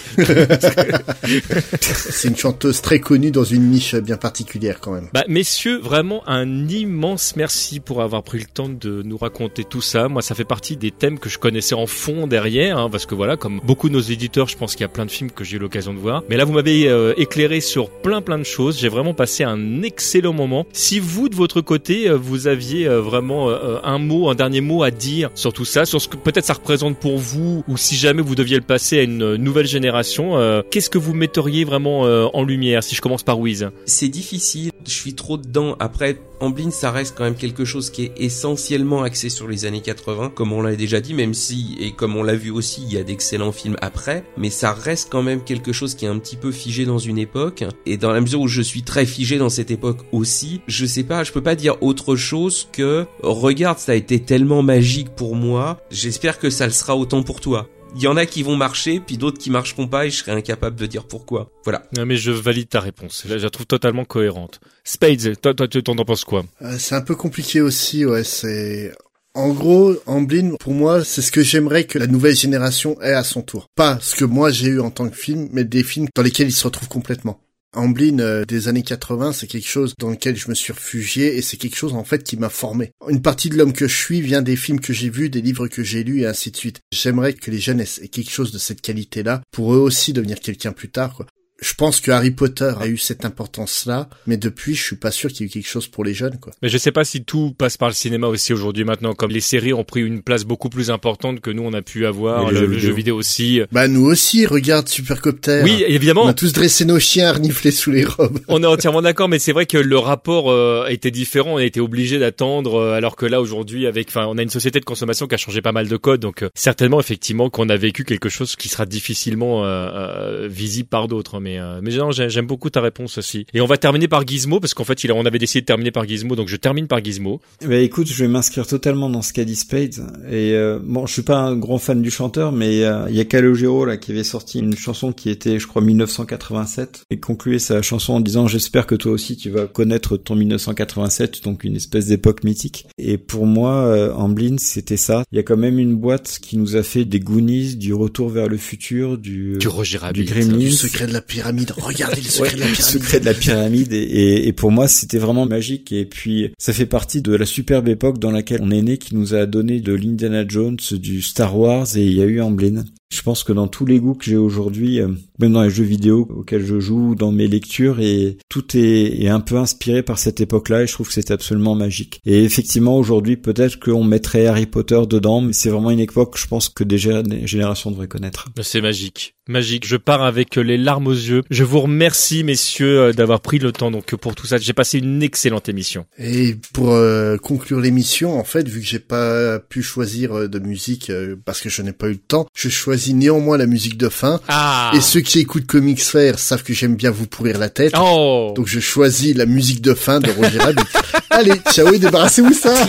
Speaker 7: C'est une chanteuse très connue dans une niche bien particulière quand même.
Speaker 3: Bah, messieurs, vraiment un immense merci pour avoir pris le temps de nous raconter tout ça. Moi, ça fait partie des thèmes que je connaissais en fond derrière, hein, parce que voilà, comme beaucoup de nos éditeurs, je pense qu'il y a plein de films que j'ai eu l'occasion de voir. Mais là, vous m'avez éclairé sur plein de choses. J'ai vraiment passé un excellent moment. Si vous, de votre côté, vous aviez vraiment un dernier mot à dire sur tout ça, sur ce que peut-être ça représente pour vous, ou si jamais vous deviez le passer à une nouvelle génération, qu'est-ce que vous metteriez vraiment en lumière, si je commence par Wiz?
Speaker 6: C'est difficile, je suis trop dedans. Après, Amblin, ça reste quand même quelque chose qui est essentiellement axé sur les années 80, comme on l'a déjà dit, même si, et comme on l'a vu aussi, il y a d'excellents films après, mais ça reste quand même quelque chose qui est un petit peu figé dans une époque, et dans la mesure où je suis très figé dans cette époque aussi, je sais pas, je peux pas dire autre chose que, regarde, ça a été tellement magique pour moi, j'espère que ça le sera autant pour toi. Il y en a qui vont marcher, puis d'autres qui marcheront pas, et je serai incapable de dire pourquoi. Voilà.
Speaker 3: Non, mais je valide ta réponse. Là, je la trouve totalement cohérente. Spades, toi, t'en penses quoi?
Speaker 7: C'est un peu compliqué aussi, ouais, c'est... En gros, Amblin, pour moi, c'est ce que j'aimerais que la nouvelle génération ait à son tour. Pas ce que moi j'ai eu en tant que film, mais des films dans lesquels ils se retrouvent complètement. Amblin des années 80, c'est quelque chose dans lequel je me suis réfugié, et c'est quelque chose en fait qui m'a formé. Une partie de l'homme que je suis vient des films que j'ai vus, des livres que j'ai lus et ainsi de suite. J'aimerais que les jeunes aient quelque chose de cette qualité-là pour eux aussi devenir quelqu'un plus tard, quoi. Je pense que Harry Potter a eu cette importance-là, mais depuis, je suis pas sûr qu'il y ait eu quelque chose pour les jeunes, quoi.
Speaker 3: Mais je sais pas si tout passe par le cinéma aussi aujourd'hui maintenant, comme les séries ont pris une place beaucoup plus importante que nous on a pu avoir, le jeu vidéo aussi.
Speaker 7: Bah nous aussi, regarde Supercopter.
Speaker 3: Oui, évidemment.
Speaker 7: On a tous dressé nos chiens, reniflés sous les robes.
Speaker 3: On est entièrement d'accord, mais c'est vrai que le rapport était différent, on a été obligé d'attendre, alors que là aujourd'hui, on a une société de consommation qui a changé pas mal de codes, donc certainement effectivement qu'on a vécu quelque chose qui sera difficilement visible par d'autres, mais non, j'aime beaucoup ta réponse aussi. Et on va terminer par Gizmo, parce qu'en fait, on avait décidé de terminer par Gizmo, donc je termine par Gizmo.
Speaker 5: Bah écoute, je vais m'inscrire totalement dans ce qu'a dit Spades. Et bon, je suis pas un grand fan du chanteur, mais il y a Calogero là qui avait sorti une chanson qui était, je crois, 1987, et concluait sa chanson en disant: j'espère que toi aussi tu vas connaître ton 1987, donc une espèce d'époque mythique. Et pour moi, Amblin, c'était ça. Il y a quand même une boîte qui nous a fait des Goonies, du Retour vers le futur, du
Speaker 3: Roger Rabbit,
Speaker 5: du Gremlins,
Speaker 7: du Secret de la pyramide. Regardez le secret de la pyramide.
Speaker 5: Le secret de la pyramide, et pour moi c'était vraiment magique. Et puis ça fait partie de la superbe époque dans laquelle on est né, qui nous a donné de l'Indiana Jones, du Star Wars, et il y a eu Amblin. Je pense que dans tous les goûts que j'ai aujourd'hui, même dans les jeux vidéo auxquels je joue, dans mes lectures, et tout est un peu inspiré par cette époque-là, et je trouve que c'est absolument magique. Et effectivement, aujourd'hui, peut-être qu'on mettrait Harry Potter dedans, mais c'est vraiment une époque que je pense que des générations devraient connaître.
Speaker 3: C'est magique. Magique. Je pars avec les larmes aux yeux. Je vous remercie, messieurs, d'avoir pris le temps donc pour tout ça. J'ai passé une excellente émission.
Speaker 7: Et pour conclure l'émission, en fait, vu que j'ai pas pu choisir de musique parce que je n'ai pas eu le temps, je choisis néanmoins la musique de fin.
Speaker 3: Ah.
Speaker 7: Et ceux qui écoutent Comics Faire savent que j'aime bien vous pourrir la tête.
Speaker 3: Oh.
Speaker 7: Donc je choisis la musique de fin de Roger Rabbit. Allez, ciao et débarrassez-vous ça.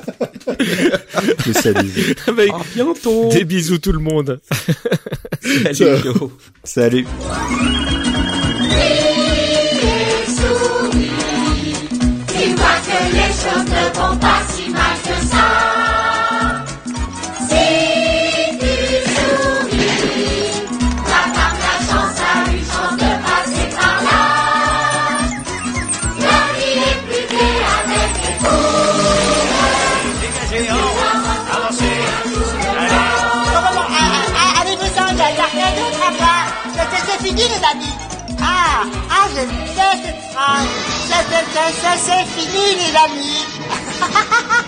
Speaker 5: Je salue.
Speaker 6: À bientôt.
Speaker 3: Des bisous tout le monde.
Speaker 6: Salut.
Speaker 5: Salut.
Speaker 4: Tu vois que les choses ne vont pas si mal que ça. Si tu souris, t'attrapes la chance à une chance de passer par là. La vie est plus belle avec les fous.
Speaker 13: Dégagez, avancez.
Speaker 14: Allez-vous-en, il n'y a rien d'autre à faire. C'est fini, les amis. Je sais, c'est fini, les amis.